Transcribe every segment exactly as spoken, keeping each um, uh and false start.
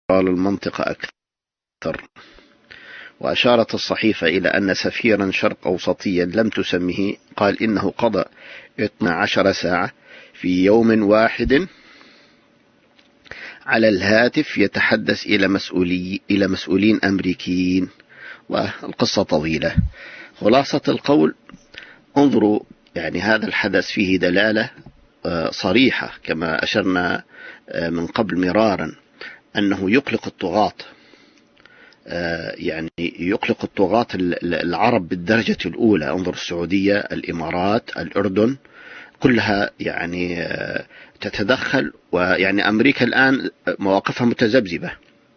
المنطقة أكثر. وأشارت الصحيفة إلى أن سفيرا شرق أوسطيا لم تسمه قال إنه قضى اثنتي عشرة ساعة في يوم واحد على الهاتف يتحدث إلى مسؤولي إلى مسؤولين أمريكيين. والقصة طويلة. خلاصة القول، انظروا، يعني هذا الحدث فيه دلالة صريحة كما أشرنا من قبل مرارا أنه يقلق الطغاة، يعني يقلق الطغاة العرب بالدرجة الأولى. انظر السعودية، الإمارات، الأردن، كلها يعني تتدخل. ويعني أمريكا الآن مواقفها متذبذبة،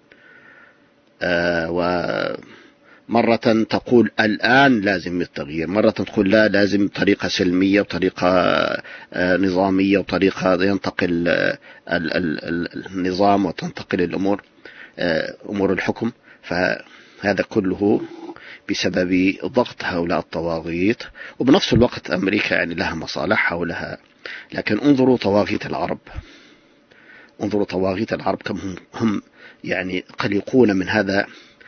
ومرة تقول الآن لازم التغيير، مرة تقول لا، لازم طريقة سلمية وطريقة نظامية وطريقة ينتقل النظام وتنتقل الأمور أمور الحكم. فهذا كله بسبب ضغط هؤلاء الطواغيت. وبنفس الوقت أمريكا يعني لها مصالح حولها. لكن انظروا طواغيت العرب، انظروا طواغيت العرب كم هم, هم يعني قلقون من هذا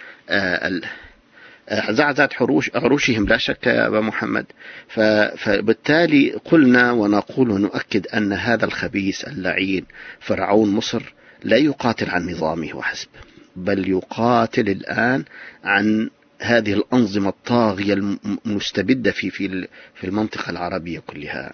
زعزعة عروشهم لا شك يا أبا محمد. فبالتالي قلنا ونقول ونؤكد أن هذا الخبيث اللعين فرعون مصر لا يقاتل عن نظامه وحسب، بل يقاتل الآن عن هذه الأنظمة الطاغية المستبدة في في في المنطقة العربية كلها.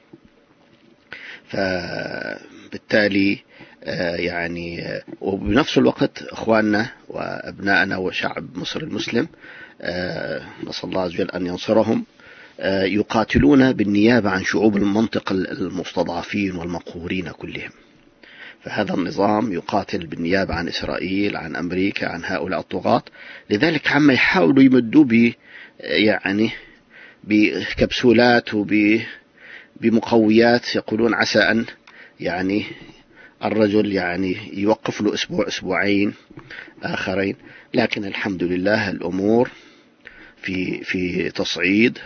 فبالتالي يعني وبنفس الوقت أخواننا وأبنائنا وشعب مصر المسلم، نسأل الله عز وجل أن ينصرهم، يقاتلون بالنيابة عن شعوب المنطقة المستضعفين والمقهورين كلهم. فهذا النظام يقاتل بالنيابة عن إسرائيل، عن أمريكا، عن هؤلاء الطغاة. لذلك عما يحاولوا يمدوا ب يعني بكبسولات وبمقويات، يقولون عسى أن يعني الرجل يعني يوقف له أسبوع أسبوعين آخرين. لكن الحمد لله الأمور في في تصعيد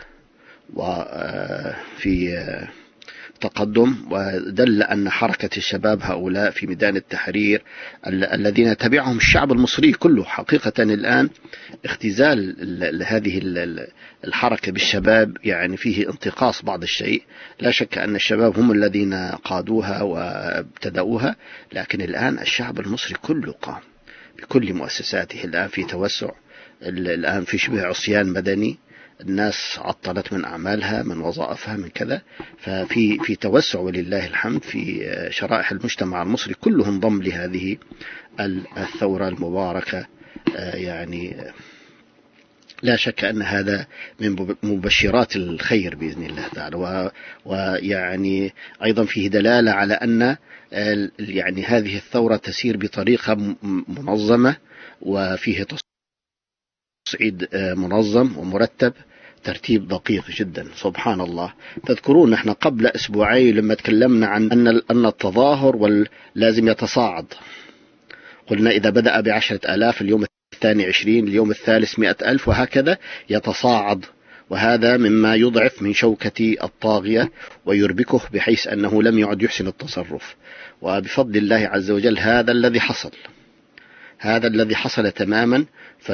وفي تقدم. ودل أن حركة الشباب هؤلاء في ميدان التحرير الذين تبعهم الشعب المصري كله حقيقة الآن، اختزال هذه الحركة بالشباب يعني فيه انتقاص بعض الشيء. لا شك أن الشباب هم الذين قادوها وابتدأوها، لكن الآن الشعب المصري كله قام بكل مؤسساته. الآن في توسع، الآن في شبه عصيان مدني، الناس عطلت من أعمالها، من وظائفها، من كذا. ففي في توسع ولله الحمد في شرائح المجتمع المصري كله انضم لهذه الثورة المباركة. يعني لا شك أن هذا من مبشرات الخير بإذن الله تعالى. ويعني أيضا فيه دلالة على أن يعني هذه الثورة تسير بطريقة منظمة، وفيه تصعيد منظم ومرتب، ترتيب دقيق جدا. سبحان الله. تذكرون نحن قبل أسبوعين لما تكلمنا عن أن أن التظاهر لازم يتصاعد، قلنا إذا بدأ بعشرة آلاف، اليوم الثاني عشرين، اليوم الثالث مئة ألف، وهكذا يتصاعد. وهذا مما يضعف من شوكة الطاغية ويربكه بحيث أنه لم يعد يحسن التصرف. وبفضل الله عز وجل هذا الذي حصل، هذا الذي حصل تماما.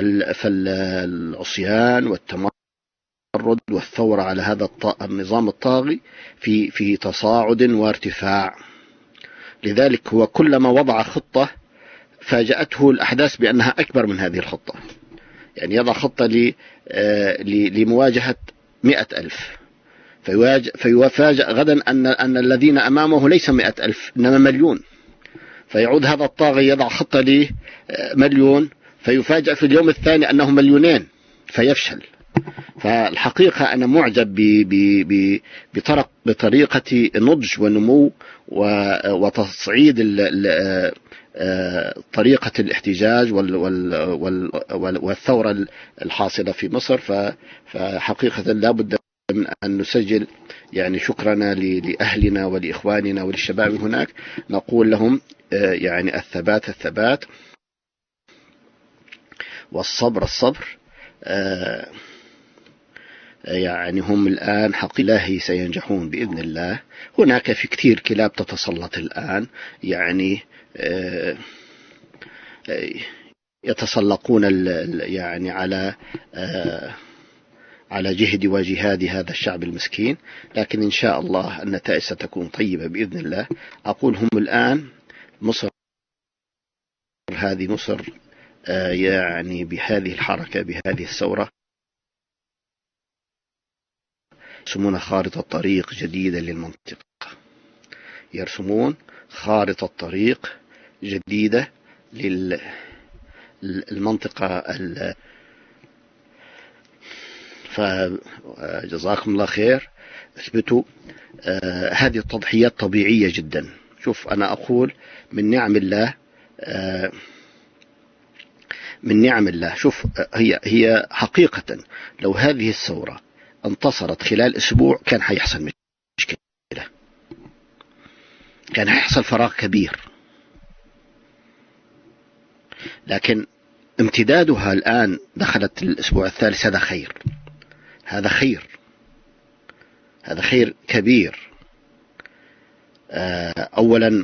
فالعصيان والتمرد والثورة على هذا النظام الطاغي في في تصاعد وارتفاع. لذلك هو كلما وضع خطة فاجأته الأحداث بأنها أكبر من هذه الخطة. يعني يضع خطة لمواجهة مئة ألف، فيفاجأ غدا أن أن الذين أمامه ليس مئة ألف إنما مليون. فيعود هذا الطاغي يضع خطة لمليون، فيفاجأ في اليوم الثاني أنه مليونين، فيفشل. فالحقيقة أنا معجب بطرق بطريقة نضج ونمو وتصعيد طريقة الاحتجاج والثورة الحاصلة في مصر. فحقيقة لا بد من أن نسجل يعني شكرنا لأهلنا ولإخواننا وللشباب هناك، نقول لهم يعني الثبات الثبات والصبر الصبر. يعني هم الآن حق الله سينجحون بإذن الله. هناك في كثير كلاب تتسلط الآن، يعني يتسلقون يعني على على جهد وجهاد هذا الشعب المسكين، لكن إن شاء الله النتائج ستكون طيبة بإذن الله. أقول هم الآن مصر، هذه مصر يعني بهذه الحركة بهذه الثورة يرسمون خارطة طريق جديدة للمنطقة، يرسمون خارطة طريق جديدة للمنطقة. فجزاكم الله خير، اثبتوا آه هذه التضحيات طبيعية جدا. شوف أنا أقول من نعم الله، آه من نعم الله. شوف هي هي حقيقة لو هذه الثورة انتصرت خلال أسبوع كان حيحصل مشكلة، كان حيحصل فراغ كبير، لكن امتدادها الآن دخلت الأسبوع الثالث، هذا خير، هذا خير، هذا خير كبير. أولا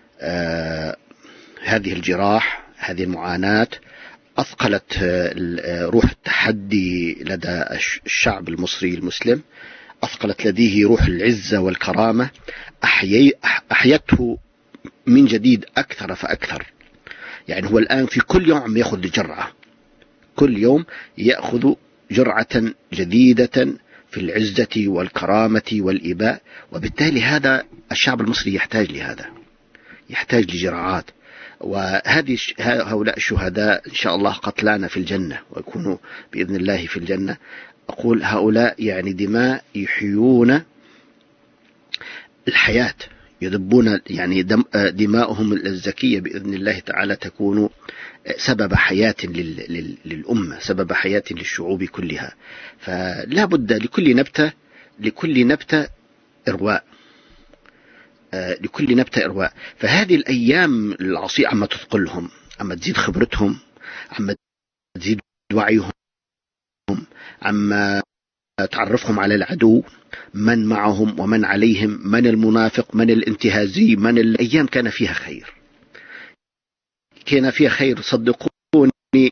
هذه الجراح، هذه المعاناة أثقلت روح التحدي لدى الشعب المصري المسلم، أثقلت لديه روح العزة والكرامة، أحيته من جديد أكثر فأكثر. يعني هو الآن في كل يوم يأخذ جرعة، كل يوم يأخذ جرعة جديدة في العزة والكرامة والإباء، وبالتالي هذا الشعب المصري يحتاج لهذا، يحتاج لجرعات. وهذه هؤلاء الشهداء إن شاء الله قتلانا في الجنة ويكونوا بإذن الله في الجنة. أقول هؤلاء يعني دماء يحيون الحياة، يذبون يعني دم دماؤهم الزكية بإذن الله تعالى تكون سبب حياة للأمة، سبب حياة للشعوب كلها. فلا بد لكل نبتة لكل نبتة إرواء، لكل نبتة إرواء. فهذه الأيام العصيبة عما تثقلهم، عما تزيد خبرتهم، عما تزيد وعيهم، عما تعرفهم على العدو، من معهم ومن عليهم، من المنافق، من الانتهازي، من الأيام كان فيها خير، كان فيها خير صدقوني.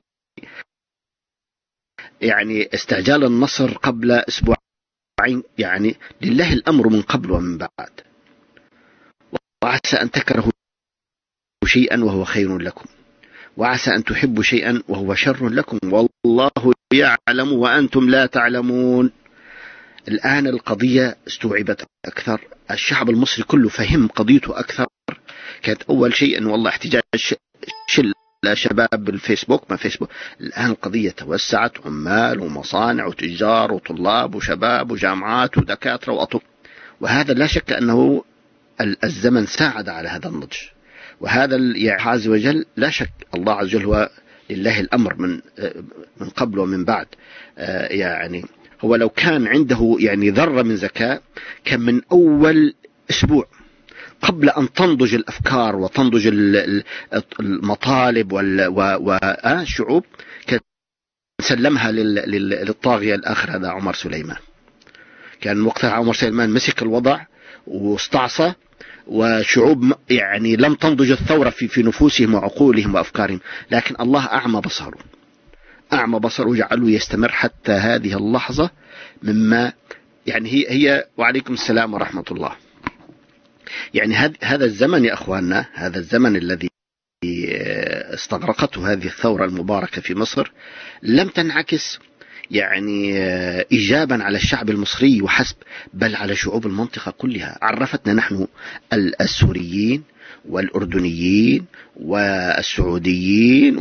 يعني استعجال النصر قبل أسبوعين، يعني لله الأمر من قبل ومن بعد. وعسى أن تكرهوا شيئا وهو خير لكم، وعسى أن تحبوا شيئا وهو شر لكم، والله يعلم وأنتم لا تعلمون. الآن القضية استوعبت أكثر، الشعب المصري كله فهم قضيته أكثر. كانت أول شيء أن والله احتجاج شل شباب بالفيسبوك، ما فيسبوك. الآن القضية توسعت، عمال ومصانع وتجار وطلاب وشباب وجامعات ودكاترة وأطب، وهذا لا شك أنه الزمن ساعد على هذا النضج. وهذا عز وجل لا شك الله عز وجل هو لله الأمر من من قبل ومن بعد. يعني هو لو كان عنده يعني ذرة من ذكاء كان من أول أسبوع قبل أن تنضج الأفكار وتنضج المطالب والشعوب كان سلمها للطاغية الآخر، هذا عمر سليمان. كان وقتها عمر سليمان مسك الوضع واستعصى، وشعوب يعني لم تنضج الثورة في في نفوسهم وعقولهم وأفكارهم، لكن الله أعمى بصره، أعمى بصره وجعله يستمر حتى هذه اللحظة. مما يعني هي هي وعليكم السلام ورحمة الله. يعني هذا الزمن يا أخواننا، هذا الزمن الذي استغرقته هذه الثورة المباركة في مصر لم تنعكس يعني إيجابا على الشعب المصري وحسب، بل على شعوب المنطقة كلها. عرفتنا نحن السوريين والأردنيين والسعوديين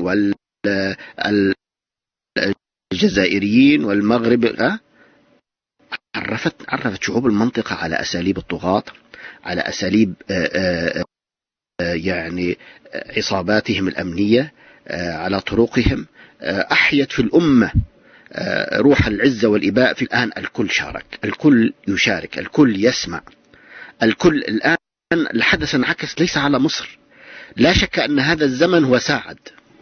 والجزائريين والمغرب، عرفت عرفت شعوب المنطقة على أساليب الطغاة، على أساليب يعني عصاباتهم الأمنية، على طرقهم. أحيت في الأمة روح العزة والإباء. في الآن الكل شارك، الكل يشارك، الكل يسمع، الكل الآن الحدث انعكس ليس على مصر. لا شك أن هذا الزمن هو ساعد،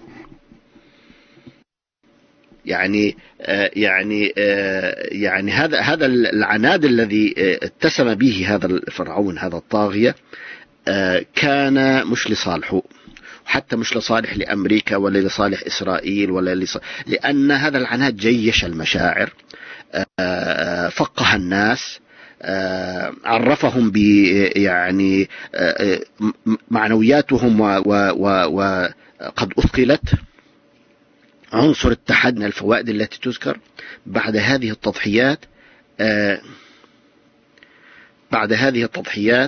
يعني يعني يعني هذا هذا العناد الذي اتسم به هذا الفرعون، هذا الطاغية، كان مش لصالحه، حتى مش لصالح لأمريكا ولا لصالح إسرائيل ولا لصالح، لأن هذا العناد جيش المشاعر، فقه الناس، عرفهم ب يعني معنوياتهم وقد أثقلت. عنصر التحدي من الفوائد التي تذكر بعد هذه التضحيات، بعد هذه التضحيات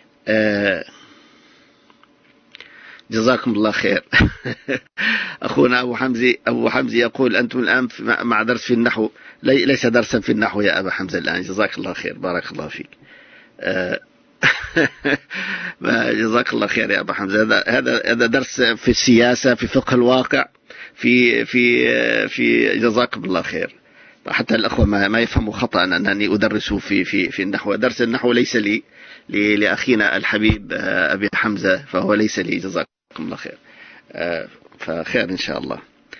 جزاكم الله خير. أخونا أبو حمزي أبو حمزي يقول أنتم الآن مع درس في النحو، ليس درسا في النحو يا أبا حمزة الآن. جزاك الله خير، بارك الله فيك. جزاك الله خير يا أبا حمزة. هذا هذا هذا درس في السياسة، في فقه الواقع، في في في جزاكم الله خير. حتى الأخوة ما ما يفهموا خطأ أنني أدرس في في في النحو. درس النحو ليس لي، لأخينا الحبيب أبي حمزة، فهو ليس لي. جزاكم الله خير. فخير إن شاء الله.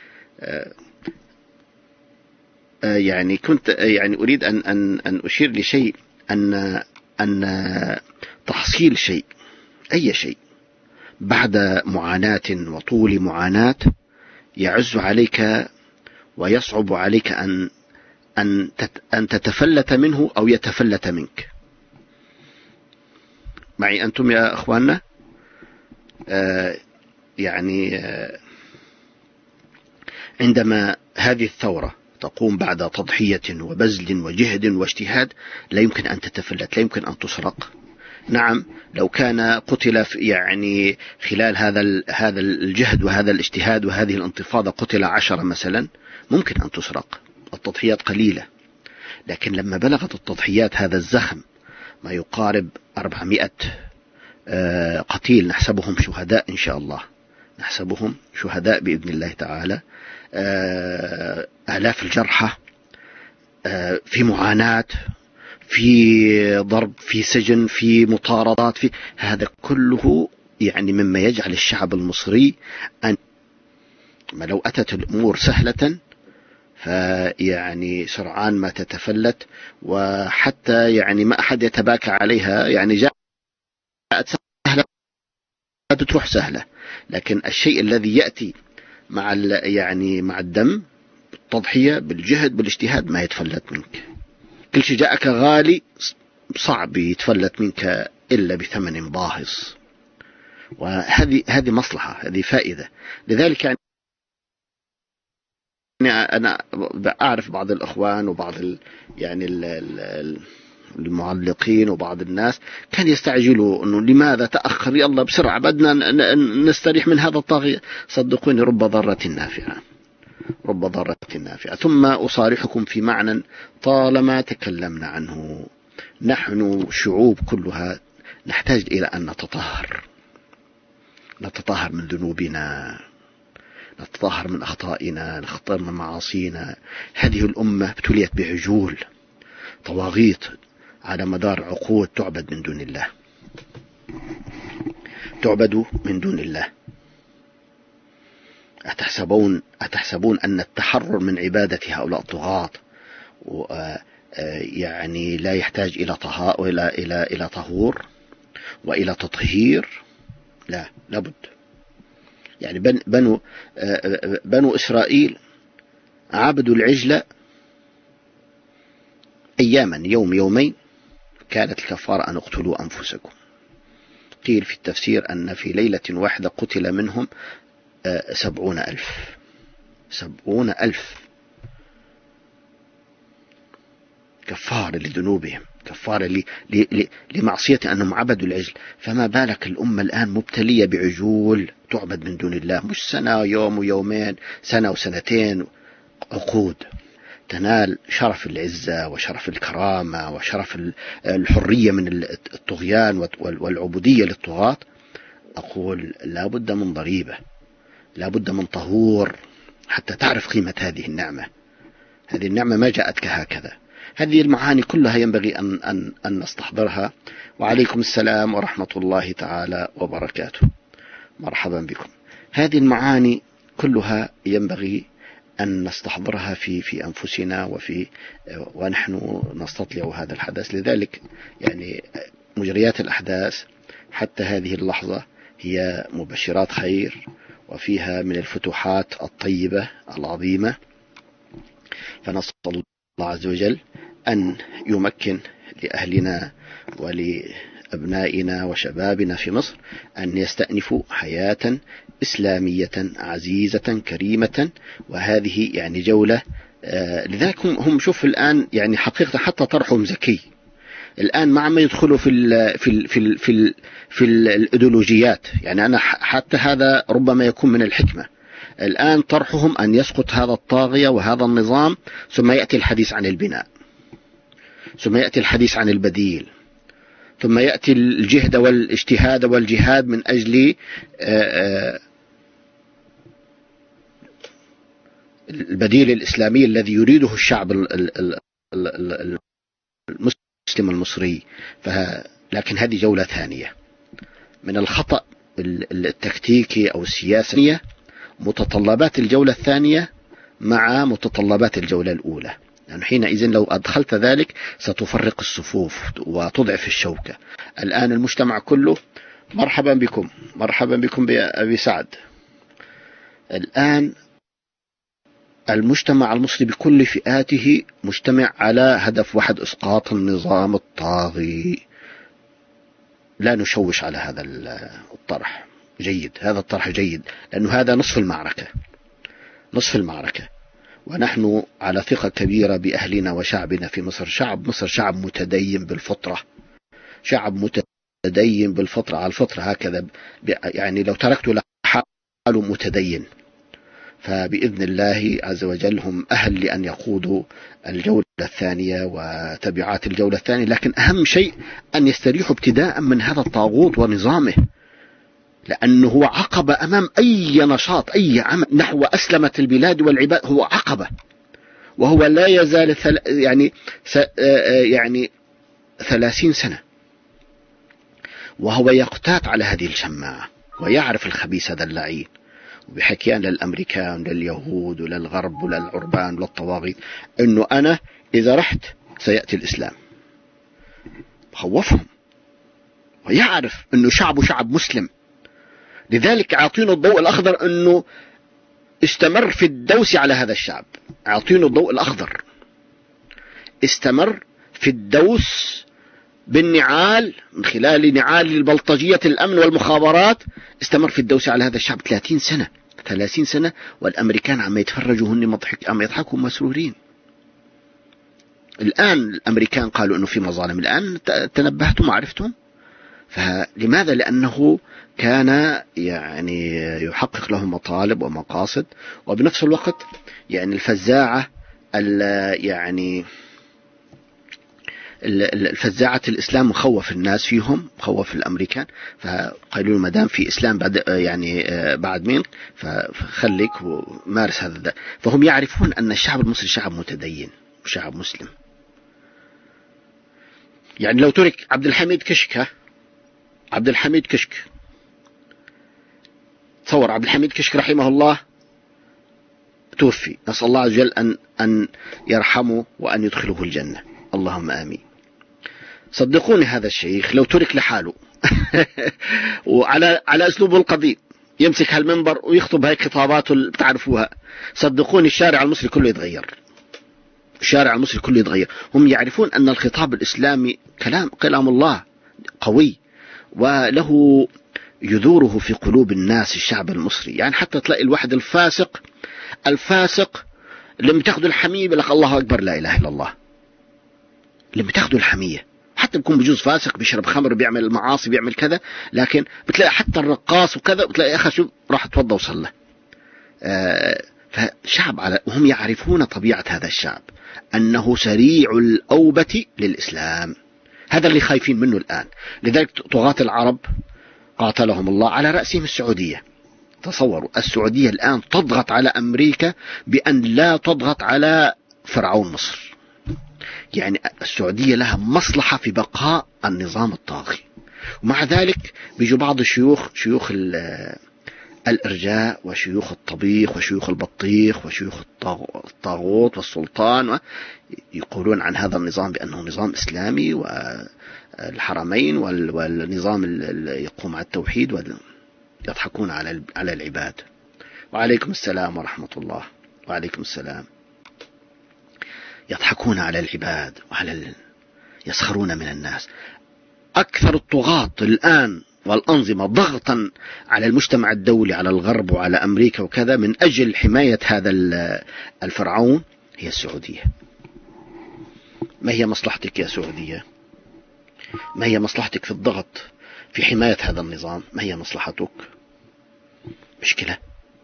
يعني كنت يعني أريد أن أن أن أشير لشيء، أن أن تحصيل شيء، أي شيء، بعد معاناة وطول معاناة يعز عليك ويصعب عليك أن أن أن تتفلت منه أو يتفلت منك. معي أنتم يا أخواننا؟ آه يعني آه عندما هذه الثورة تقوم بعد تضحية وبذل وجهد واجتهاد، لا يمكن أن تتفلت، لا يمكن أن تسرق. نعم، لو كان قتل يعني خلال هذا هذا الجهد وهذا الاجتهاد وهذه الانتفاضة قتل عشرة مثلا، ممكن أن تسرق، التضحيات قليلة. لكن لما بلغت التضحيات هذا الزخم، ما يقارب أربعمائة قتيل، نحسبهم شهداء إن شاء الله، نحسبهم شهداء بإذن الله تعالى، آلاف الجرحى، في معاناة، في ضرب، في سجن، في مطاردات، في هذا كله يعني مما يجعل الشعب المصري أن ما لو أتت الأمور سهلة فيعني سرعان ما تتفلت، وحتى يعني ما أحد يتباكى عليها، يعني جاءت سهلة بتروح سهلة. لكن الشيء الذي يأتي مع يعني مع الدم، بالتضحية، بالجهد، بالاجتهاد، ما يتفلت منك. كل شيء جاءك غالي صعب يتفلت منك إلا بثمن باهظ، وهذه هذه مصلحة، هذه فائدة. لذلك يعني أنا أعرف بعض الأخوان وبعض ال يعني ال المعلقين وبعض الناس كان يستعجلوا أنه لماذا تأخر، يلا بسرعة بدنا نستريح من هذا الطاغية. صدقوني، رب ضارة نافعة، رب ضارة نافعة. ثم أصارحكم في معنى طالما تكلمنا عنه، نحن شعوب كلها نحتاج إلى أن نتطهر، نتطهر من ذنوبنا، نتطهر من أخطائنا، نتطهر من معاصينا. هذه الأمة ابتليت بعجول، طواغيت على مدار عقود تعبد من دون الله، تعبد من دون الله. أتحسبون أتحسبون أن التحرر من عبادة هؤلاء الطغاة يعني لا يحتاج إلى طهاء وإلى إلى إلى طهور وإلى تطهير؟ لا، لابد. يعني بنو بنو إسرائيل عبدوا العجل أياما، يوم يومين، كانت الكفارة أن اقتلوا أنفسكم. قيل في التفسير أن في ليلة واحدة قتل منهم سبعون ألف، سبعون ألف، كفارة لذنوبهم، كفارة لمعصية أنهم عبدوا العجل. فما بالك الأمة الآن مبتلية بعجول تعبد من دون الله، مش سنة يوم ويومين، سنة وسنتين، عقود. تنال شرف العزة وشرف الكرامة وشرف الحرية من الطغيان والعبودية للطغاة. أقول لا بد من ضريبة، لا بد من طهور، حتى تعرف قيمة هذه النعمة. هذه النعمة ما جاءتك هكذا. هذه المعاني كلها ينبغي أن, أن, أن نستحضرها. وعليكم السلام ورحمة الله تعالى وبركاته، مرحبا بكم. هذه المعاني كلها ينبغي أن نستحضرها في في أنفسنا وفي ونحن نستطلع هذا الحدث. لذلك يعني مجريات الأحداث حتى هذه اللحظة هي مبشرات خير وفيها من الفتوحات الطيبة العظيمة. فنسأل الله عز وجل أن يمكن لأهلنا ولأبنائنا وشبابنا في مصر أن يستأنفوا حياة إسلامية عزيزة كريمة. وهذه يعني جولة، آه لذلك هم شوف الآن يعني حقيقة حتى طرحهم ذكي الآن، مع ما يدخلوا في ال في ال في ال في, ال في الإيديولوجيات. يعني أنا حتى هذا ربما يكون من الحكمة الآن طرحهم أن يسقط هذا الطاغية وهذا النظام، ثم يأتي الحديث عن البناء، ثم يأتي الحديث عن البديل، ثم يأتي الجهد والاجتهاد والجهاد من أجل البديل الإسلامي الذي يريده الشعب المسلم المصري. لكن هذه جولة ثانية من الخطأ التكتيكي أو السياسي، متطلبات الجولة الثانية مع متطلبات الجولة الأولى، لأن يعني حينئذ لو أدخلت ذلك ستفرق الصفوف وتضعف الشوكة. الآن المجتمع كله مرحبا بكم، مرحبا بكم بأبي سعد. الآن المجتمع المصري بكل فئاته مجتمع على هدف واحد: إسقاط النظام الطاغي. لا نشوش على هذا الطرح، جيد، هذا الطرح جيد، لأنه هذا نصف المعركة، نصف المعركة. ونحن على ثقة كبيرة بأهلنا وشعبنا في مصر. شعب مصر شعب متدين بالفطرة، شعب متدين بالفطرة، على الفطرة هكذا، يعني لو تركت له حاله متدين. فبإذن الله عز وجل هم أهل لأن يقودوا الجولة الثانية وتبعات الجولة الثانية. لكن أهم شيء أن يستريحوا ابتداء من هذا الطاغوت ونظامه، لأنه هو عقبة أمام أي نشاط، أي عمل نحو أسلمة البلاد والعباد، هو عقبة. وهو لا يزال ثل... يعني س... يعني ثلاثين سنة وهو يقتات على هذه الشماعة، ويعرف الخبيث هذا اللعين، وبحكيان للأمريكان لليهود وللغرب وللعربان وللطواغيت أنه أنا إذا رحت سيأتي الإسلام. خوفهم، ويعرف أنه شعبه شعب مسلم، لذلك أعطينه الضوء الأخضر أنه استمر في الدوس على هذا الشعب. أعطينه الضوء الأخضر، استمر في الدوس بالنعال، من خلال نعال البلطجية الأمن والمخابرات، استمر في الدوس على هذا الشعب ثلاثين سنة، ثلاثين سنة. والأمريكان عم يتفرجوا هن مضحك، عم يضحكوا مسرورين. الآن الأمريكان قالوا أنه في مظالم، الآن تنبهتم وعرفتم. فلماذا؟ لأنه كان يعني يحقق لهم مطالب ومقاصد، وبنفس الوقت يعني الفزاعة يعني الفزاعة الإسلام مخوف الناس فيهم، مخوف الأمريكان. فقالوا ما دام في إسلام بعد يعني بعد مين، فخليك ومارس هذا ده. فهم يعرفون أن الشعب المصري شعب متدين وشعب مسلم. يعني لو ترك عبد الحميد كشك، عبد الحميد كشك تصور عبد الحميد كشك رحمه الله توفي، نسأل الله عز وجل أن أن يرحمه وأن يدخله الجنة، اللهم آمين. صدقوني هذا الشيخ لو ترك لحاله وعلى على أسلوبه القديم يمسك هالمنبر ويخطب هاي خطاباته اللي بتعرفوها، صدقوني الشارع المصري كله يتغير، الشارع المصري كله يتغير. هم يعرفون أن الخطاب الإسلامي كلام كلام الله قوي، وله يذوره في قلوب الناس، الشعب المصري. يعني حتى تلاقي الواحد الفاسق الفاسق لما تاخذوا الحمية لك الله أكبر لا إله إلا الله، لما تاخذوا الحمية، حتى بيكون بجوز فاسق بيشرب خمر بيعمل المعاصي بيعمل كذا، لكن بتلاقي حتى الرقاص وكذا بتلاقي أخي شو راح توضى وصلى. آه فشعب على، وهم يعرفون طبيعة هذا الشعب أنه سريع الأوبة للإسلام. هذا اللي خايفين منه الآن. لذلك طغاة العرب قاتلهم الله على رأسهم السعودية. تصوروا السعودية الآن تضغط على أمريكا بأن لا تضغط على فرعون مصر. يعني السعودية لها مصلحة في بقاء النظام الطاغي، ومع ذلك بيجوا بعض الشيوخ، شيوخ الإرجاء وشيوخ الطبيخ وشيوخ البطيخ وشيوخ الطاغوت والسلطان، يقولون عن هذا النظام بأنه نظام إسلامي والحرمين والنظام اللي يقوم على التوحيد. يضحكون على على العباد. وعليكم السلام ورحمة الله. وعليكم السلام. يضحكون على العباد وعلى ال... يسخرون من الناس. أكثر الطغاة الآن والأنظمة ضغطا على المجتمع الدولي، على الغرب وعلى أمريكا وكذا، من أجل حماية هذا الفرعون هي السعودية. ما هي مصلحتك يا سعودية؟ ما هي مصلحتك في الضغط في حماية هذا النظام؟ ما هي مصلحتك؟ مشكلة.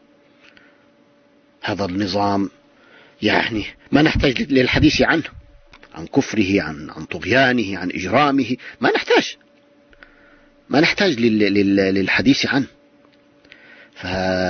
هذا النظام يعني ما نحتاج للحديث عنه، عن كفره، عن عن طغيانه، عن إجرامه. ما نحتاج ما نحتاج للحديث عنه. ف...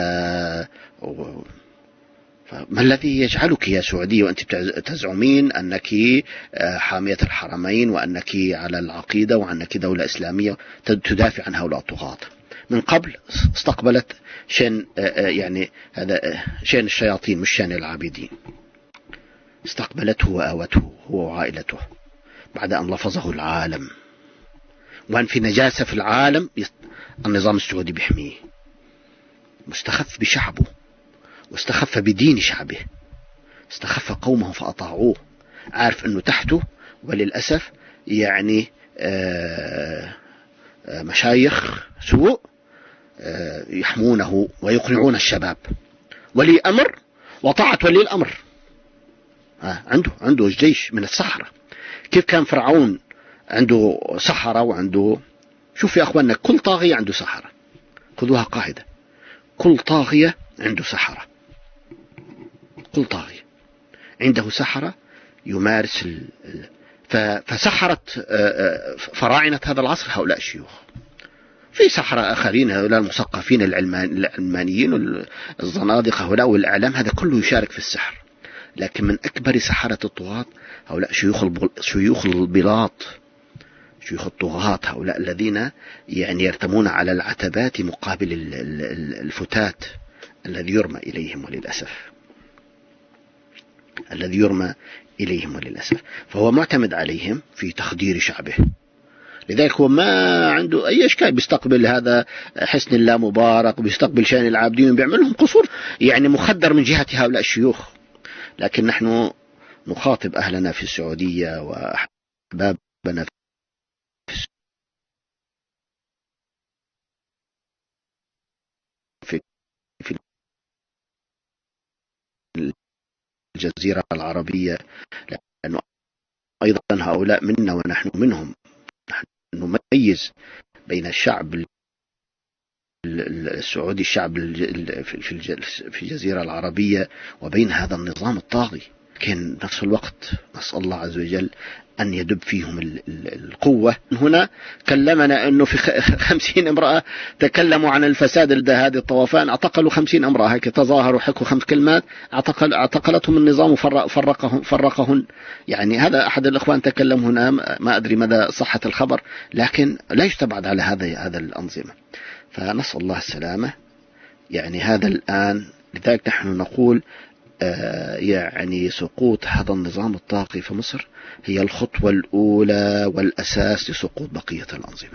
فما الذي يجعلك يا سعودية وأنت تزعمين أنك حامية الحرمين وأنك على العقيدة وأنك دولة إسلامية تدافع عن هؤلاء الطغاة؟ من قبل استقبلت شان يعني هذا شان الشياطين مش شان العابدين. استقبلته وآوته هو وعائلته بعد أن لفظه العالم، وأن في نجاسة في العالم النظام السعودي بيحميه. مستخف بشعبه، واستخف بدين شعبه، استخف قومه فأطاعوه، عارف أنه تحته وللأسف يعني مشايخ سوء يحمونه ويقنعون الشباب. ولي أمر وطاعة ولي الأمر. عنده عنده جيش من السحرة. كيف كان فرعون عنده سحرة وعنده، شوف يا أخواننا، كل طاغية عنده سحرة. خذوها قاعدة، كل طاغية عنده سحرة. كل طاغية عنده سحرة يمارس ال... فسحرت فراعنة هذا العصر هؤلاء الشيوخ. في سحرة آخرين، هؤلاء المثقفين العلمانيين والزنادقة هؤلاء والإعلام، هذا كله يشارك في السحر. لكن من أكبر سحرة الطغاة هؤلاء شيوخ شيوخ البلاط، شيوخ الطغاة، هؤلاء الذين يعني يرتمون على العتبات مقابل الفتات الذي يرمى إليهم وللأسف الذي يرمى إليهم وللأسف فهو معتمد عليهم في تخدير شعبه. لذلك هو ما عنده أي إشكال، بيستقبل هذا حسن الله مبارك، بيستقبل شان العابدين، بيعملهم قصور يعني مخدر من جهة هؤلاء الشيوخ. لكن نحن نخاطب أهلنا في السعودية وأحبابنا في في الجزيرة العربية، لأنه أيضا هؤلاء منا ونحن منهم. نحن نميز بين الشعب السعودي، الشعب في الجزيرة العربية، وبين هذا النظام الطاغي. لكن نفس الوقت نسأل الله عز وجل أن يدب فيهم القوة. هنا كلمنا أنه في خمسين امرأة تكلموا عن الفساد لدى هذه الطوفان، اعتقلوا خمسين امرأة، هيك تظاهروا حكوا خمس كلمات، اعتقل اعتقلتهم النظام وفرقهم فرقهن. يعني هذا أحد الإخوان تكلم هنا، ما أدري مدى صحة الخبر، لكن لا يستبعد على هذا هذا الأنظمة. فنسأل الله السلامة. يعني هذا الآن، لذلك نحن نقول آه يعني سقوط هذا النظام الطاغي في مصر هي الخطوة الأولى والأساس لسقوط بقية الأنظمة.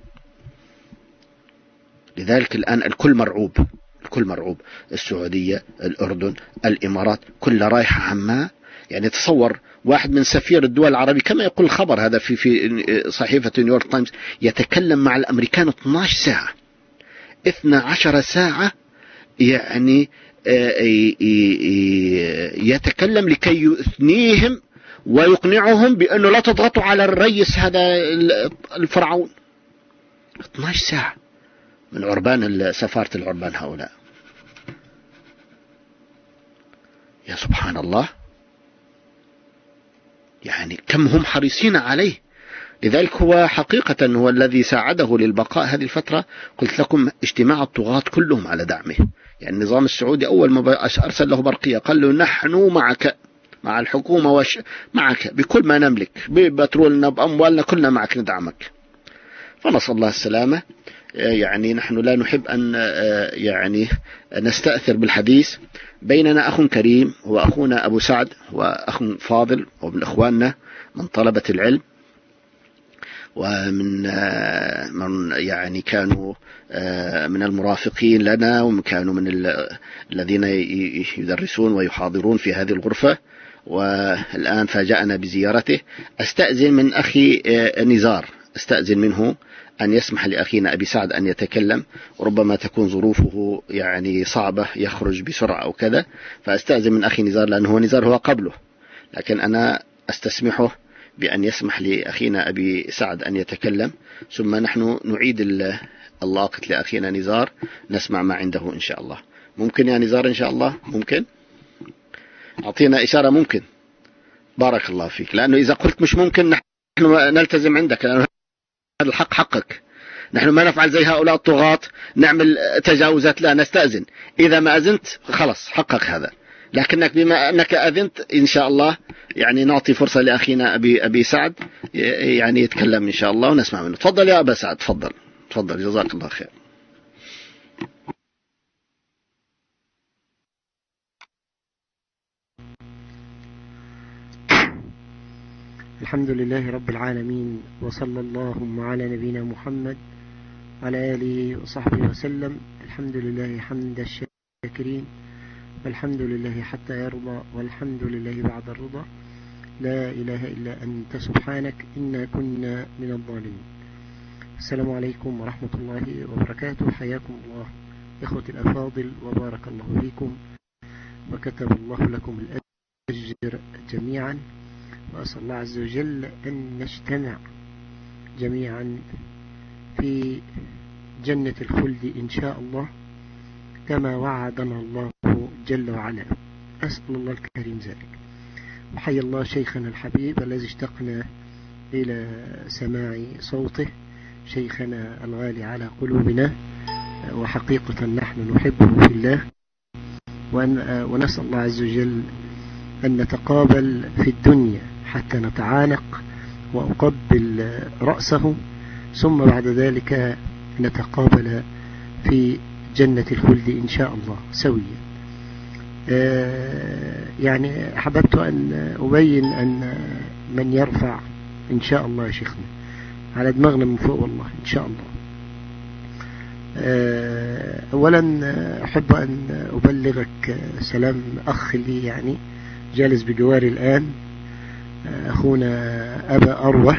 لذلك الآن الكل مرعوب، الكل مرعوب، السعودية، الأردن، الإمارات، كل رايحة عما. يعني تصور واحد من سفير الدول العربية كما يقول الخبر هذا في في صحيفة نيويورك تايمز، يتكلم مع الأمريكان اثنتي عشرة ساعة اثنتي عشرة ساعة، يعني يتكلم لكي يثنيهم ويقنعهم بأنه لا تضغطوا على الرئيس هذا الفرعون. اثنتي عشرة ساعة من عربان سفارة العربان هؤلاء. يا سبحان الله، يعني كم هم حريصين عليه. لذلك هو حقيقة هو الذي ساعده للبقاء هذه الفترة. قلت لكم اجتماع الطغاة كلهم على دعمه. يعني النظام السعودي أول ما أرسل له برقية قال له نحن معك، مع الحكومة وش معك بكل ما نملك، ببترولنا بأموالنا كلنا معك ندعمك. فنسأل الله السلامة. يعني نحن لا نحب أن يعني نستأثر بالحديث. بيننا أخ كريم هو أخونا أبو سعد، وأخ فاضل ومن إخواننا من طلبة العلم، ومن من يعني كانوا من المرافقين لنا، وكانوا من الذين يدرسون ويحاضرون في هذه الغرفة، والآن فاجأنا بزيارته. أستأذن من أخي نزار، أستأذن منه أن يسمح لأخينا أبي سعد أن يتكلم، وربما تكون ظروفه يعني صعبة يخرج بسرعة أو كذا، فأستأذن من أخي نزار، لأنه نزار هو قبله، لكن أنا أستسمحه بأن يسمح لأخينا أبي سعد أن يتكلم، ثم نحن نعيد اللاقط لأخينا نزار نسمع ما عنده إن شاء الله. ممكن يا نزار إن شاء الله؟ ممكن أعطينا إشارة ممكن. بارك الله فيك، لأنه إذا قلت مش ممكن نحن نلتزم عندك، لأنه هذا الحق حقك، نحن ما نفعل زي هؤلاء الطغاة نعمل تجاوزات، لا نستأذن، إذا ما أذنت خلاص حقك هذا، لكنك بما أنك أذنت إن شاء الله يعني نعطي فرصة لأخينا أبي, أبي سعد يعني يتكلم إن شاء الله ونسمع منه. تفضل يا أبا سعد، تفضل تفضل، جزاك الله خير. الحمد لله رب العالمين، وصلى اللهم على نبينا محمد وعلى آله وصحبه وسلم. الحمد لله حمد الشاكرين، والحمد لله حتى يرضى، والحمد لله بعد الرضا. لا إله إلا أنت سبحانك إنا كنا من الظالمين. السلام عليكم ورحمة الله وبركاته. حياكم الله إخوة الأفاضل، وبارك الله فيكم، وكتب الله لكم الأجر جميعا، وأسأل الله عز وجل أن نجتمع جميعا في جنة الخلد إن شاء الله كما وعدنا الله جل وعلا. أسأل الله الكريم ذلك. وحي الله شيخنا الحبيب الذي اشتقنا إلى سماع صوته، شيخنا الغالي على قلوبنا، وحقيقة نحن نحبه في الله، ونسأل الله عز وجل أن نتقابل في الدنيا حتى نتعانق وأقبل رأسه، ثم بعد ذلك نتقابل في جنة الخلد إن شاء الله سويا. يعني أحببت أن أبين أن من يرفع إن شاء الله يا شيخنا على دماغنا من فوق والله إن شاء الله. أولا أحب أن أبلغك سلام أخ لي يعني جالس بجواري الآن، أخونا أبا أروة،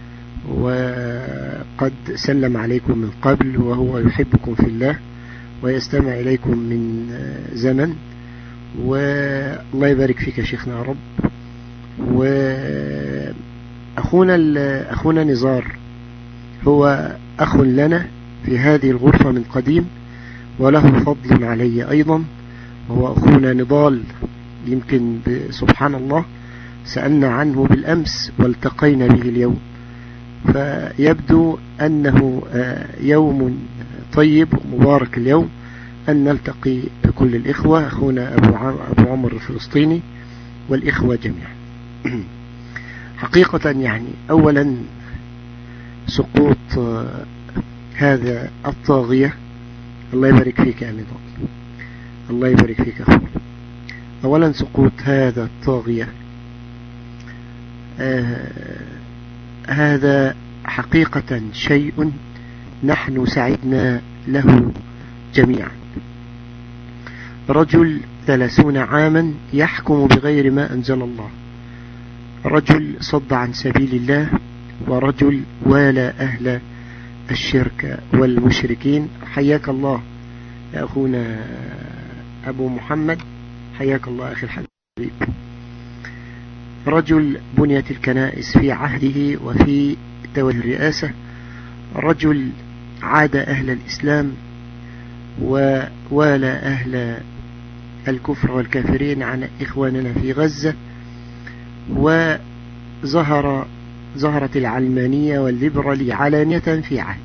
وقد سلم عليكم من قبل، وهو يحبكم في الله ويستمع إليكم من زمن، والله يبارك فيك يا شيخنا يا رب. وأخونا أخونا نزار هو أخ لنا في هذه الغرفة من قديم، وله فضل علي أيضا، وهو أخونا نضال، يمكن سبحان الله سألنا عنه بالأمس والتقينا به اليوم، فيبدو أنه يوم طيب ومبارك اليوم أن نلتقي بكل الإخوة، أخونا أبو عمر الفلسطيني والإخوة جميعا. حقيقة يعني أولا سقوط هذا الطاغية، الله يبارك فيك يا نضال، الله يبارك فيك أخوي. أولا سقوط هذا الطاغية آه هذا حقيقة شيء نحن سعدنا له جميعا. رجل ثلاثون عاما يحكم بغير ما أنزل الله، رجل صد عن سبيل الله، ورجل والى أهل الشرك والمشركين. حياك الله يا أخونا أبو محمد، حياك الله أخي الحبيب. رجل بنيت الكنائس في عهده وفي تولي الرئاسة، رجل عاد أهل الإسلام ووالى أهل الكفر والكافرين عن إخواننا في غزة، وظهر ظهرت العلمانية والليبرالية علانية في عهده،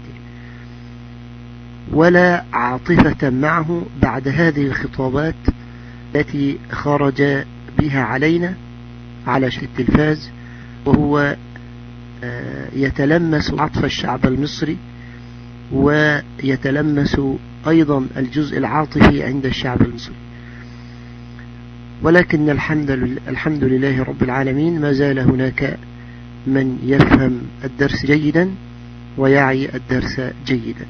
ولا عاطفة معه بعد هذه الخطابات التي خرج بها علينا على التلفاز، وهو يتلمس عطف الشعب المصري، ويتلمس أيضا الجزء العاطفي عند الشعب المصري. ولكن الحمد لله, الحمد لله رب العالمين ما زال هناك من يفهم الدرس جيدا ويعي الدرس جيدا.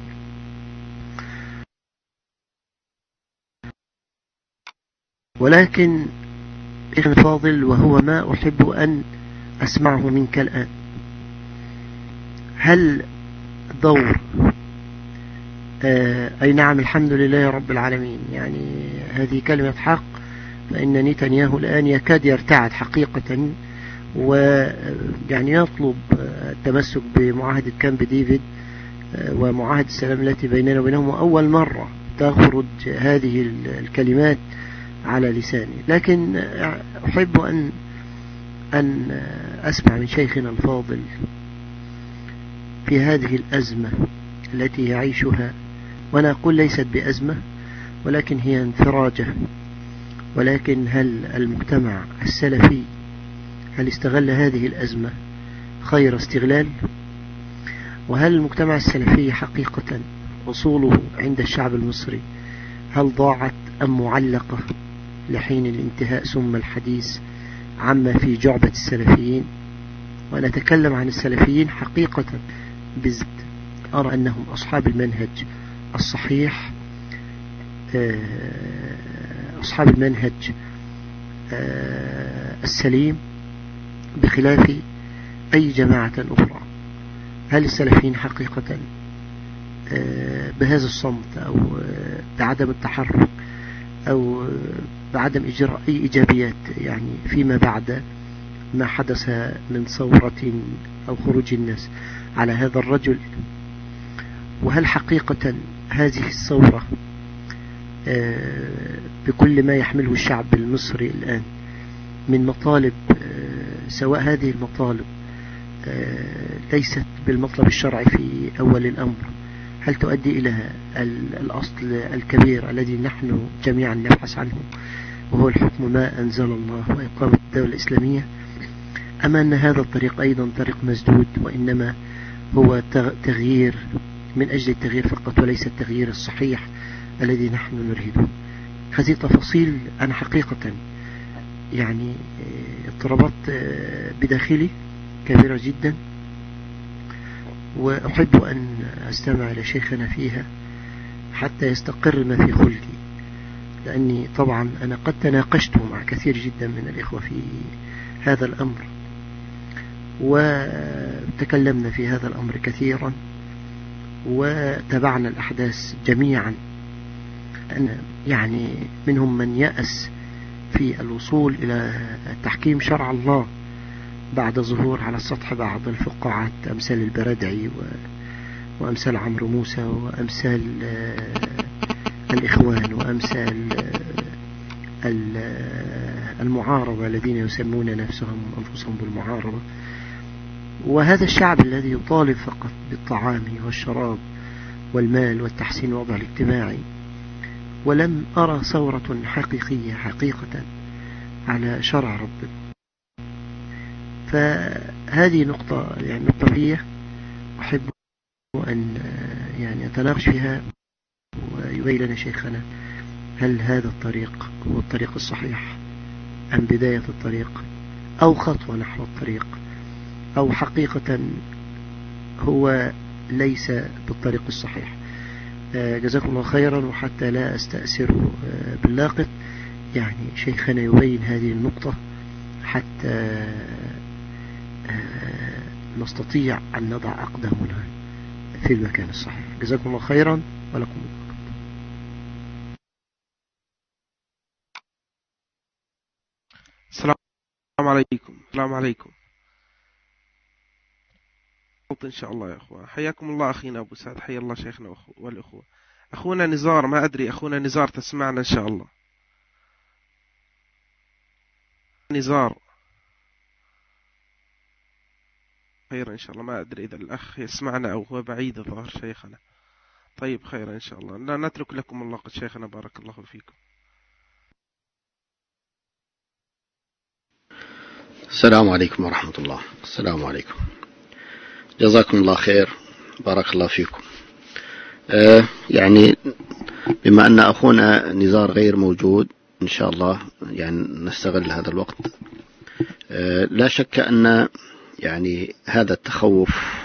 ولكن إخوة فاضل، وهو ما أحب أن أسمعه منك الآن، هل دور آه أي نعم الحمد لله رب العالمين، يعني هذه كلمة حق، فإن نتنياهو الآن يكاد يرتعد حقيقة، ويعني يطلب التمسك بمعاهدة كامب ديفيد ومعاهدة السلام التي بيننا وبينهم، أول مرة تخرج هذه الكلمات على لساني. لكن أحب أن أن أسمع من شيخنا الفاضل في هذه الأزمة التي يعيشها، وأنا أقول ليست بأزمة ولكن هي انفراجة. ولكن هل المجتمع السلفي هل استغل هذه الأزمة خير استغلال؟ وهل المجتمع السلفي حقيقة أصوله عند الشعب المصري هل ضاعت أم معلقة لحين الانتهاء ثم الحديث عما في جعبة السلفيين؟ ونتكلم عن السلفيين حقيقة بالذات، أرى أنهم أصحاب المنهج الصحيح، أصحاب المنهج السليم، بخلاف أي جماعة أخرى. هل السلفيين حقيقة بهذا الصمت أو بعدم التحرك أو بعدم إجراء أي إيجابيات يعني فيما بعد ما حدث من ثورة أو خروج الناس على هذا الرجل؟ وهل حقيقة هذه الثورة بكل ما يحمله الشعب المصري الآن من مطالب، سواء هذه المطالب ليست بالمطلب الشرعي في أول الأمر، هل تؤدي إلى الأصل الكبير الذي نحن جميعا نبحث عنه، وهو الحكم ما أنزل الله وإقامة الدولة الإسلامية، أم أن هذا الطريق أيضا طريق مسدود، وإنما هو تغيير من أجل التغيير فقط وليس التغيير الصحيح الذي نحن نريده؟ هذه تفاصيل أنا حقيقة يعني اضطرابات بداخلي كبيرة جدا، وأحب أن أستمع لشيخنا فيها حتى يستقر ما في خلقي، لأني طبعا أنا قد تناقشت مع كثير جدا من الإخوة في هذا الأمر، وتكلمنا في هذا الأمر كثيرا، وتابعنا الأحداث جميعا. أن يعني منهم من يأس في الوصول إلى تحكيم شرع الله بعد ظهور على السطح بعض الفقاعات أمثال البردعي وأمثال عمرو موسى وأمثال الإخوان وأمثال المعارضة الذين يسمون نفسهم أنفسهم بالمعارضة. وهذا الشعب الذي يطالب فقط بالطعام والشراب والمال والتحسين الوضع الاجتماعي، ولم أرى ثورة حقيقية حقيقة على شرع ربنا. فهذه نقطة يعني نقطة لي أحب أن يعني أتناقش فيها، ويبين لنا شيخنا هل هذا الطريق هو الطريق الصحيح أم بداية الطريق أو خطوة نحو الطريق، أو حقيقة هو ليس بالطريق الصحيح. جزاكم الله خيرا. وحتى لا أستأثر باللاقط يعني شيخنا يبين هذه النقطة حتى نستطيع أن نضع أقدامنا في المكان الصحيح. جزاكم الله خيرا ولكم الله. السلام عليكم. السلام عليكم. إن شاء الله يا أخوة. حياكم الله أخينا أبو سعد. حيا الله شيخنا والأخوة. أخونا نزار، ما أدري أخونا نزار تسمعنا إن شاء الله؟ نزار خير إن شاء الله. ما أدري إذا الأخ يسمعنا أو هو بعيد الظاهر شيخنا. طيب خير إن شاء الله. لا نترك لكم الله قد شيخنا. بارك الله فيكم. السلام عليكم ورحمة الله. السلام عليكم. جزاكم الله خير. بارك الله فيكم. آه يعني بما أن أخونا نزار غير موجود إن شاء الله يعني نستغل هذا الوقت. آه لا شك أن يعني هذا التخوف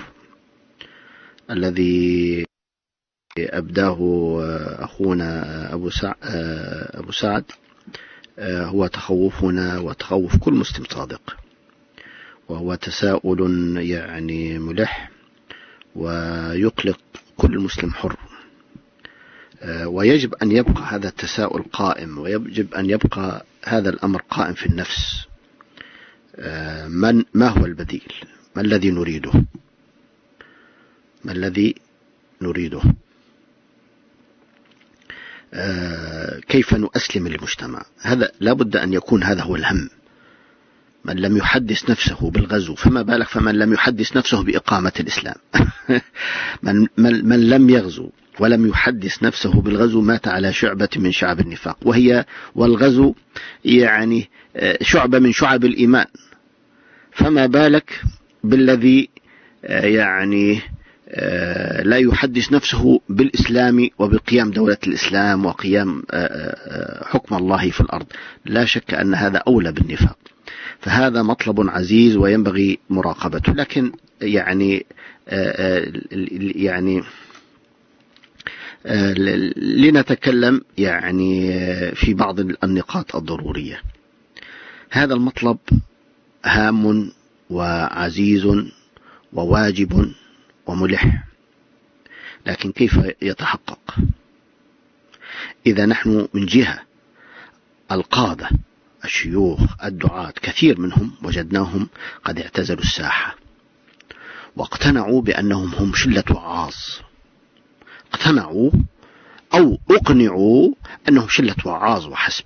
الذي أبداه أخونا أبو سعد, أبو سعد هو تخوفنا وتخوف كل مسلم صادق، وهو تساؤل يعني ملح ويقلق كل مسلم حر، ويجب أن يبقى هذا التساؤل قائم، ويجب أن يبقى هذا الأمر قائم في النفس. من ما هو البديل؟ ما الذي نريده؟ ما الذي نريده؟ كيف نؤسلم المجتمع؟ هذا لابد أن يكون هذا هو الهم. من لم يحدث نفسه بالغزو فما بالك فمن لم يحدث نفسه بإقامة الإسلام. من, من, من لم يغزو ولم يحدث نفسه بالغزو مات على شعبة من شعب النفاق، وهي والغزو يعني شعبة من شعب الإيمان، فما بالك بالذي يعني لا يحدث نفسه بالإسلام وبقيام دولة الإسلام وقيام حكم الله في الأرض. لا شك أن هذا أولى بالنفاق، فهذا مطلب عزيز وينبغي مراقبته. لكن يعني يعني لنتكلم يعني في بعض النقاط الضرورية. هذا المطلب هام وعزيز وواجب وملح، لكن كيف يتحقق؟ إذا نحن من جهة القادة الشيوخ الدعاة كثير منهم وجدناهم قد اعتزلوا الساحة واقتنعوا بأنهم هم شلة وعاظ، اقتنعوا أو اقنعوا أنهم شلة وعاظ وحسب،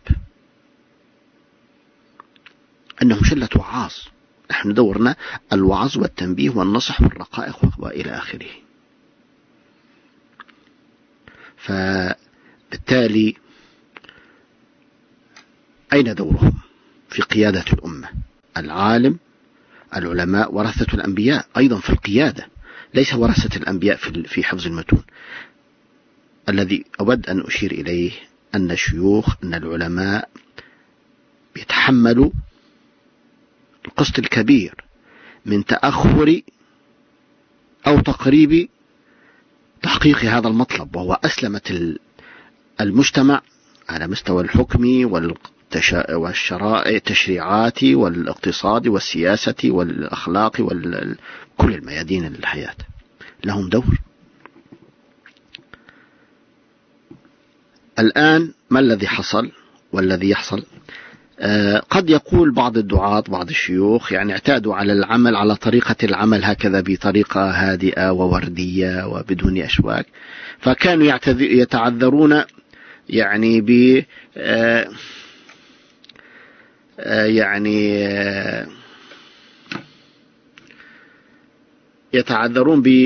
أنهم شلة وعاظ. نحن دورنا الوعظ والتنبيه والنصح والرقائق وإلى آخره. فبالتالي أين دورهم في قيادة الأمة؟ العالم العلماء ورثة الأنبياء أيضا في القيادة، ليس ورثة الأنبياء في حفظ المتون. الذي أود أن أشير إليه أن الشيوخ أن العلماء يتحملوا القسط الكبير من تأخر أو تقريب تحقيق هذا المطلب، وهو أسلمة المجتمع على مستوى الحكم والشرائع التشريعات والاقتصاد والسياسة والأخلاق وكل الميادين الحياة. لهم دور. الآن ما الذي حصل والذي يحصل؟ قد يقول بعض الدعاة بعض الشيوخ يعني اعتادوا على العمل على طريقة العمل هكذا بطريقة هادئة ووردية وبدون أشواك، فكانوا يتعذرون يعني ب يعني يتعذرون ب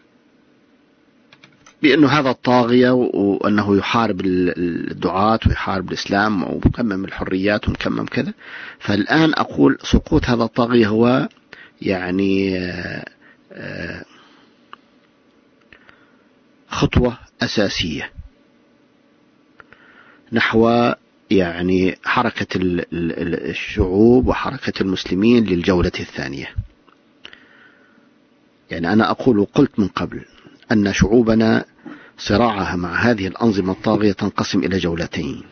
بأنه هذا الطاغية وأنه يحارب الدعاة ويحارب الإسلام ومكمم الحريات ومكمم كذا. فالآن أقول سقوط هذا الطاغية هو يعني خطوة أساسية نحو يعني حركة الشعوب وحركة المسلمين للجولة الثانية. يعني أنا أقول قلت من قبل أن شعوبنا صراعها مع هذه الأنظمة الطاغية تنقسم إلى جولتين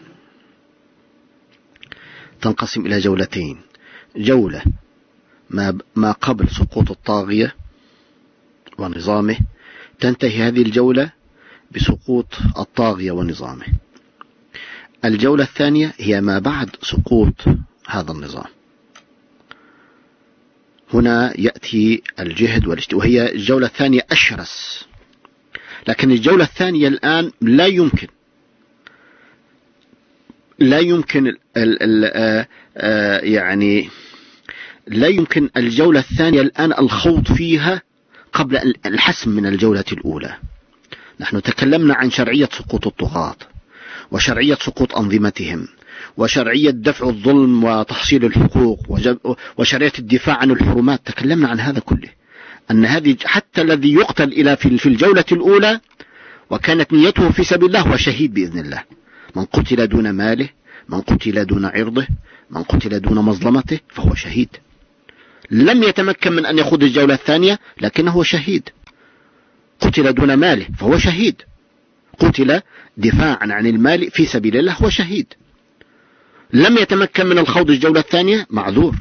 تنقسم إلى جولتين جولة ما ما قبل سقوط الطاغية ونظامه، تنتهي هذه الجولة بسقوط الطاغية ونظامه. الجولة الثانية هي ما بعد سقوط هذا النظام. هنا يأتي الجهد والاجتهاد، وهي الجولة الثانية أشرس. لكن الجولة الثانية الآن لا يمكن لا يمكن ال ال يعني لا يمكن الجولة الثانية الآن الخوض فيها قبل الحسم من الجولة الأولى. نحن تكلمنا عن شرعية سقوط الطغاة وشرعية سقوط أنظمتهم وشرعية دفع الظلم وتحصيل الحقوق وشرعية الدفاع عن الحرمات. تكلمنا عن هذا كله، أن هذه حتى الذي يقتل إلى في الجولة الأولى وكانت نيته في سبيل الله هو شهيد بإذن الله. من قتل دون ماله، من قتل دون عرضه، من قتل دون مظلمته فهو شهيد. لم يتمكن من أن يخوض الجولة الثانية لكنه هو شهيد، قتل دون ماله فهو شهيد، قتل دفاعا عن المال في سبيل الله هو شهيد. لم يتمكن من الخوض الجولة الثانية معذور.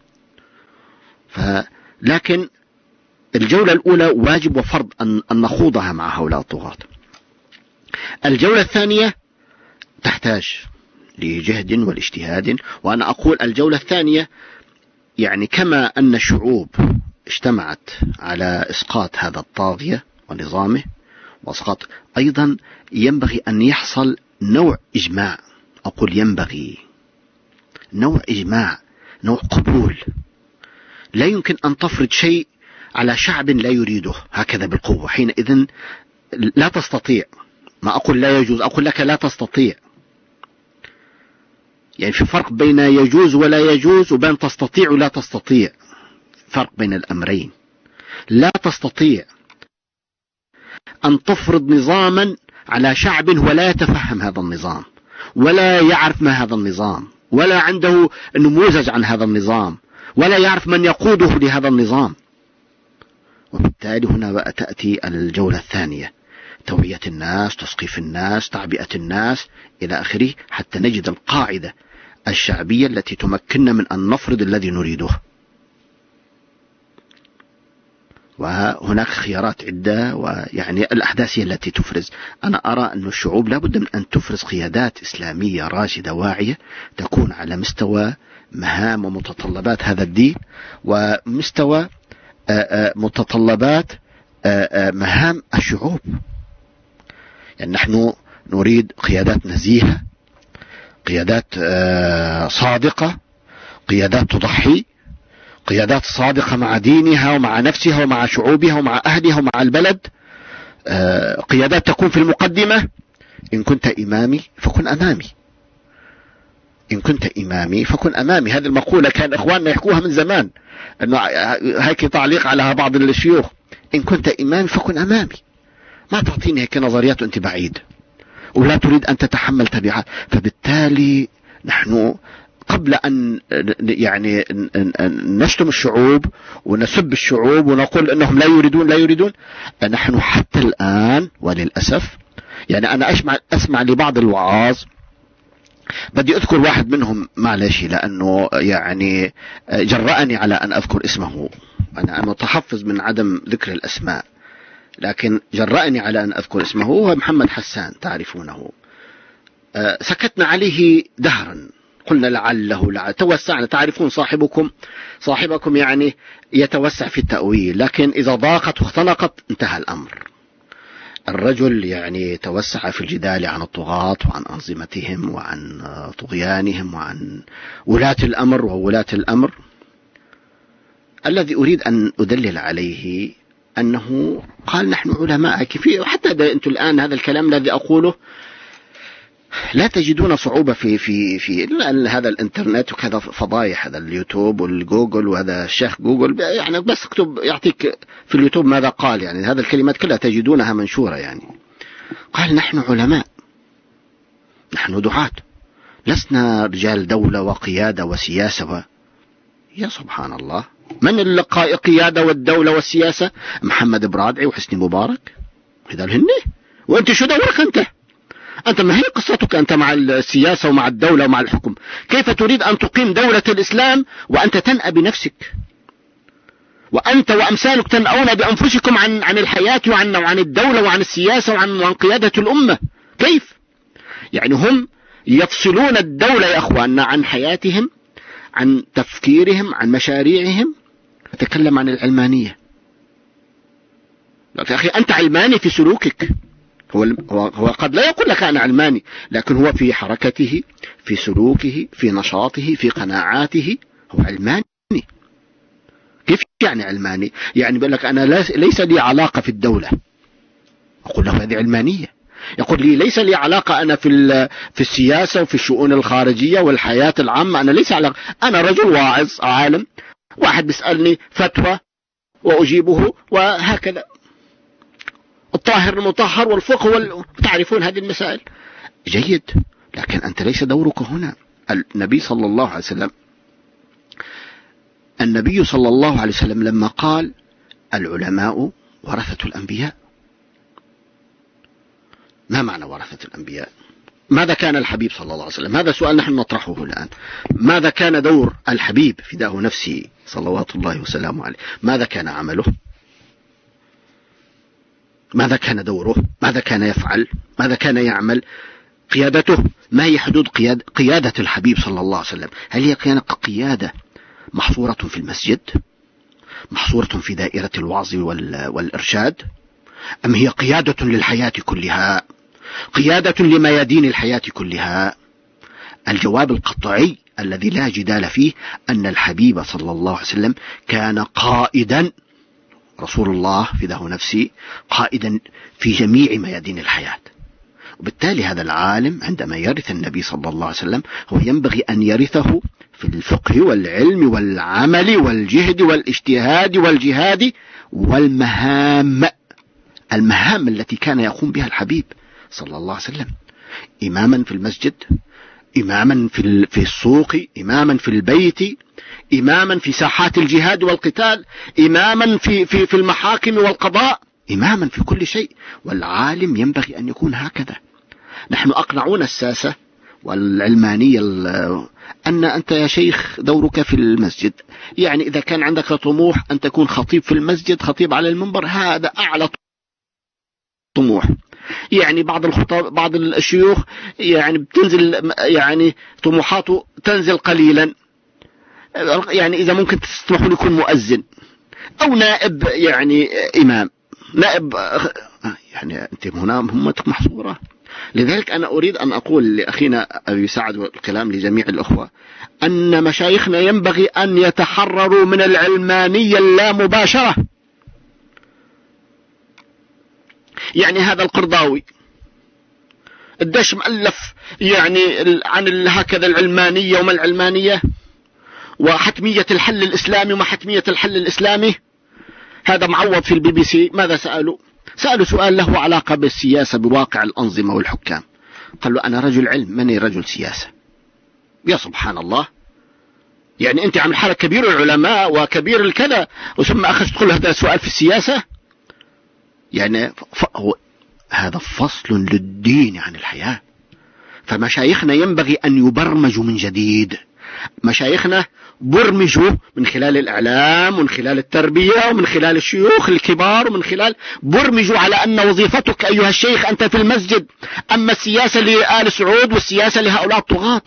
لكن الجولة الأولى واجب وفرض أن نخوضها مع هؤلاء الطغاة. الجولة الثانية تحتاج لجهد والاجتهاد. وأنا أقول الجولة الثانية يعني كما أن الشعوب اجتمعت على إسقاط هذا الطاغية ونظامه وإسقاط، أيضا ينبغي أن يحصل نوع إجماع. أقول ينبغي نوع إجماع، نوع قبول. لا يمكن أن تفرض شيء على شعب لا يريده هكذا بالقوة، حينئذ لا تستطيع. ما أقول لا يجوز، أقول لك لا تستطيع. يعني في فرق بين يجوز ولا يجوز وبين تستطيع ولا تستطيع، فرق بين الأمرين. لا تستطيع أن تفرض نظاما على شعب هو لا يتفهم هذا النظام ولا يعرف ما هذا النظام ولا عنده نموذج عن هذا النظام ولا يعرف من يقوده لهذا النظام. وبالتالي هنا بقى تأتي الجولة الثانية، توعية الناس، تثقيف الناس، تعبئة الناس إلى آخره، حتى نجد القاعدة الشعبية التي تمكننا من أن نفرض الذي نريده. وهناك خيارات عدة، ويعني الأحداث هي التي تفرز. أنا أرى أن الشعوب لابد من أن تفرز قيادات إسلامية راشدة واعية تكون على مستوى مهام ومتطلبات هذا الدين ومستوى متطلبات مهام الشعوب. يعني نحن نريد قيادات نزيهة، قيادات صادقة، قيادات تضحي، قيادات صادقة مع دينها ومع نفسها ومع شعوبها ومع أهلها ومع البلد، قيادات تكون في المقدمة. إن كنت إمامي فكن أمامي، إن كنت إمامي فكن أمامي. هذه المقولة كان إخواننا يحكوها من زمان، أنه هيك تعليق على بعض الشيوخ: إن كنت إمامي فكن أمامي. ما تعطيني هيك نظريات وأنت بعيد ولا تريد أن تتحمل تبعات. فبالتالي نحن قبل أن يعني نشتم الشعوب ونسب الشعوب ونقول أنهم لا يريدون لا يريدون نحن حتى الآن وللأسف، يعني أنا أسمع, أسمع لبعض الوعاظ، بدي أذكر واحد منهم معلش لأنه يعني جرأني على أن أذكر اسمه. أنا متحفظ من عدم ذكر الأسماء، لكن جرأني على أن أذكر اسمه. هو محمد حسان، تعرفونه. سكتنا عليه دهرا، قلنا لعله لعل توسعنا. تعرفون صاحبكم صاحبكم يعني يتوسع في التأويل، لكن إذا ضاقت واختنقت انتهى الأمر. الرجل يعني توسع في الجدال عن الطغاة وعن أنظمتهم وعن طغيانهم وعن ولاة الأمر وولاة الأمر. الذي أريد أن أدلل عليه أنه قال نحن علماء كيف. حتى أنتم الآن هذا الكلام الذي أقوله لا تجدون صعوبة في في في هذا الانترنت وكذا فضايح، هذا اليوتيوب والجوجل وهذا الشيخ جوجل، يعني بس اكتب يعطيك في اليوتيوب ماذا قال. يعني هذه الكلمات كلها تجدونها منشورة. يعني قال نحن علماء، نحن دعاة، لسنا رجال دولة وقيادة وسياسة و... يا سبحان الله، من اللي قيادة والدولة والسياسة؟ محمد برادعي وحسني مبارك، هذول هن. وانت شو دورك انت؟ أنت ما هي قصتك أنت مع السياسة ومع الدولة ومع الحكم؟ كيف تريد أن تقيم دولة الإسلام وأنت تنأى بنفسك، وأنت وأمثالك تنأون بأنفسكم عن عن الحياة وعن وعن الدولة وعن السياسة وعن وعن قيادة الأمة؟ كيف؟ يعني هم يفصلون الدولة يا أخواننا عن حياتهم، عن تفكيرهم، عن مشاريعهم. أتكلم عن العلمانية. يا أخي أنت علماني في سلوكك. هو هو قد لا يقول لك أنا علماني، لكن هو في حركته، في سلوكه، في نشاطه، في قناعاته هو علماني. كيف يعني علماني؟ يعني بيقول لك أنا ليس لي علاقة في الدولة. أقول له هذه علمانية. يقول لي ليس لي علاقة أنا في في السياسة وفي الشؤون الخارجية والحياة العامة، أنا ليس علاقة. أنا رجل واعظ عالم، واحد بيسألني فتوى وأجيبه وهكذا. الطاهر المطهر والفقه وال... تعرفون هذه المسائل جيد، لكن أنت ليس دورك هنا. النبي صلى الله عليه وسلم النبي صلى الله عليه وسلم لما قال العلماء ورثة الأنبياء، ما معنى ورثة الأنبياء؟ ماذا كان الحبيب صلى الله عليه وسلم؟ هذا سؤال نحن نطرحه الآن. ماذا كان دور الحبيب فداه نفسه صلوات الله وسلامه عليه؟ ماذا كان عمله؟ ماذا كان دوره؟ ماذا كان يفعل؟ ماذا كان يعمل؟ قيادته، ما هي حدود قياد قيادة الحبيب صلى الله عليه وسلم؟ هل هي قيادة محصورة في المسجد، محصورة في دائرة الوعظ والإرشاد، أم هي قيادة للحياة كلها، قيادة لميادين الحياة كلها؟ الجواب القطعي الذي لا جدال فيه أن الحبيب صلى الله عليه وسلم كان قائدا، رسول الله فداه نفسي، قائدا في جميع ميادين الحياة. وبالتالي هذا العالم عندما يرث النبي صلى الله عليه وسلم هو ينبغي أن يرثه في الفقه والعلم والعمل والجهد والاجتهاد والجهاد والمهام، المهام التي كان يقوم بها الحبيب صلى الله عليه وسلم، إماما في المسجد، إماما في السوق، إماما في البيت، إماما في ساحات الجهاد والقتال، إماما في, في, في المحاكم والقضاء، إماما في كل شيء. والعالم ينبغي أن يكون هكذا. نحن أقنعون الساسة والعلمانية أن أنت يا شيخ دورك في المسجد، يعني إذا كان عندك طموح أن تكون خطيب في المسجد، خطيب على المنبر، هذا أعلى طموح. يعني بعض الخطاب بعض الشيوخ يعني بتنزل، يعني طموحاته تنزل قليلا، يعني إذا ممكن تسمحوا لي يكون مؤذن أو نائب، يعني إمام، نائب، يعني أنت هنا مهمتك محصورة. لذلك أنا أريد أن أقول لأخينا أبي سعد والكلام لجميع الأخوة أن مشايخنا ينبغي أن يتحرروا من العلمانية اللامباشرة. يعني هذا القرضاوي الدش مؤلف يعني عن هكذا العلمانية وما العلمانية وحتمية الحل الإسلامي وما حتمية الحل الإسلامي. هذا معوض في البي بي سي ماذا سألوا؟ سألوا سؤال له علاقة بالسياسة، بواقع الأنظمة والحكام. قال له أنا رجل علم، ماني رجل سياسة. يا سبحان الله، يعني أنت عامل حالك كبير العلماء وكبير الكذا وثم أخذ تقول هذا سؤال في السياسة؟ يعني هذا فصل للدين عن الحياة. فمشايخنا ينبغي أن يبرمجوا من جديد. مشايخنا برمجوا من خلال الإعلام ومن خلال التربية ومن خلال الشيوخ الكبار ومن خلال برمجوا على أن وظيفتك أيها الشيخ أنت في المسجد، أما السياسة لآل سعود والسياسة لهؤلاء الطغاة.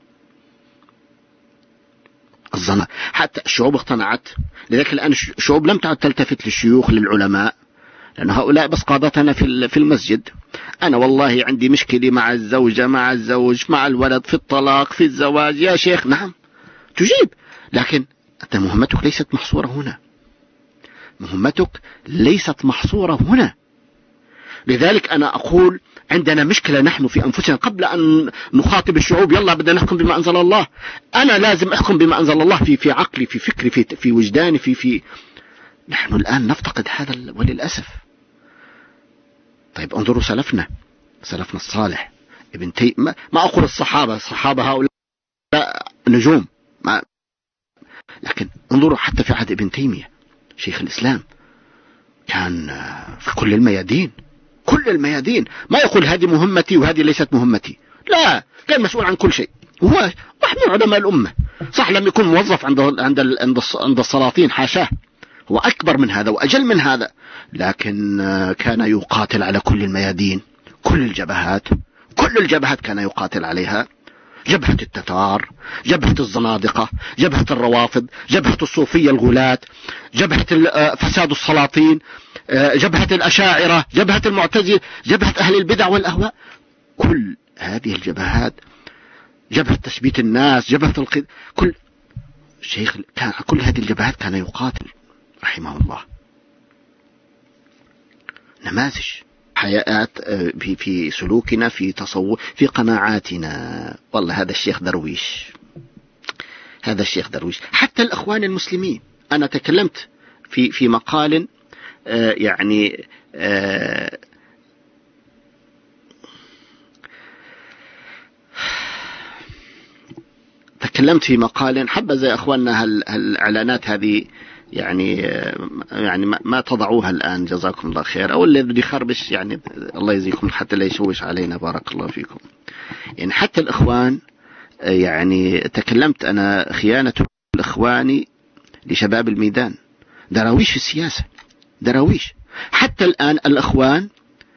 الظن حتى الشعوب اقتنعت. لذلك الآن الشعوب لم تعد تلتفت للشيوخ للعلماء، لأن هؤلاء بس قادتنا في المسجد. أنا والله عندي مشكلة مع الزوجة، مع الزوج، مع الولد، في الطلاق، في الزواج. يا شيخ نعم تجيب، لكن أنت مهمتك ليست محصورة هنا، مهمتك ليست محصورة هنا. لذلك أنا أقول عندنا مشكلة نحن في أنفسنا. قبل أن نخاطب الشعوب يلا بدنا نحكم بما أنزل الله، أنا لازم أحكم بما أنزل الله في في عقلي، في فكري، في في وجداني، في في نحن الآن نفتقد هذا وللأسف. طيب انظروا سلفنا، سلفنا الصالح ابن تيمية، ما, ما أقول الصحابة، الصحابة هؤلاء نجوم، ما لكن انظروا حتى في عهد ابن تيمية شيخ الإسلام كان في كل الميادين، كل الميادين، ما يقول هذه مهمتي وهذه ليست مهمتي، لا، كان مسؤول عن كل شيء. هو واحد من علماء الأمة، صح لم يكن موظف عند عند عند السلاطين، حاشاه، هو أكبر من هذا وأجل من هذا، لكن كان يقاتل على كل الميادين، كل الجبهات، كل الجبهات كان يقاتل عليها. جبهة التتار، جبهة الزنادقة، جبهة الروافض، جبهة الصوفية الغلاة، جبهة فساد السلاطين، جبهة الأشاعرة، جبهة المعتزلة، جبهة أهل البدع والأهواء، كل هذه الجبهات، جبهة تثبيت الناس، جبهة القد... كل شيخ كان كل هذه الجبهات كان يقاتل رحمه الله. نماذج حياة في في سلوكنا، في تصور، في قناعاتنا. والله هذا الشيخ درويش، هذا الشيخ درويش. حتى الأخوان المسلمين، أنا تكلمت في في مقال آه يعني آه تكلمت في مقال حبذا يا أخواننا هالإعلانات هذه يعني يعني ما تضعوها الآن جزاكم الله خير، أو اللي بده يخربش يعني الله يجزيكم حتى لا يشوش علينا بارك الله فيكم. يعني حتى الإخوان يعني تكلمت أنا خيانة الإخوان لشباب الميدان، دراويش في السياسة، دراويش. حتى الآن الإخوان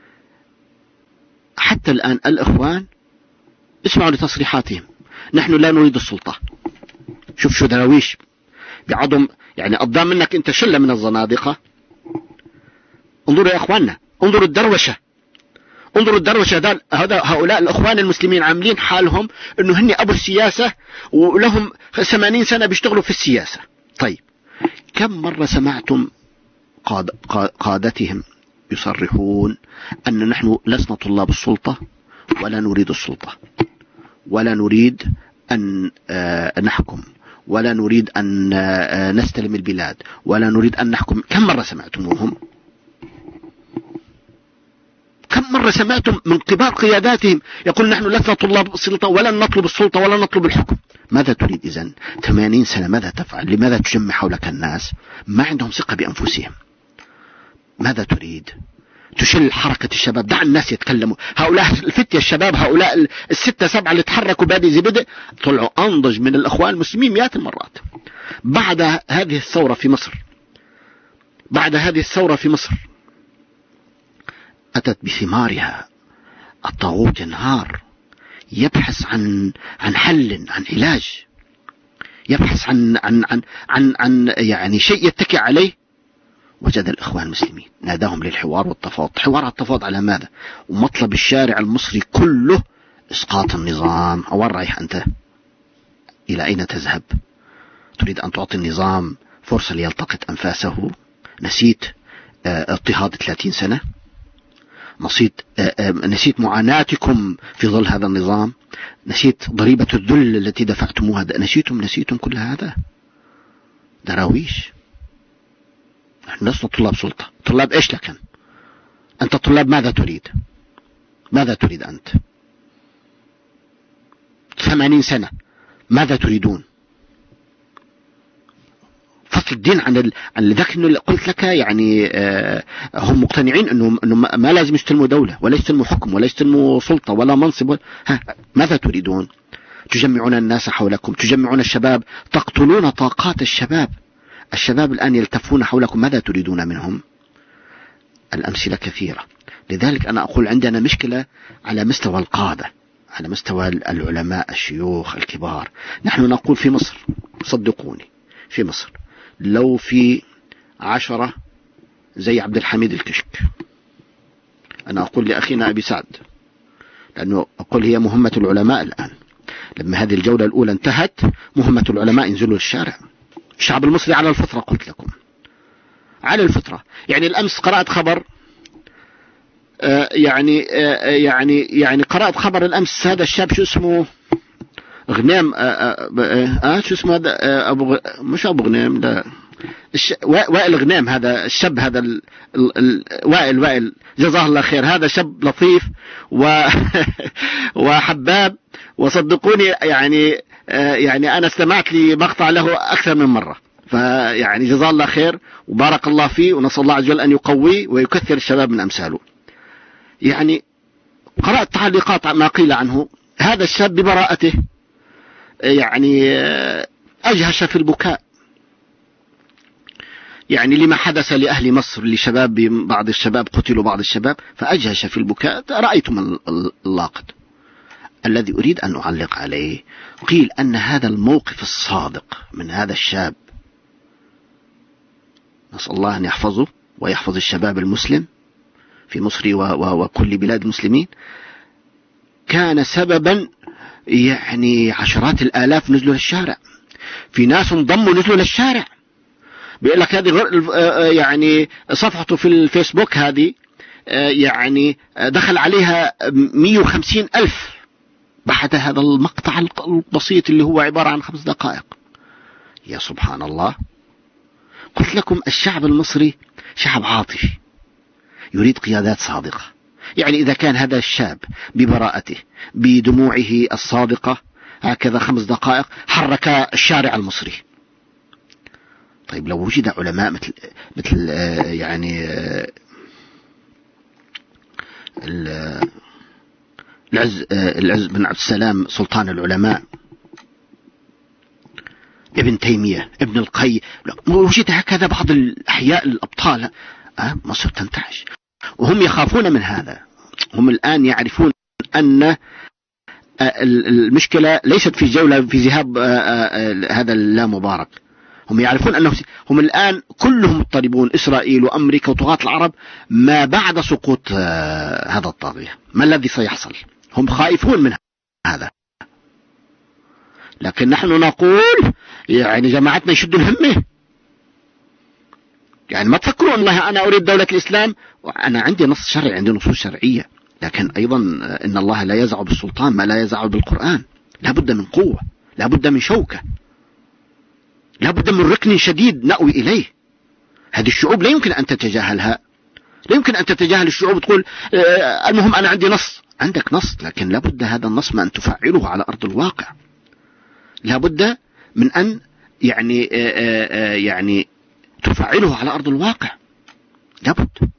حتى الآن الإخوان اسمعوا لتصريحاتهم، نحن لا نريد السلطة. شوف شو دراويش بعضهم، يعني قدام منك انت شلة من الزنادقة. انظروا يا اخواننا، انظروا الدروشة، انظروا الدروشة. هذا هؤلاء الاخوان المسلمين عاملين حالهم انه هني ابو السياسة ولهم ثمانين سنة بيشتغلوا في السياسة. طيب كم مرة سمعتم قاد قادتهم يصرحون ان نحن لسنا طلاب السلطة ولا نريد السلطة ولا نريد ان نحكم ولا نريد أن نستلم البلاد ولا نريد أن نحكم؟ كم مرة سمعتموهم؟ كم مرة سمعتم من كبار قياداتهم يقول نحن لسنا طلاب السلطة ولن نطلب السلطة ولا نطلب الحكم؟ ماذا تريد إذن؟ ثمانين سنة ماذا تفعل؟ لماذا تجمع حولك الناس؟ ما عندهم ثقة بأنفسهم. ماذا تريد؟ تشل حركة الشباب، دع الناس يتكلموا. هؤلاء الفتية الشباب، هؤلاء الستة سبعة اللي تحركوا بادي زي بدء طلعوا أنضج من الأخوان المسلمين مئات المرات. بعد هذه الثورة في مصر بعد هذه الثورة في مصر أتت بثمارها. الطاغوت ينهار، يبحث عن عن حل، عن علاج، يبحث عن عن عن عن, عن يعني شيء يتكئ عليه. وجد الإخوان المسلمين، ناداهم للحوار والتفاوض. حوار التفاوض على ماذا؟ ومطلب الشارع المصري كله إسقاط النظام. أوين رايح أنت؟ إلى أين تذهب؟ تريد أن تعطي النظام فرصة ليلتقط أنفاسه؟ نسيت اضطهاد ثلاثين سنة؟ نسيت نسيت معاناتكم في ظل هذا النظام؟ نسيت ضريبة الذل التي دفعتموها؟ نسيتم نسيتم كل هذا؟ دراويش. نحن لسنا طلاب سلطة. طلاب إيش لكن؟ أنت طلاب ماذا تريد؟ ماذا تريد أنت؟ ثمانين سنة ماذا تريدون؟ فصل الدين عن ال... عن ذاك إنه قلت لك يعني آه هم مقتنعين إنه إنه ما لازم يستلموا دولة ولا يستلموا حكم ولا يستلموا سلطة ولا منصب ولا... ها ماذا تريدون؟ تجمعون الناس حولكم، تجمعون الشباب، تقتلون طاقات الشباب. الشباب الآن يلتفون حولكم، ماذا تريدون منهم؟ الأمثلة كثيرة. لذلك أنا أقول عندنا مشكلة على مستوى القادة، على مستوى العلماء الشيوخ الكبار. نحن نقول في مصر، صدقوني في مصر لو في عشرة زي عبد الحميد الكشك، أنا أقول لأخينا أبي سعد، لأنه أقول هي مهمة العلماء الآن. لما هذه الجولة الأولى انتهت، مهمة العلماء ينزلوا للشارع. الشعب المصري على الفطرة، قلت لكم على الفطرة. يعني الأمس قرأت خبر آه يعني آه يعني يعني قرأت خبر الأمس، هذا الشاب شو اسمه غنيم آه, آه, آه شو اسمه هذا آه أبو غ... مش أبو غنيم، لا الش... وائل غنيم. هذا الشاب هذا ال... ال... ال... وائل وائل جزاه الله خير. هذا شاب لطيف و... وحباب، وصدقوني يعني يعني أنا استمعت لمقطع له أكثر من مرة. فيعني جزاه الله خير وبارك الله فيه، ونسأل الله عز وجل أن يقويه ويكثر الشباب من أمثاله. يعني قرأت تعليقات ما قيل عنه. هذا الشاب ببراءته يعني أجهش في البكاء، يعني لما حدث لأهل مصر، لشباب بعض الشباب قتلوا، بعض الشباب، فأجهش في البكاء. رأيتم اللاقط. الذي أريد أن أعلق عليه، قيل أن هذا الموقف الصادق من هذا الشاب، نسأل الله أن يحفظه ويحفظ الشباب المسلم في مصر وكل بلاد المسلمين، كان سببا يعني عشرات الآلاف نزلوا للشارع. في ناس انضموا نزلوا للشارع. بيقول لك هذه يعني صفحته في الفيسبوك هذه يعني دخل عليها مئة وخمسين ألف بعد هذا المقطع البسيط اللي هو عبارة عن خمس دقائق. يا سبحان الله. قلت لكم الشعب المصري شعب عاطفي يريد قيادات صادقة. يعني إذا كان هذا الشاب ببراءته بدموعه الصادقة هكذا خمس دقائق حرك الشارع المصري. طيب لو وجد علماء مثل مثل يعني العز العز بن عبد السلام سلطان العلماء، ابن تيمية، ابن القيم، وجد هكذا بعض الأحياء الأبطال، مصر تنتعش. وهم يخافون من هذا. هم الآن يعرفون أن المشكلة ليست في جولة في ذهاب هذا اللا مبارك. هم يعرفون أنه هم الآن كلهم مضطربون، إسرائيل وأمريكا وطغاة العرب، ما بعد سقوط هذا الطاغية ما الذي سيحصل؟ هم خائفون من هذا. لكن نحن نقول يعني جماعتنا يشدوا الهمة، يعني ما تفكروا الله أنا أريد دولة الإسلام، وأنا عندي نص شرعي، عندي نصوص شرعية، لكن أيضا إن الله لا يزع بالسلطان ما لا يزع بالقرآن. لا بد من قوة، لا بد من شوكة، لا بد من ركن شديد نأوي إليه. هذه الشعوب لا يمكن أن تتجاهلها، لا يمكن أن تتجاهل الشعوب وتقول آه المهم أنا عندي نص. عندك نص، لكن لا بد هذا النص من أن تفعله على أرض الواقع. لا بد من أن يعني آآ آآ يعني تفعله على أرض الواقع، لا بد.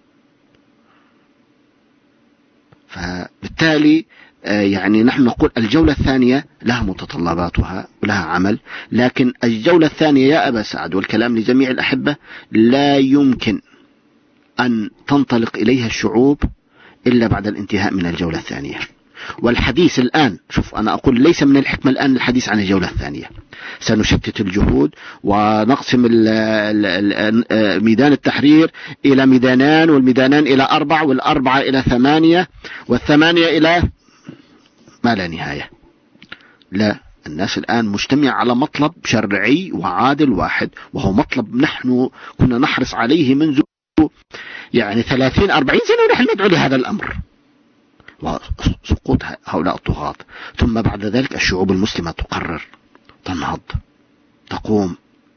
فبالتالي يعني نحن نقول الجولة الثانية لها متطلباتها ولها عمل، لكن الجولة الثانية يا أبا سعد، والكلام لجميع الأحبة، لا يمكن أن تنطلق إليها الشعوب إلا بعد الانتهاء من الجولة الثانية. والحديث الآن، شوف أنا أقول ليس من الحكمة الآن الحديث عن الجولة الثانية. سنشتت الجهود ونقسم ال ال ميدان التحرير إلى ميدانان، والميدانان إلى أربع، والأربعة إلى ثمانية، والثمانية إلى ما لا نهاية. لا، الناس الآن مجتمع على مطلب شرعي وعادل واحد، وهو مطلب نحن كنا نحرص عليه منذ يعني ثلاثين أربعين سنة ونحن ندعو لهذا الأمر، وسقوط هؤلاء الطغاة. ثم بعد ذلك الشعوب المسلمة تقرر، تنهض، تقوم.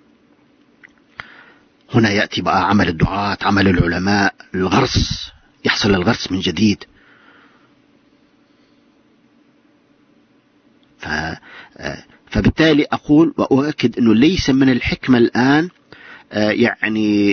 هنا يأتي بقى عمل الدعاة، عمل العلماء، الغرس، يحصل الغرس من جديد. ف... فبالتالي أقول وأؤكد أنه ليس من الحكمة الآن يعني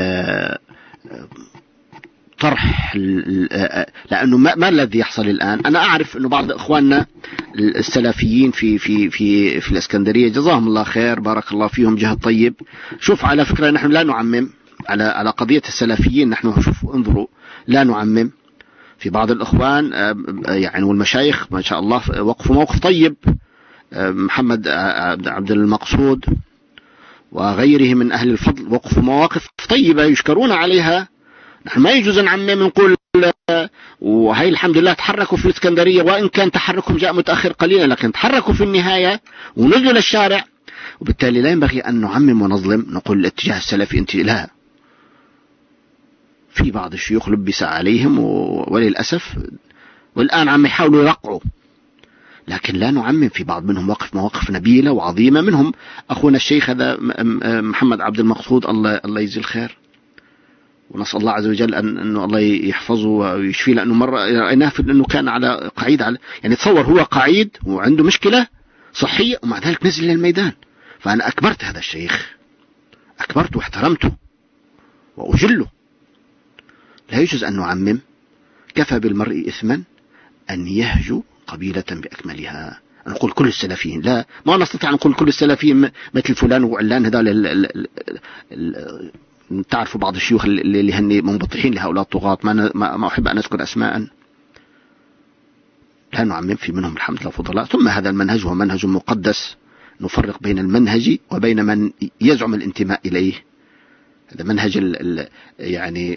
طرح، لأنه ما, ما الذي يحصل الآن. أنا أعرف أنه بعض إخواننا السلفيين في في في في الإسكندرية جزاهم الله خير، بارك الله فيهم، جهد طيب. شوف على فكرة نحن لا نعمم على على قضية السلفيين، نحن شوف انظروا لا نعمم. في بعض الإخوان يعني والمشايخ ما شاء الله وقفوا موقف طيب، محمد عبد المقصود وغيره من أهل الفضل وقفوا مواقف طيبة يشكرون عليها. نحن ما يجوز نعمم نقول وهي الحمد لله تحركوا في الإسكندرية، وإن كان تحركهم جاء متأخر قليلا، لكن تحركوا في النهاية ونزلوا للشارع. وبالتالي لا ينبغي أن نعمم ونظلم نقول الاتجاه السلفي أنت لا. في بعض الشيوخ لبس عليهم وللأسف، والآن عم يحاولوا يرقعوا، لكن لا نعمم. في بعض منهم وقف مواقف نبيلة وعظيمة، منهم أخونا الشيخ هذا محمد عبد المقصود، الله الله يجزيه الخير، ونسأل الله عز وجل أن أنه الله يحفظه ويشفيه، لأنه مرة رأيناه في أنه كان على قعيد، على يعني تصور هو قعيد وعنده مشكلة صحية ومع ذلك نزل للميدان. فأنا أكبرت هذا الشيخ، أكبرته واحترمته وأجله. لا يجوز أن نعمم. كفى بالمرء إثما أن يهجو قبيلة بأكملها. نقول كل السلفيين، لا، ما نستطيع أن نقول كل السلفيين مثل فلان وعلان. هذا تعرفوا بعض الشيوخ اللي هن منبطحين لهؤلاء الطغاة، ما ما أحب أن أذكر أسماء، لا نعمم، في منهم الحمد لله فضلاء. ثم هذا المنهج هو منهج مقدس، نفرق بين المنهج وبين من يزعم الانتماء إليه. هذا منهج ال ال يعني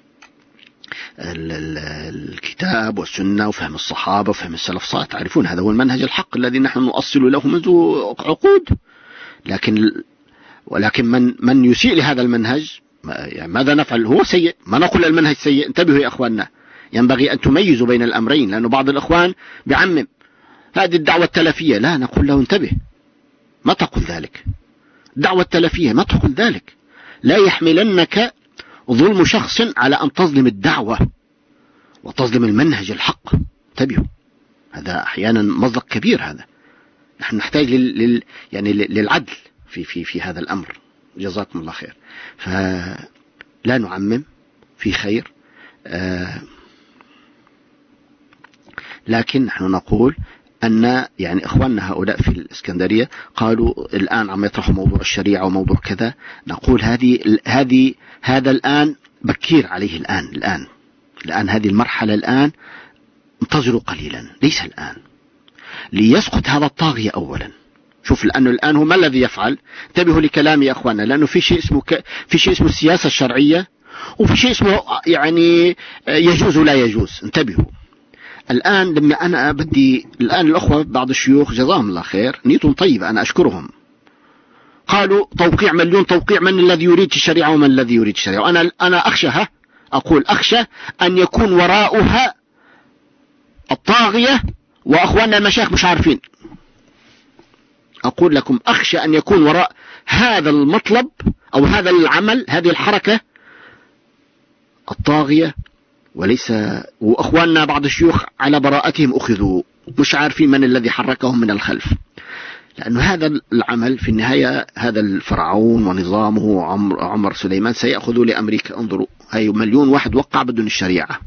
ال ال الكتاب والسنة وفهم الصحابة وفهم السلف الصالح، تعرفون هذا هو المنهج الحق الذي نحن نؤصل له منذ عقود. لكن ولكن من من يسيء لهذا المنهج يعني ماذا نفعل؟ هو سيء، ما نقول المنهج سيء. انتبهوا يا أخواننا، ينبغي أن تميزوا بين الأمرين، لأنه بعض الإخوان بعمم هذه الدعوة التلفية، لا، نقول له انتبه، ما تقول ذلك. الدعوة التلفية ما تقول ذلك. لا يحملنك ظلم شخص على أن تظلم الدعوة وتظلم المنهج الحق. انتبهوا، هذا أحيانا مزق كبير. هذا نحن نحتاج لل... لل... يعني للعدل في في في هذا الأمر. جزاكم الله خير. فلا نعمم، في خير، آه لكن نحن نقول أن يعني إخواننا هؤلاء في الإسكندرية قالوا الآن عم يطرحوا موضوع الشريعة وموضوع كذا. نقول هذه هذه هذا الآن بكير عليه، الآن الآن الآن هذه المرحلة الآن، انتظروا قليلا، ليس الآن، ليسقط هذا الطاغية أولا. شوف، لأنه الآن هو ما الذي يفعل؟ انتبهوا لكلامي يا أخوانا، لأنه في شيء اسمه ك... في شيء اسمه السياسة الشرعية، وفي شيء اسمه يعني يجوز ولا يجوز. انتبهوا الآن. لما أنا بدي الآن الأخوة بعض الشيوخ جزاهم الله خير، نيتهم طيبة، أنا أشكرهم، قالوا توقيع مليون توقيع، من الذي يريد الشريعة ومن الذي يريد الشريعة. وأنا أنا أخشى، أقول أخشى أن يكون وراءها الطاغية وأخواننا المشايخ مش عارفين. أقول لكم أخشى أن يكون وراء هذا المطلب أو هذا العمل، هذه الحركة، الطاغية، وليس وأخواننا بعض الشيوخ على براءتهم أخذوا، مش عارفين من الذي حركهم من الخلف. لأنه هذا العمل في النهاية، هذا الفرعون ونظامه عمر, عمر سليمان سيأخذوا لأمريكا. انظروا، هاي مليون واحد وقع بدون الشريعة،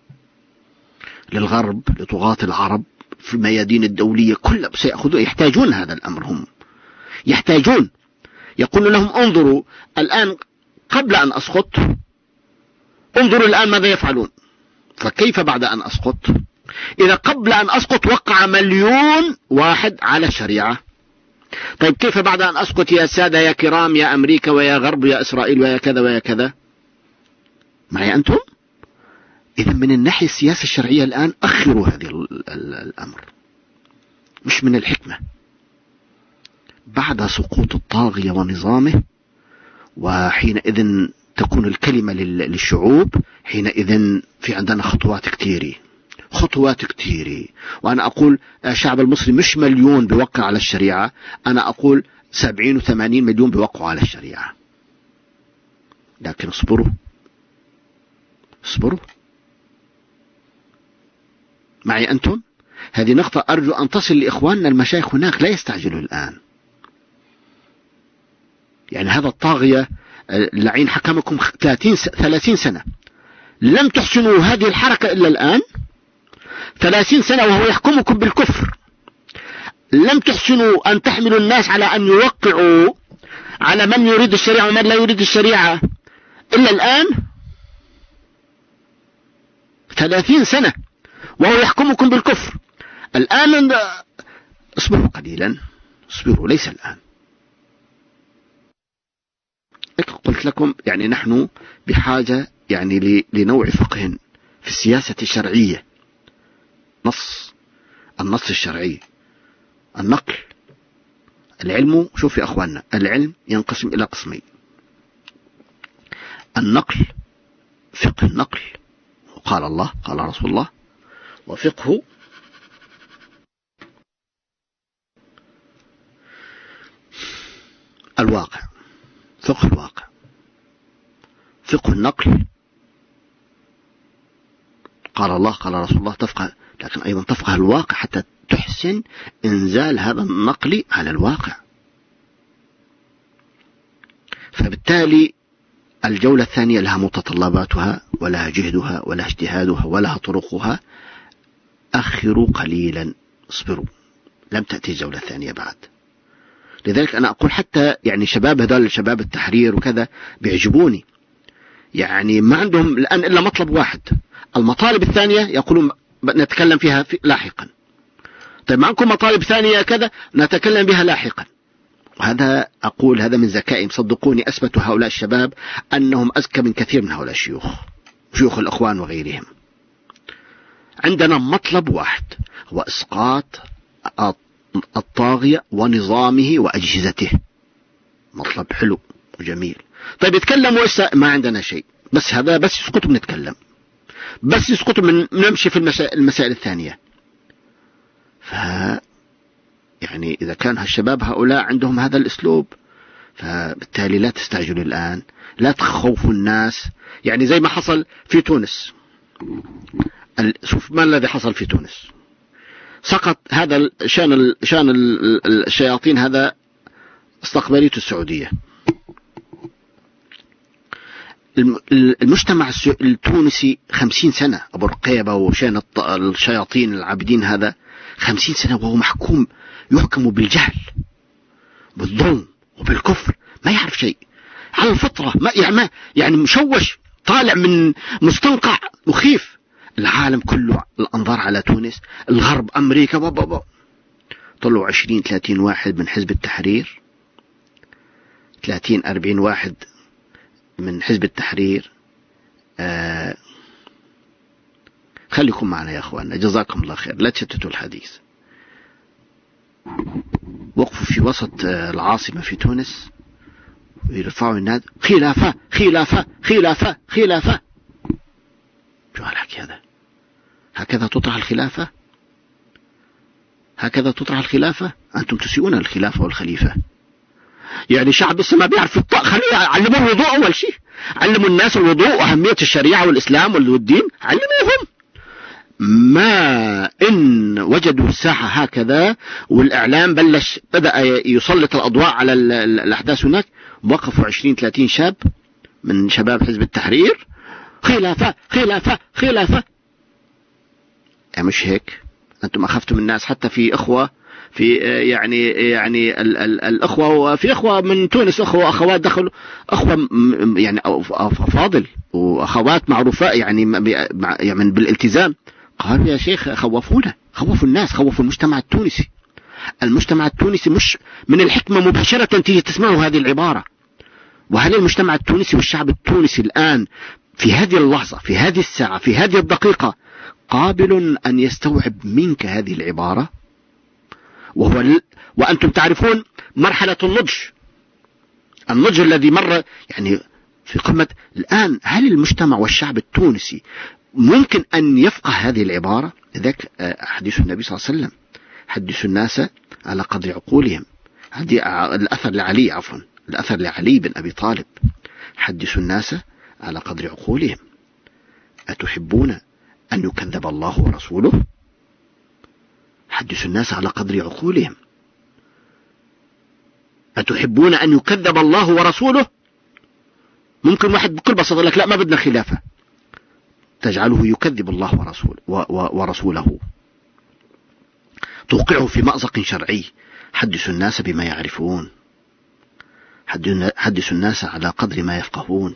للغرب، لطغاة العرب في الميادين الدولية كلها سيأخذوا، يحتاجون هذا الأمر، هم يحتاجون. يقول لهم انظروا الآن قبل أن أسقط، انظروا الآن ماذا يفعلون. فكيف بعد أن أسقط؟ إذا قبل أن أسقط وقع مليون واحد على الشريعة، طيب كيف بعد أن أسقط يا سادة يا كرام يا أمريكا ويا غرب ويا إسرائيل ويا كذا ويا كذا؟ معي أنتم؟ إذا من الناحية السياسة الشرعية الآن أخروا هذه الأمر، مش من الحكمة. بعد سقوط الطاغية ونظامه، وحينئذ تكون الكلمة للشعوب، حينئذ في عندنا خطوات كتيرة، خطوات كتيرة. وأنا أقول الشعب المصري مش مليون بيوقع على الشريعة، أنا أقول سبعين وثمانين مليون بيوقعوا على الشريعة. لكن اصبروا، اصبروا معي أنتم. هذه نقطة أرجو أن تصل لإخواننا المشايخ هناك، لا يستعجلوا الآن. يعني هذا الطاغية اللعين حكمكم ثلاثين سنة، لم تحسنوا هذه الحركة إلا الآن. ثلاثين سنة وهو يحكمكم بالكفر، لم تحسنوا أن تحملوا الناس على أن يوقعوا على من يريد الشريعة ومن لا يريد الشريعة إلا الآن. ثلاثين سنة وهو يحكمكم بالكفر. الآن اصبروا قليلا، اصبروا، ليس الآن. قلت لكم يعني نحن بحاجة يعني لنوع فقه في السياسة الشرعية، نص، النص الشرعي، النقل، العلم. شوف يا أخواننا، العلم ينقسم إلى قسمين: النقل، فقه النقل، قال الله قال رسول الله، وفقه الواقع، فقه الواقع. فقه النقل قال الله قال رسول الله تفقه، لكن أيضا تفقه الواقع حتى تحسن إنزال هذا النقل على الواقع. فبالتالي الجولة الثانية لها متطلباتها ولها جهدها ولها اجتهادها ولها طرقها. أخروا قليلا، اصبروا، لم تأتي الجولة الثانية بعد. لذلك أنا أقول حتى يعني شباب هذول شباب التحرير وكذا بيعجبوني، يعني ما عندهم الآن إلا مطلب واحد. المطالب الثانية يقولون نتكلم فيها في لاحقا. طيب معكم مطالب ثانية كذا نتكلم بها لاحقا. وهذا أقول هذا من ذكائهم، صدقوني أثبت هؤلاء الشباب أنهم أذكى من كثير من هؤلاء الشيوخ، شيوخ الأخوان وغيرهم. عندنا مطلب واحد هو إسقاط الطاغية ونظامه وأجهزته. مطلب حلو وجميل. طيب يتكلموا إسا ما عندنا شيء، بس هذا بس يسقطوا بنتكلم، بس يسقطوا من نمشي في المسائل, المسائل الثانية. ف يعني إذا كان هالشباب هؤلاء عندهم هذا الأسلوب، فبالتالي لا تستعجلوا الآن، لا تخوفوا الناس. يعني زي ما حصل في تونس، شوف ما الذي حصل في تونس. سقط هذا شان شان الشياطين، هذا استقبالية السعودية. المجتمع التونسي خمسين سنة، أبو رقيبة وشان الشياطين العابدين هذا خمسين سنة وهو محكوم، يحكم بالجهل بالظلم وبالكفر، ما يعرف شيء على الفطرة، ما يعني, ما يعني مشوش، طالع من مستنقع مخيف. العالم كله الأنظار على تونس، الغرب، أمريكا، بابا طلعوا عشرين ثلاثين واحد من حزب التحرير، ثلاثين أربعين واحد من حزب التحرير. آه خليكم معنا يا أخواننا، جزاكم الله خير، لا تشتتوا الحديث. وقفوا في وسط العاصمة في تونس ويرفعوا النادي خلافة خلافة خلافة خلافة. شو هالحكي هذا؟ هكذا تطرح الخلافة؟ هكذا تطرح الخلافة؟ أنتم تسيئون الخلافة والخليفة. يعني شعب لسه ما بيعرف الطاق، خليه علموا الوضوء أول شيء، علموا الناس الوضوء وأهمية الشريعة والإسلام والدين، علموهم. ما إن وجدوا الساحة هكذا والإعلام بلش بدأ يسلط الأضواء على الأحداث هناك، وقفوا عشرين ثلاثين شاب من شباب حزب التحرير خلافة خلافة خلافة. يعني مش هيك؟ أنتم أخفتم الناس، حتى في أخوة في يعني يعني ال ال الأخوة، في أخوة من تونس، أخوة وأخوات دخلوا، أخوة يعني أفاضل وأخوات معروفة يعني يعني بالالتزام، قالوا يا شيخ خوفونا، خوفوا الناس، خوفوا المجتمع التونسي. المجتمع التونسي مش من الحكمة مباشرة تيجي تسمعوا هذه العبارة. وهل المجتمع التونسي والشعب التونسي الآن في هذه اللحظة، في هذه الساعة، في هذه الدقيقة قابل أن يستوعب منك هذه العبارة؟ وهو ال... وأنتم تعرفون مرحلة النضج، النضج الذي مر يعني في قمة الآن. هل المجتمع والشعب التونسي ممكن أن يفقه هذه العبارة؟ لذلك حديث النبي صلى الله عليه وسلم حدثوا الناس على قدر عقولهم. الأثر لعلي عفوا الأثر لعلي بن أبي طالب، حدثوا الناس على قدر عقولهم، أتحبون أن يكذب الله ورسوله؟ حدثوا الناس على قدر عقولهم، أتحبون أن يكذب الله ورسوله؟ ممكن واحد بكل بساطة لك لا ما بدنا خلافة، تجعله يكذب الله ورسوله, ورسوله توقعه في مأزق شرعي. حدثوا الناس بما يعرفون، حدثوا الناس على قدر ما يفقهون.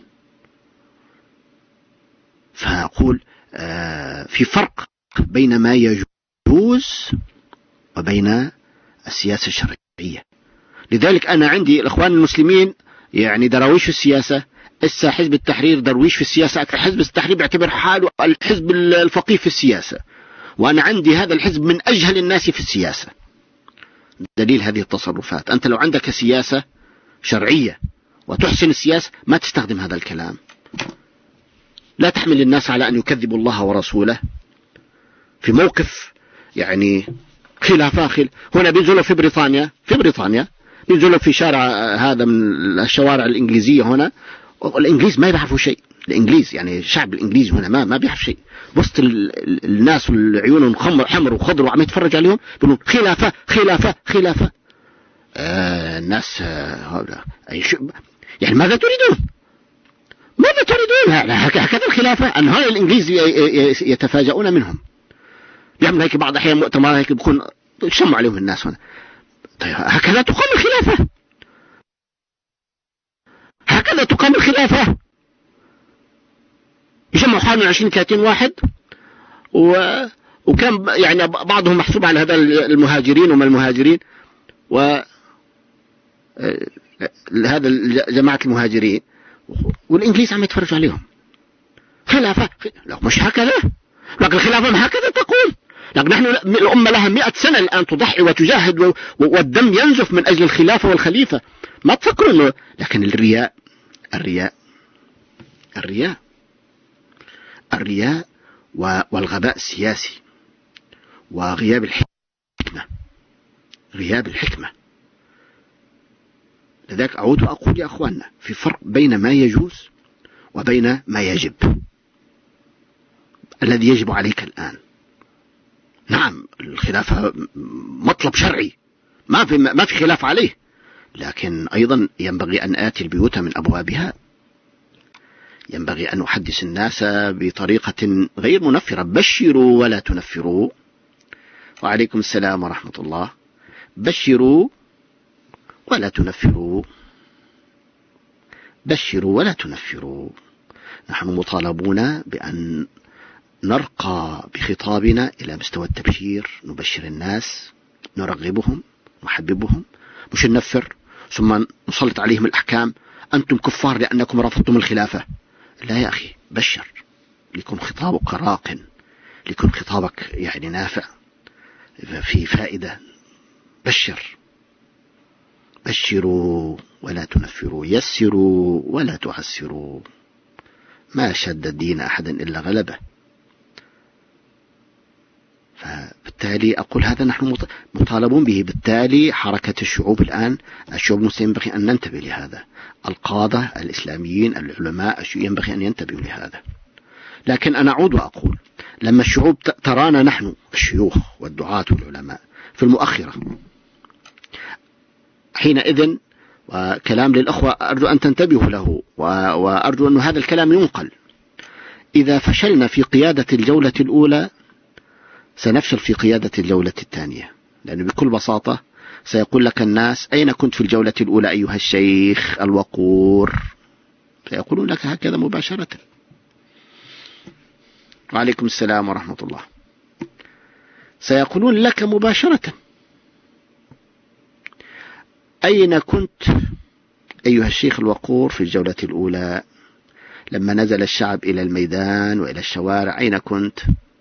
فأقول في فرق بين ما يجوز وبين السياسة الشرعية. لذلك أنا عندي الإخوان المسلمين يعني دراويش في السياسة، إسا حزب التحرير درويش في السياسة أكثر. حزب التحرير بيعتبر حاله الحزب الفقيه في السياسة، وأنا عندي هذا الحزب من أجهل الناس في السياسة. دليل هذه التصرفات. أنت لو عندك سياسة شرعية وتحسن السياسة ما تستخدم هذا الكلام، لا تحمل الناس على أن يكذبوا الله ورسوله في موقف يعني خلافاخل. هنا بينزلوا في بريطانيا في بريطانيا بينزلوا في شارع هذا من الشوارع الإنجليزية هنا، والإنجليز ما يعرفوا شيء. الإنجليز يعني الشعب الإنجليزي هنا ما ما بيعرف شيء، وسط الناس والعيون خمر حمر وخضر وعم يتفرج عليهم بيقولون خلافة خلافة خلافة. آه الناس آه يعني ماذا تريدون؟ ماذا تريدون؟ هكذا الخلافة. أن هؤلاء الإنجليز يتفاجؤون منهم، يعمل هيك بعض أحيان مؤتمر هيك بيكون يشموا عليهم الناس هنا. طيب هكذا تقام الخلافة؟ هكذا تقام الخلافة؟ يجمعوا حوالي عشرين ثلاثين واحد، و... وكان يعني بعضهم محسوب على هذا المهاجرين وما المهاجرين، و هذا جماعة المهاجرين، والإنجليز عم يتفرجوا عليهم. خلافة؟ لا مش هكذا، لكن الخلافة هكذا تقول. لكن نحن الأمة لها مئة سنة الآن تضحي وتجاهد، والدم ينزف من أجل الخلافة والخليفة. ما تفكروا إنه، لكن الرياء الرياء الرياء الرياء والغباء السياسي وغياب الحكمة، غياب الحكمة. لذلك أعود وأقول يا أخواننا في فرق بين ما يجوز وبين ما يجب. الذي يجب عليك الآن نعم الخلافة مطلب شرعي ما في ما في خلاف عليه، لكن أيضا ينبغي أن آتي البيوت من أبوابها، ينبغي أن أحدث الناس بطريقة غير منفرة. بشروا ولا تنفروا. وعليكم السلام ورحمة الله. بشروا ولا تنفروا، بشروا ولا تنفروا. نحن مطالبون بأن نرقى بخطابنا إلى مستوى التبشير، نبشر الناس، نرغبهم، نحببهم، مش ننفر ثم نسلط عليهم الأحكام، أنتم كفار لأنكم رفضتم الخلافة. لا يا أخي، بشر، ليكن خطابك راق، ليكن خطابك يعني نافع في فائدة. بشر، بشروا ولا تنفروا، يسروا ولا تعسروا. ما شد الدين أحدا إلا غلبه. فبالتالي أقول هذا نحن مطالبون به. بالتالي حركة الشعوب الآن، الشعوب المسلمين ينبغي أن ننتبه لهذا، القادة الإسلاميين العلماء ينبغي أن ينتبهوا لهذا. لكن أنا أعود وأقول لما الشعوب ترانا نحن الشيوخ والدعاة والعلماء في المؤخرة، حينئذ وكلام للأخوة أرجو أن تنتبهوا له، وأرجو أن هذا الكلام ينقل. إذا فشلنا في قيادة الجولة الأولى سنفشل في قيادة الجولة الثانية، لأنه بكل بساطة سيقول لك الناس أين كنت في الجولة الأولى أيها الشيخ الوقور؟ سيقولون لك هكذا مباشرة. وعليكم السلام ورحمة الله. سيقولون لك مباشرة أين كنت أيها الشيخ الوقور في الجولة الأولى لما نزل الشعب إلى الميدان وإلى الشوارع؟ أين كنت؟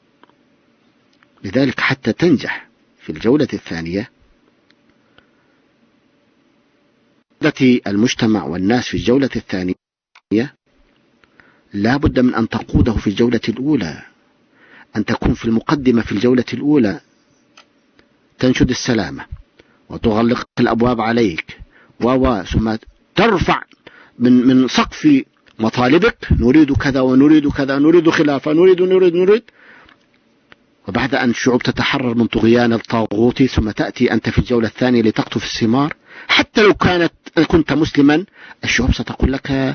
لذلك حتى تنجح في الجولة الثانية المجتمع والناس في الجولة الثانية لا بد من أن تقوده في الجولة الأولى، أن تكون في المقدمة في الجولة الأولى، تنشد السلامة وتغلق الأبواب عليك و ثم ترفع من من سقف مطالبك، نريد كذا ونريد كذا، نريد خلافة، نريد نريد نريد وبعد أن الشعوب تتحرر من طغيان الطاغوت ثم تأتي أنت في الجولة الثانية لتقطف الثمار. حتى لو كانت كنت مسلما الشعوب ستقول لك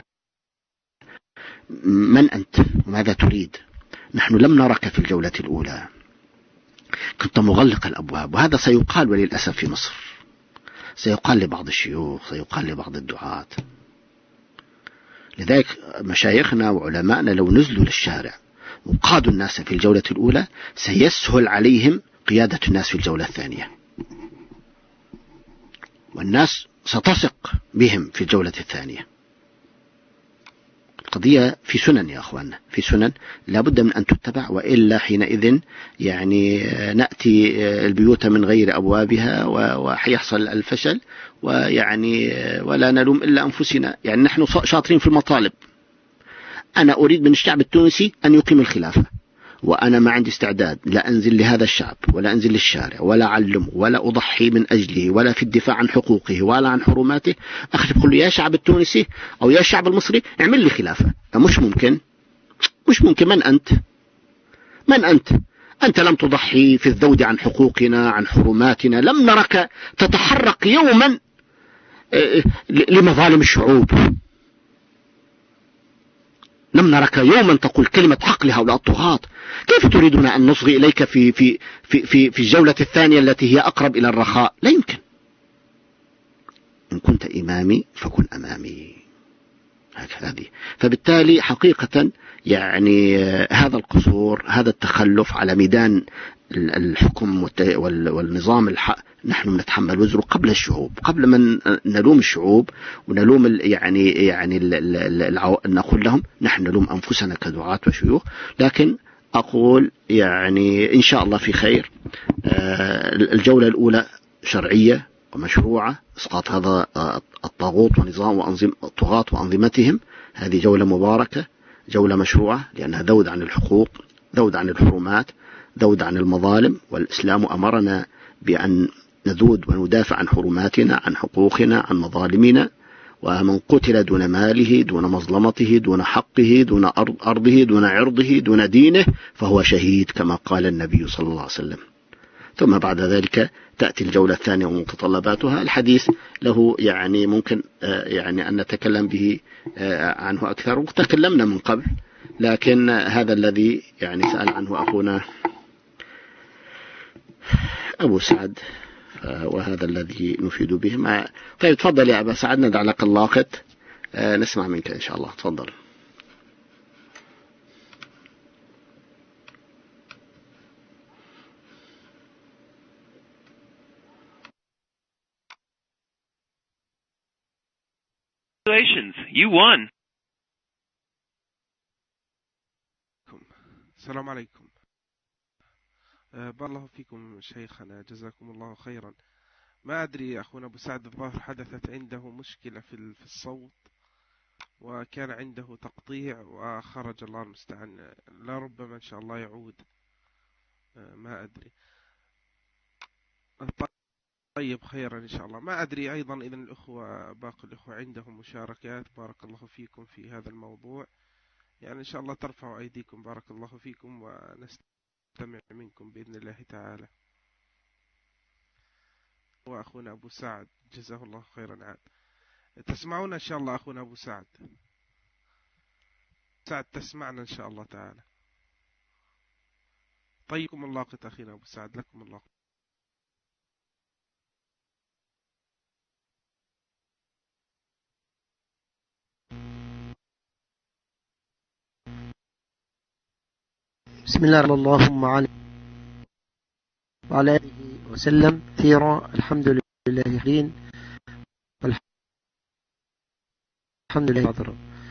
من أنت وماذا تريد؟ نحن لم نرك في الجولة الأولى، كنت مغلق الأبواب. وهذا سيقال وللأسف في مصر، سيقال لبعض الشيوخ، سيقال لبعض الدعاة. لذلك مشايخنا وعلماءنا لو نزلوا للشارع وقادوا الناس في الجولة الأولى سيسهل عليهم قيادة الناس في الجولة الثانية، والناس ستثق بهم في الجولة الثانية. القضية في سنن يا أخواننا، في سنن لابد من أن تتبع، وإلا حينئذ يعني نأتي البيوت من غير أبوابها وحيحصل الفشل، ويعني ولا نلوم إلا أنفسنا. يعني نحن شاطرين في المطالب. أنا أريد من الشعب التونسي أن يقيم الخلافة، وأنا ما عندي استعداد لا أنزل لهذا الشعب ولا أنزل للشارع ولا أعلمه ولا أضحي من أجله ولا في الدفاع عن حقوقه ولا عن حرماته. أخي بقول له يا شعب التونسي أو يا شعب المصري اعمل لي خلافة. مش ممكن، مش ممكن. من أنت؟ من أنت؟ أنت لم تضحي في الذود عن حقوقنا عن حرماتنا، لم نرك تتحرك يوما لمظالم الشعوب، لم نرك يوما تقول كلمة حق لهؤلاء الطغاة. كيف تريدون أن نصغي إليك في في في في في الجولة الثانية التي هي أقرب إلى الرخاء؟ لا يمكن. إن كنت إمامي فكن أمامي، هذه. فبالتالي حقيقة يعني هذا القصور، هذا التخلف على ميدان الحكم والنظام الحق نحن نتحمل وزره قبل الشعوب، قبل من نلوم الشعوب ونلوم يعني يعني نقول لهم نحن نلوم أنفسنا كدعاة وشيوخ. لكن أقول يعني إن شاء الله في خير. الجولة الأولى شرعية ومشروعة، إسقاط هذا الطاغوت ونظام وأنظمة الطغاة وأنظمتهم. هذه جولة مباركة، جولة مشروعة، لأنها ذود عن الحقوق، ذود عن الحرمات، ذود عن المظالم. والإسلام أمرنا بأن نذود وندافع عن حرماتنا، عن حقوقنا، عن مظالمنا. ومن قتل دون ماله، دون مظلمته، دون حقه، دون أرضه، دون عرضه، دون دينه، فهو شهيد كما قال النبي صلى الله عليه وسلم. ثم بعد ذلك تأتي الجولة الثانية ومتطلباتها. الحديث له يعني ممكن يعني أن نتكلم به عنه أكثر، وتكلمنا من قبل، لكن هذا الذي يعني سأل عنه أخونا أبو سعد، وهذا الذي نفيد به. ما طيب تفضل يا أبا سعد، ندع لك اللاقط نسمع منك إن شاء الله. تفضل. You won. السلام عليكم. بارك الله فيكم شيخنا، جزاكم الله خيرا. ما أدري أخونا أبو سعد الظاهر حدثت عنده مشكلة في في الصوت، وكان عنده تقطيع وخرج، الله المستعان، لا ربما إن شاء الله يعود، ما أدري. طيب خيرا إن شاء الله. ما أدري أيضا إذا الأخوة باقي الأخوة عندهم مشاركات، بارك الله فيكم في هذا الموضوع، يعني إن شاء الله ترفعوا أيديكم، بارك الله فيكم، ونستمع منكم بإذن الله تعالى. وأخونا أبو سعد جزاه الله خيرا عاد، تسمعون إن شاء الله أخونا أبو سعد؟ سعد تسمعنا إن شاء الله تعالى؟ طيبكم الله قط أخينا أبو سعد، لكم الله. بسم الله اللهم على وعلى آله وسلم كثيرا. الحمد لله حين الحمد لله عذرا.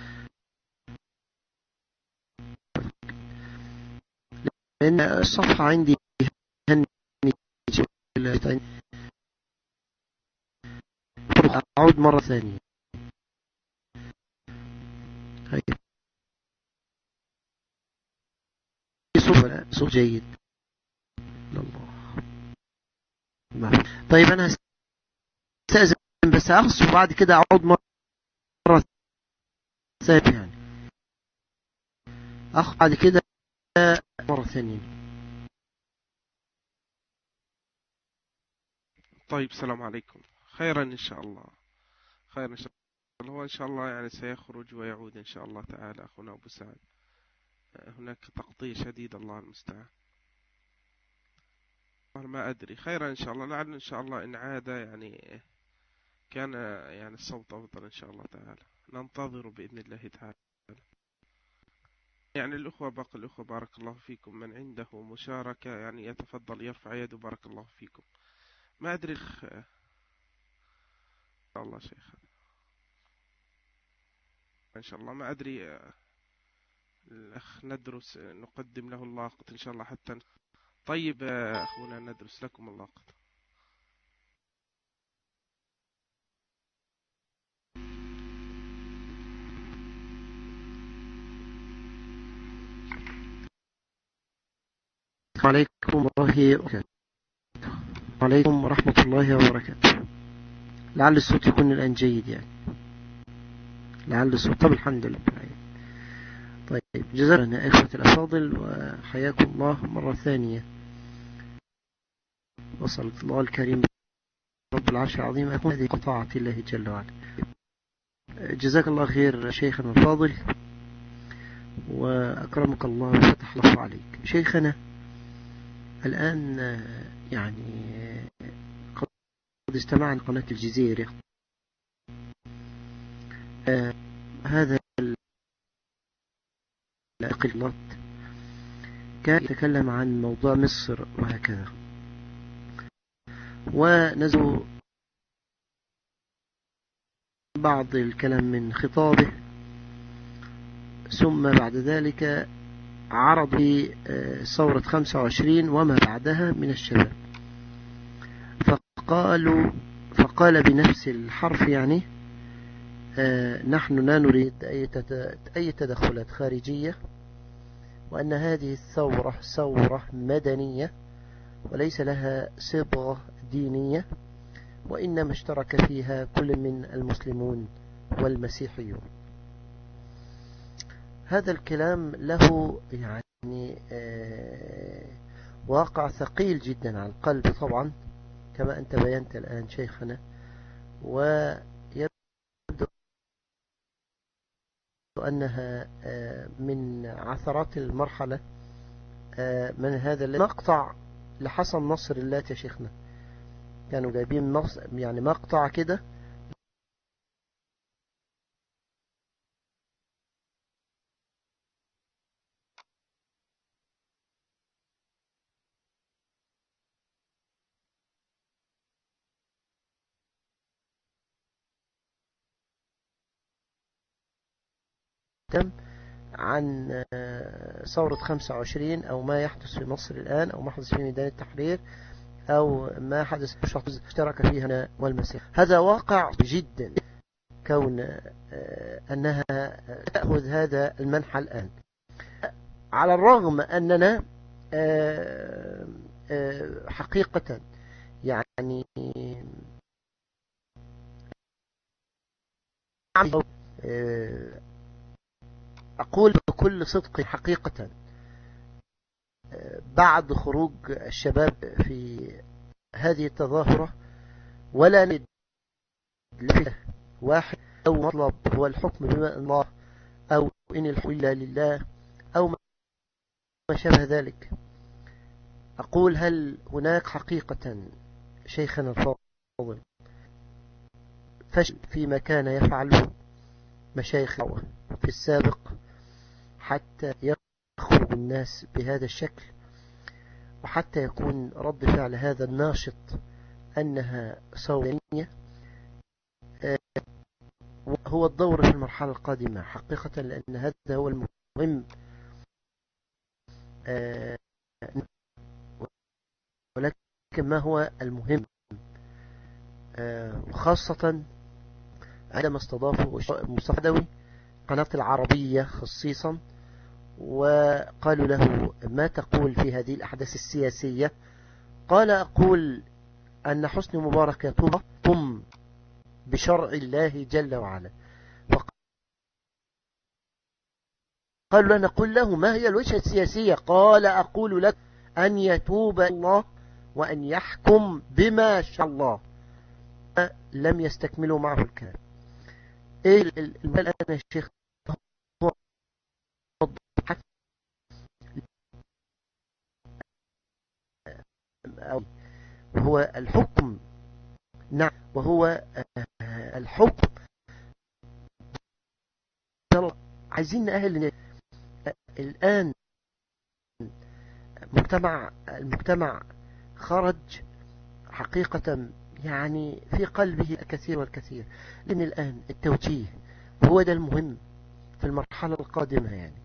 لأن الصفحة عندي أعود مرة ثانية. صوت جيد. الله. طيب أنا هستأذن بس أخص، وبعد كده أعود مرة ثانية، يعني أخ بعد كده مرة ثانية. طيب السلام عليكم. خيرا إن شاء الله، خيرا إن شاء الله. هو إن شاء الله يعني سيخرج ويعود إن شاء الله تعالى أخونا أبو سعد. هناك تقطيع شديد، الله المستعان. ما أدري، خيرا إن شاء الله، لعل إن شاء الله إن عاد يعني كان يعني الصوت أفضل إن شاء الله تعالى. ننتظر بإذن الله تعالى. يعني الأخوة باقي الأخوة بارك الله فيكم، من عنده مشاركة يعني يتفضل يرفع يده، بارك الله فيكم. ما أدري الخ... الله شيخ إن شاء الله، ما أدري الأخ ندرس نقدم له اللاقط إن شاء الله حتى. طيب أخونا ندرس لكم اللاقط. عليكم الله وبركاته. وعليكم ورحمة الله وبركاته. لعل الصوت يكون الآن جيد، يعني لعل الصوت. طب الحمد لله. طيب جزانا إخوة الأفاضل، وحياكم الله مرة ثانية. وصلى الله الكريم رب العرش العظيم أكون هذه طاعة الله جل وعلا. جزاك الله خير شيخنا الفاضل، وأكرمك الله وفتح الله عليك. شيخنا الآن يعني قد استمعنا قناة الجزيرة، آه هذا الأقلات كان يتكلم عن موضوع مصر وهكذا، ونزلوا بعض الكلام من خطابه، ثم بعد ذلك عرض ثورة خمسة وعشرين وما بعدها من الشباب، فقالوا فقال بنفس الحرف يعني نحن لا نريد أي تدخلات خارجية، وأن هذه الثورة ثورة مدنية وليس لها صبغة دينية، وإنما اشترك فيها كل من المسلمون والمسيحيون. هذا الكلام له يعني واقع ثقيل جدا على القلب طبعا كما أنت بينت الآن شيخنا، ويبدو أنها من عثرات المرحلة من هذا المقطع لحسن نصر الله يا شيخنا. كانوا جايبين يعني مقطع كده عن ثورة خمسة وعشرين أو ما يحدث في مصر الآن أو ما حدث في ميدان التحرير أو ما حدث في شخص اشترك فيها والمسيح. هذا واقع جدا كون أنها تأخذ هذا المنحى الآن، على الرغم أننا حقيقة يعني أقول بكل صدق حقيقة بعد خروج الشباب في هذه التظاهرة ولا نجد واحد أو مطلب هو الحكم بما الله أو إن الحكم إلا لله أو ما شابه ذلك. أقول هل هناك حقيقة شيخنا الفاضل فشل فيما كان يفعله مشايخ في السابق حتى يخرج الناس بهذا الشكل، وحتى يكون رد فعل هذا الناشط أنها ثورية؟ هو الدور في المرحلة القادمة حقيقة، لأن هذا هو المهم، ولكن ما هو المهم خاصة عندما استضافوا مصطفى عدوي قناة العربية خصيصا وقالوا له ما تقول في هذه الأحداث السياسية؟ قال أقول أن حسني مبارك يطم بشرع الله جل وعلا. قالوا لنا قل له ما هي الوجهة السياسية؟ قال أقول لك أن يتوب الله وأن يحكم بما شاء الله. لم يستكملوا معه الكلام. ايه المال انا يا شيخ هو وهو الحكم، نعم، وهو الحكم. عايزين اهل الان مجتمع المجتمع خرج حقيقة يعني في قلبه الكثير والكثير، لأن الآن التوجيه وهو ده المهم في المرحلة القادمة، يعني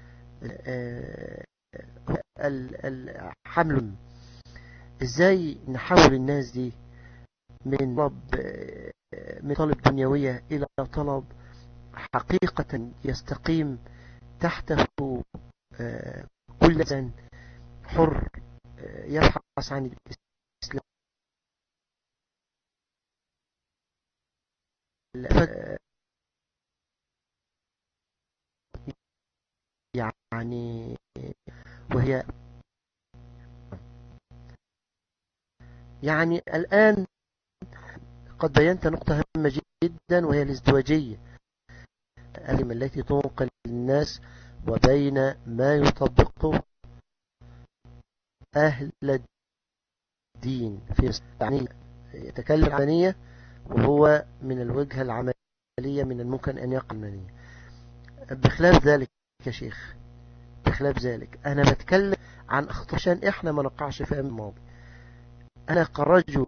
الحمل ازاي نحول الناس دي من طلب من طلب دنيوية إلى طلب حقيقة يستقيم تحته كل إنسان حر يبحث عن الإسلام. يعني وهي يعني الآن قد بينت نقطة هامة جدا وهي الازدواجية التي تنقل الناس وبين ما يطبقه أهل الدين في يعني يتكلم عنية وهو من الوجهة العملية من الممكن أن يقع منية. بخلاف ذلك يا شيخ، بخلاف ذلك أنا بتكلم عن أخطاء عشان إحنا ما نقعش في الماضي. أنا كرجل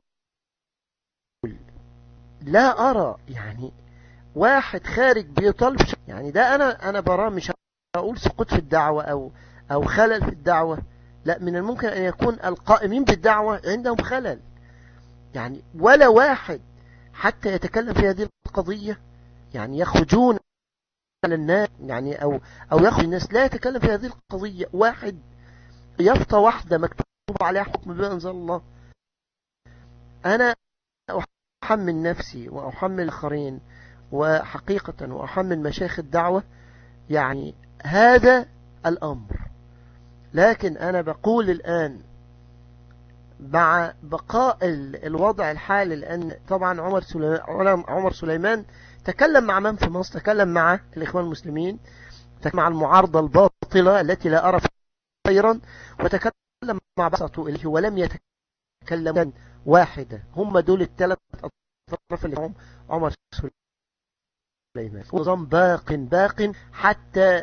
لا أرى يعني واحد خارج بيطالب، يعني ده أنا أنا براه، مش هقول سقوط في الدعوة أو أو خلل في الدعوة، لا، من الممكن أن يكون القائمين بالدعوة عندهم خلل، يعني ولا واحد حتى يتكلم في هذه القضية، يعني يخرجون على الناس يعني أو أو يخرج الناس لا يتكلم في هذه القضية. واحد يافطة واحدة مكتوب عليها حكم بما أنزل الله، أنا أحمل نفسي وأحمل الآخرين وحقيقة وأحمل مشايخ الدعوة يعني هذا الأمر. لكن أنا بقول الآن مع بقاء الوضع الحالي، لأن طبعا عمر سليمان, عمر سليمان تكلم مع من في مصر؟ تكلم مع الإخوان المسلمين، تكلم مع المعارضة الباطلة التي لا أرى خيرا، وتكلم مع بعض إليه، ولم يتكلم واحدة. هم دول الثلاث أطراف اللي هم عمر سليمان. نظام باق باق حتى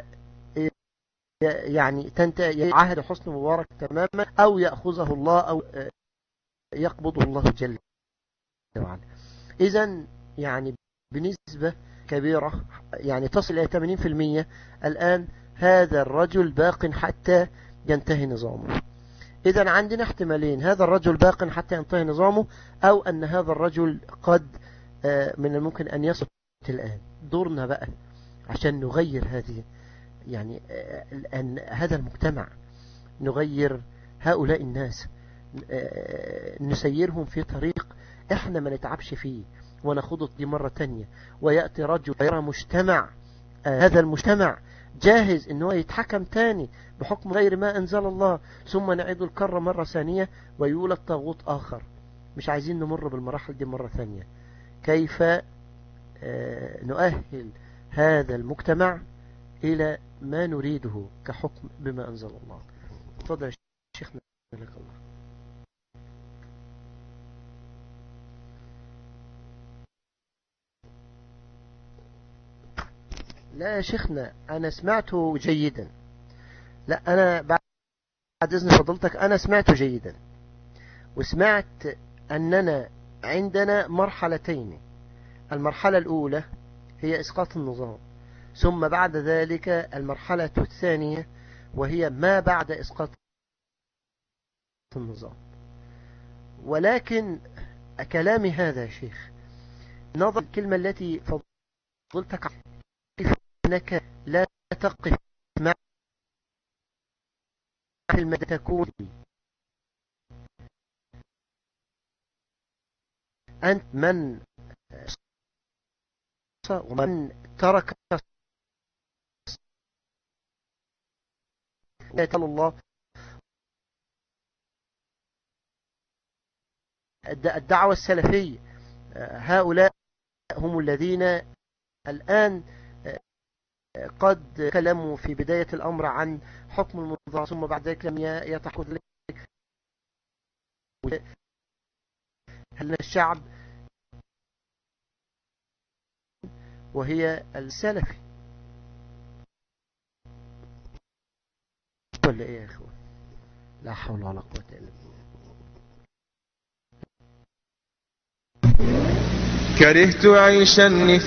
يعني تنتهي عهد حسن مبارك تماما، أو يأخذه الله أو يقبضه الله جل وعلا. إذن يعني بنسبة كبيرة يعني تصل إلى ثمانين بالمئة الآن هذا الرجل باق حتى ينتهي نظامه. إذن عندنا احتمالين: هذا الرجل باق حتى ينتهي نظامه، أو أن هذا الرجل قد من الممكن أن يسقط الآن. دورنا بقى عشان نغير هذه يعني أن هذا المجتمع، نغير هؤلاء الناس، نسيرهم في طريق احنا ما نتعبش فيه ونخوض دي مرة تانية، ويأتي رجل يرى مجتمع، هذا المجتمع جاهز انه يتحكم تاني بحكم غير ما انزل الله، ثم نعيد الكرة مرة ثانية ويولد طاغوت اخر. مش عايزين نمر بالمراحل دي مرة ثانية. كيف نؤهل هذا المجتمع إلى ما نريده كحكم بما أنزل الله؟ تفضل يا شيخنا لك الله. لا يا شيخنا، أنا سمعته جيدا. لا أنا بعد إذن فضلتك أنا سمعته جيدا، وسمعت أننا عندنا مرحلتين. المرحلة الأولى هي إسقاط النظام، ثم بعد ذلك المرحلة الثانية وهي ما بعد إسقاط النظام. ولكن كلامي هذا يا شيخ نظر الكلمة التي فضلتك أنك لا تقف مع كلمة تكون أنت من ومن ترك الله الدعوة السلفية. هؤلاء هم الذين الآن قد كلموا في بداية الأمر عن حكم المنظر، ثم بعد ذلك لم يتحقق ذلك. هل الشعب وهي السلفي ولا ايه يا اخوان؟ لا حول ولا قوة الا بالله. كرهت عيش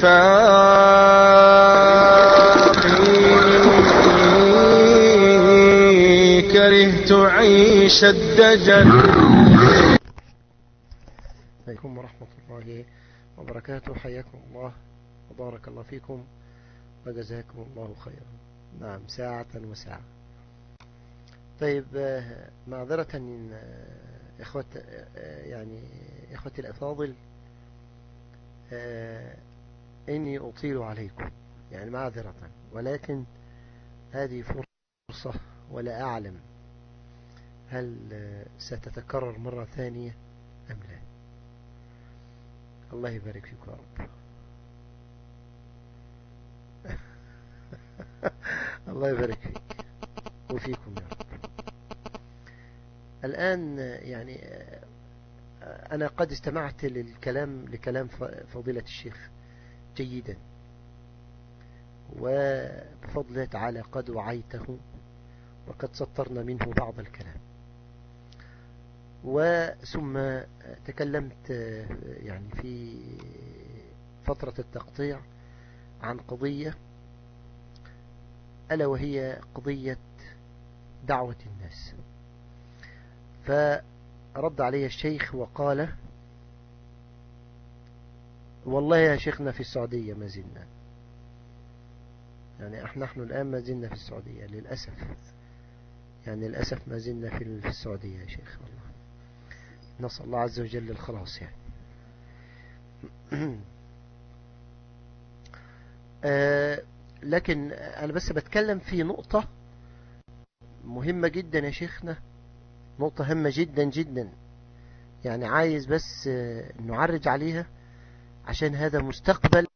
النفاق، كرهت عيش الدجل. عليكم ورحمة الله وبركاته. حياكم الله وبارك الله فيكم وجزاكم الله خيرا. نعم، ساعة وساعة. طيب معذرة إخوة يعني إخوتي الأفاضل، إني أطيل عليكم يعني معذرة، ولكن هذه فرصة ولا أعلم هل ستتكرر مرة ثانية أم لا. الله يبارك فيكم يا رب. الله يبارك فيك وفيكم يا رب. الآن يعني أنا قد استمعت للكلام لكلام فضيلة الشيخ جيدا، وبفضل الله تعالى قد وعيته وقد سطرنا منه بعض الكلام. وثم تكلمت يعني في فترة التقطيع عن قضية، ألا وهي قضية دعوة الناس. فرد علي الشيخ وقال: والله يا شيخنا في السعودية ما زلنا، يعني احنا نحن الآن ما زلنا في السعودية للأسف، يعني للأسف ما زلنا في السعودية يا شيخ. والله نسأل الله عز وجل الخلاص يعني. آه لكن أنا بس بتكلم في نقطة مهمة جدا يا شيخنا، نقطة هامة جدا جدا يعني عايز بس نعرج عليها عشان هذا مستقبل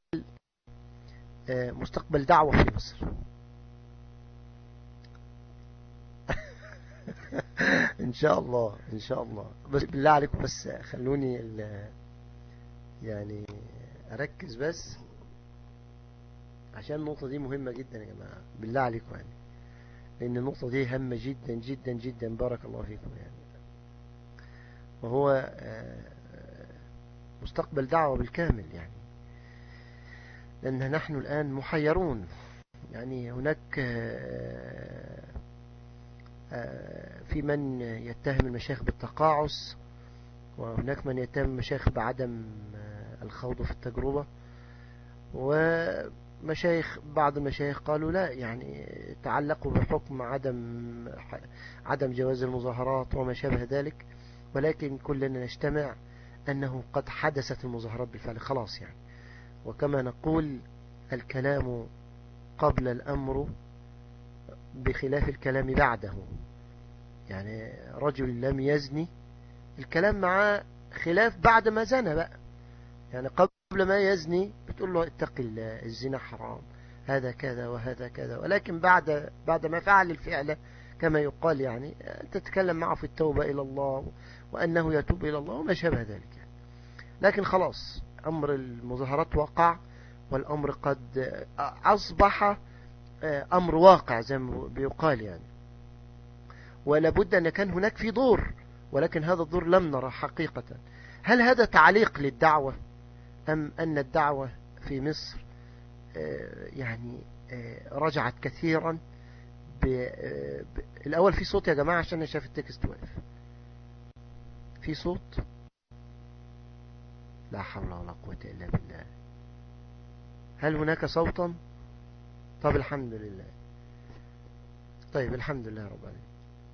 مستقبل دعوة في مصر. ان شاء الله ان شاء الله. بس بالله عليكم بس خلوني يعني اركز بس عشان النقطة دي مهمة جدا يا جماعة، بالله عليكم يعني، لان النقطة دي هامة جدا جدا جدا. بارك الله فيكم يعني. وهو مستقبل دعوة بالكامل يعني، لأن نحن الآن محيرون. يعني هناك في من يتهم المشايخ بالتقاعس، وهناك من يتهم المشايخ بعدم الخوض في التجربة، ومشايخ بعض المشايخ قالوا لا، يعني تعلقوا بحكم عدم عدم جواز المظاهرات وما شابه ذلك. ولكن كلنا نجتمع أنه قد حدثت المظاهرات بالفعل خلاص يعني. وكما نقول الكلام قبل الأمر بخلاف الكلام بعده. يعني رجل لم يزني الكلام معاه خلاف بعد ما زنى بقى. يعني قبل ما يزني بتقول له اتق الله، الزنا حرام، هذا كذا وهذا كذا. ولكن بعد بعد ما فعل الفعل كما يقال يعني تتكلم معه في التوبة إلى الله وأنه يتوب إلى الله وما شابه ذلك يعني. لكن خلاص أمر المظاهرات وقع، والأمر قد أصبح أمر واقع زي ما بيقال يعني. ولابد أن كان هناك في دور، ولكن هذا الدور لم نرى حقيقة. هل هذا تعليق للدعوة، أم أن الدعوة في مصر يعني رجعت كثيرا؟ الأول في صوت يا جماعة عشان أنا شايف التكست واقف. في صوت؟ لا حول ولا قوة إلا بالله. هل هناك صوتا؟ طب الحمد لله. طيب الحمد لله رب العالمين.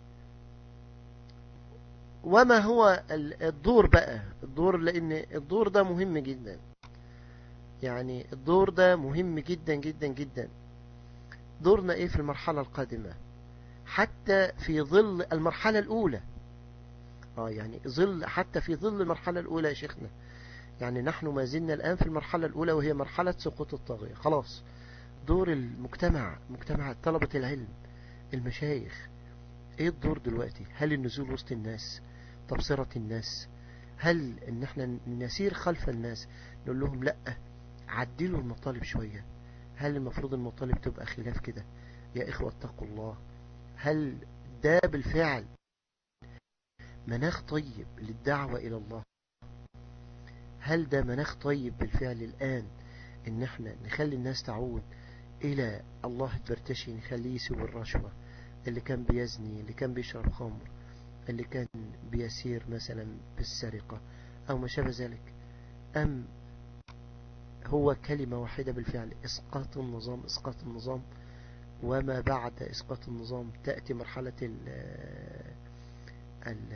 وما هو الدور بقى؟ الدور، لأن الدور ده مهم جدا يعني. الدور ده مهم جدا جدا جدا. دورنا ايه في المرحلة القادمة حتى في ظل المرحلة الأولى؟ اه يعني ظل حتى في ظل المرحلة الأولى يا شيخنا. يعني نحن ما زلنا الآن في المرحلة الأولى وهي مرحلة سقوط الطاغية. خلاص دور المجتمع، مجتمع طلبة العلم، المشايخ، ايه الدور دلوقتي؟ هل النزول وسط الناس، تبصرة الناس؟ هل ان احنا نسير خلف الناس نقول لهم لا عدلوا المطالب شوية؟ هل المفروض المطالب تبقى خلاف كده؟ يا إخوة اتقوا الله. هل ده بالفعل مناخ طيب للدعوة إلى الله؟ هل ده مناخ طيب بالفعل الآن إن احنا نخلي الناس تعود إلى الله البرتشي، نخليه يسوي الرشوة، اللي كان بيزني، اللي كان بيشرب خمر، اللي كان بيسير مثلا بالسرقة أو ما شابه ذلك؟ أم هو كلمة واحدة بالفعل، إسقاط النظام، إسقاط النظام، وما بعد إسقاط النظام تأتي مرحلة ال ال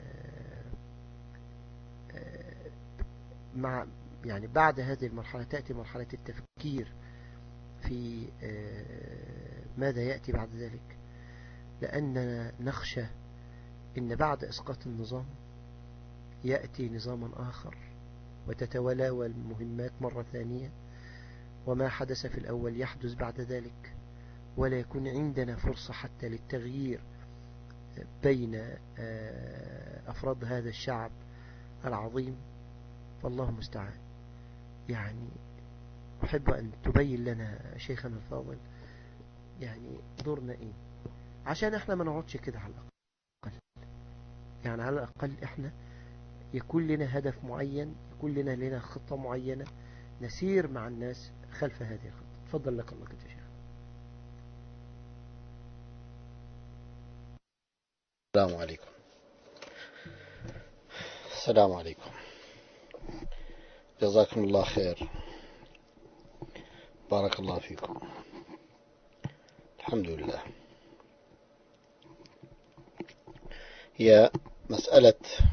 مع يعني بعد هذه المرحلة تأتي مرحلة التفكير في ماذا يأتي بعد ذلك. لأننا نخشى إن بعد إسقاط النظام يأتي نظام آخر وتتوالى المهمات مرة ثانية، وما حدث في الأول يحدث بعد ذلك، ولا يكون عندنا فرصة حتى للتغيير بين أفراد هذا الشعب العظيم. فالله المستعان. يعني أحب أن تبين لنا شيخنا الفاضل يعني دورنا إيه، عشان إحنا ما نقعدش كده على الأقل. يعني على الأقل إحنا يكون لنا هدف معين، يكون لنا لنا خطة معينة نسير مع الناس خلف هذه الخطة. تفضل لك الله كنت شيخ. السلام عليكم. السلام عليكم. جزاكم الله خير. بارك الله فيكم. الحمد لله. هي مسألة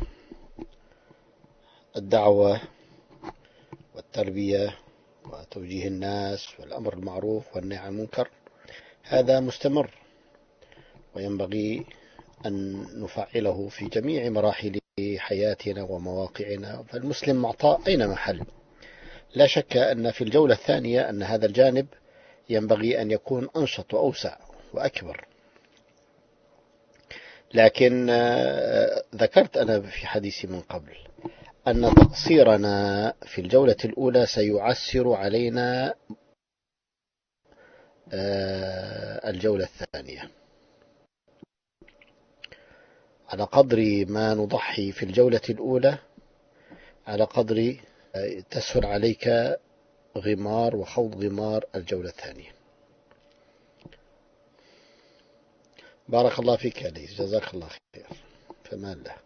الدعوة والتربية وتوجيه الناس والأمر بالمعروف والنهي عن المنكر هذا مستمر، وينبغي أن نفعله في جميع مراحل حياتنا ومواقعنا، فالمسلم معطاء أين محل. لا شك أن في الجولة الثانية أن هذا الجانب ينبغي أن يكون أنشط وأوسع وأكبر. لكن ذكرت أنا في حديثي من قبل أن تقصيرنا في الجولة الأولى سيعسر علينا الجولة الثانية. على قدر ما نضحي في الجولة الأولى على قدر تسهل عليك غمار وخوض غمار الجولة الثانية. بارك الله فيك يا ليس، جزاك الله خير، فمان له.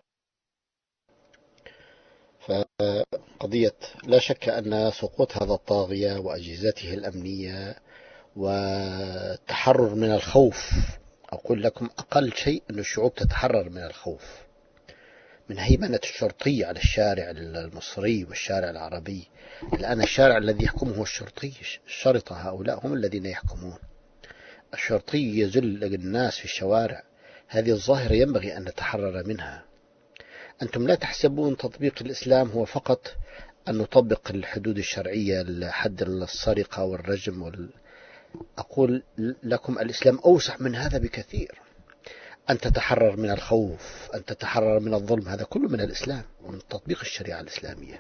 فقضية لا شك أن سقوط هذا الطاغية وأجهزته الأمنية والتحرر من الخوف، أقول لكم أقل شيء أن الشعوب تتحرر من الخوف من هيمنة الشرطي على الشارع المصري والشارع العربي. الآن الشارع الذي يحكمه الشرطي، الشرطة هؤلاء هم الذين يحكمون. الشرطي يذل الناس في الشوارع. هذه الظاهرة ينبغي أن نتحرر منها. أنتم لا تحسبون تطبيق الإسلام هو فقط أن نطبق الحدود الشرعية لحد السرقة والرجم وال... أقول لكم الإسلام أوسع من هذا بكثير. أن تتحرر من الخوف، أن تتحرر من الظلم، هذا كله من الإسلام ومن تطبيق الشريعة الإسلامية.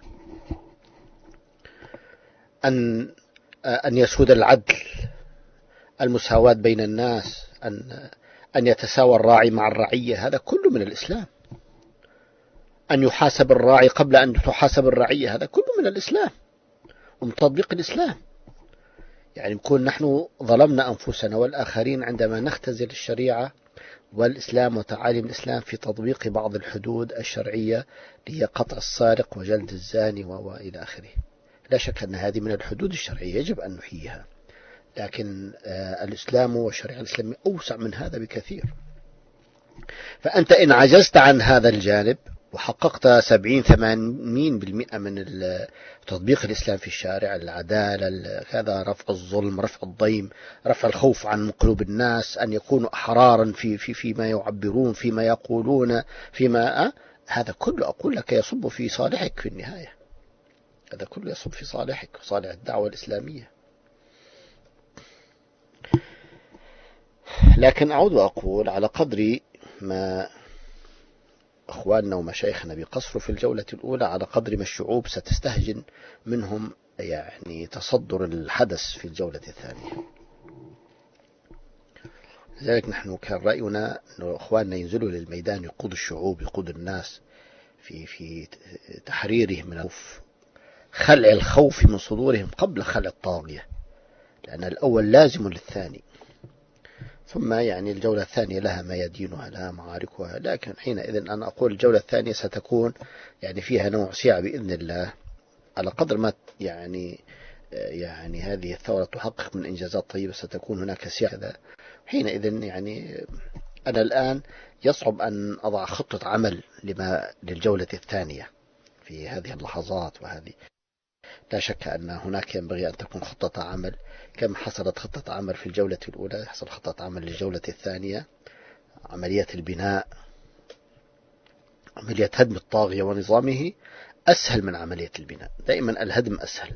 أن أن يسود العدل، المساواة بين الناس، أن أن يتساوى الراعي مع الرعية، هذا كله من الإسلام. أن يحاسب الراعي قبل أن تحاسب الرعية، هذا كله من الإسلام ومن تطبيق الإسلام. يعني نكون نحن ظلمنا أنفسنا والآخرين عندما نختزل الشريعة والإسلام وتعاليم الإسلام في تطبيق بعض الحدود الشرعية هي قطع السارق وجلد الزاني وإلى آخره. لا شك أن هذه من الحدود الشرعية يجب أن نحييها، لكن الإسلام والشريعة الإسلامية أوسع من هذا بكثير. فأنت إن عجزت عن هذا الجانب وحققت سبعين ثمانين بالمئة من تطبيق الإسلام في الشارع، العدالة كذا، رفع الظلم، رفع الضيم، رفع الخوف عن قلوب الناس، أن يكونوا أحرارا في في فيما يعبرون، فيما يقولون، فيما أه؟ هذا كله أقول لك يصب في صالحك في النهاية. هذا كله يصب في صالحك وصالح الدعوة الإسلامية. لكن أعود وأقول على قدر ما أخواننا ومشايخنا بقصروا في الجولة الأولى على قدر ما الشعوب ستستهجن منهم يعني تصدر الحدث في الجولة الثانية. لذلك نحن كان رأينا أن أخواننا ينزلوا للميدان، يقود الشعوب، يقود الناس في في تحريرهم من الخوف، خلع الخوف من صدورهم قبل خلع الطاغية، لأن الأول لازم للثاني. ثم يعني الجولة الثانية لها ميادينها، لها معاركها. لكن حينئذ أنا أقول الجولة الثانية ستكون يعني فيها نوع سعة بإذن الله، على قدر ما يعني يعني هذه الثورة تحقق من إنجازات طيبة ستكون هناك سعة. حينئذ يعني أنا الآن يصعب أن أضع خطة عمل لما للجولة الثانية في هذه اللحظات. وهذه لا شك أن هناك ينبغي أن تكون خطة عمل كما حصلت خطة عمل في الجولة الأولى، يحصل خطة عمل للجولة الثانية. عملية البناء، عملية هدم الطاغية ونظامه أسهل من عملية البناء. دائما الهدم أسهل،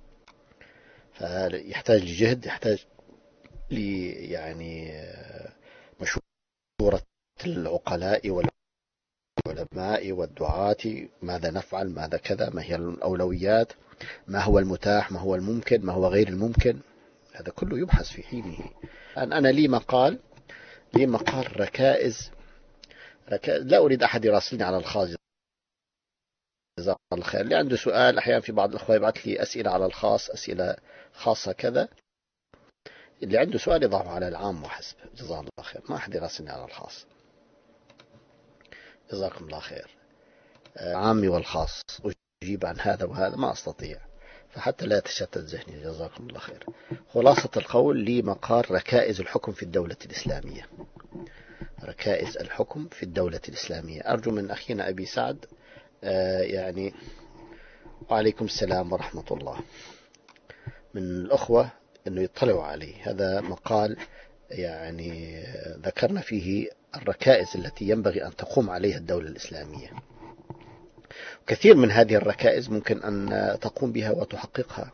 فيحتاج لجهد، يحتاج لي يعني مشورة العقلاء والعلماء والدعاة، ماذا نفعل، ماذا كذا، ما هي الأولويات، ما هو المتاح، ما هو الممكن، ما هو غير الممكن. هذا كله يبحث في حينه. أن أنا لي مقال لي مقال ركائز, ركائز لا أريد أحد يراسلني على الخاص، جزاك الله خير. اللي عنده سؤال، أحيانا في بعض الأخوة يبعث لي أسئلة على الخاص، أسئلة خاصة كذا، اللي عنده سؤال يضعه على العام وحسب، جزاك الله خير. ما أحد يراسلني على الخاص، جزاكم الله خير. عامي والخاص أجيب عن هذا وهذا ما أستطيع، فحتى لا يتشتت ذهني، جزاكم الله خير. خلاصة القول لي مقال ركائز الحكم في الدولة الإسلامية، ركائز الحكم في الدولة الإسلامية. أرجو من أخينا أبي سعد آه يعني وعليكم السلام ورحمة الله من الأخوة أنه يطلعوا عليه. هذا مقال يعني ذكرنا فيه الركائز التي ينبغي أن تقوم عليها الدولة الإسلامية. كثير من هذه الركائز ممكن أن تقوم بها وتحققها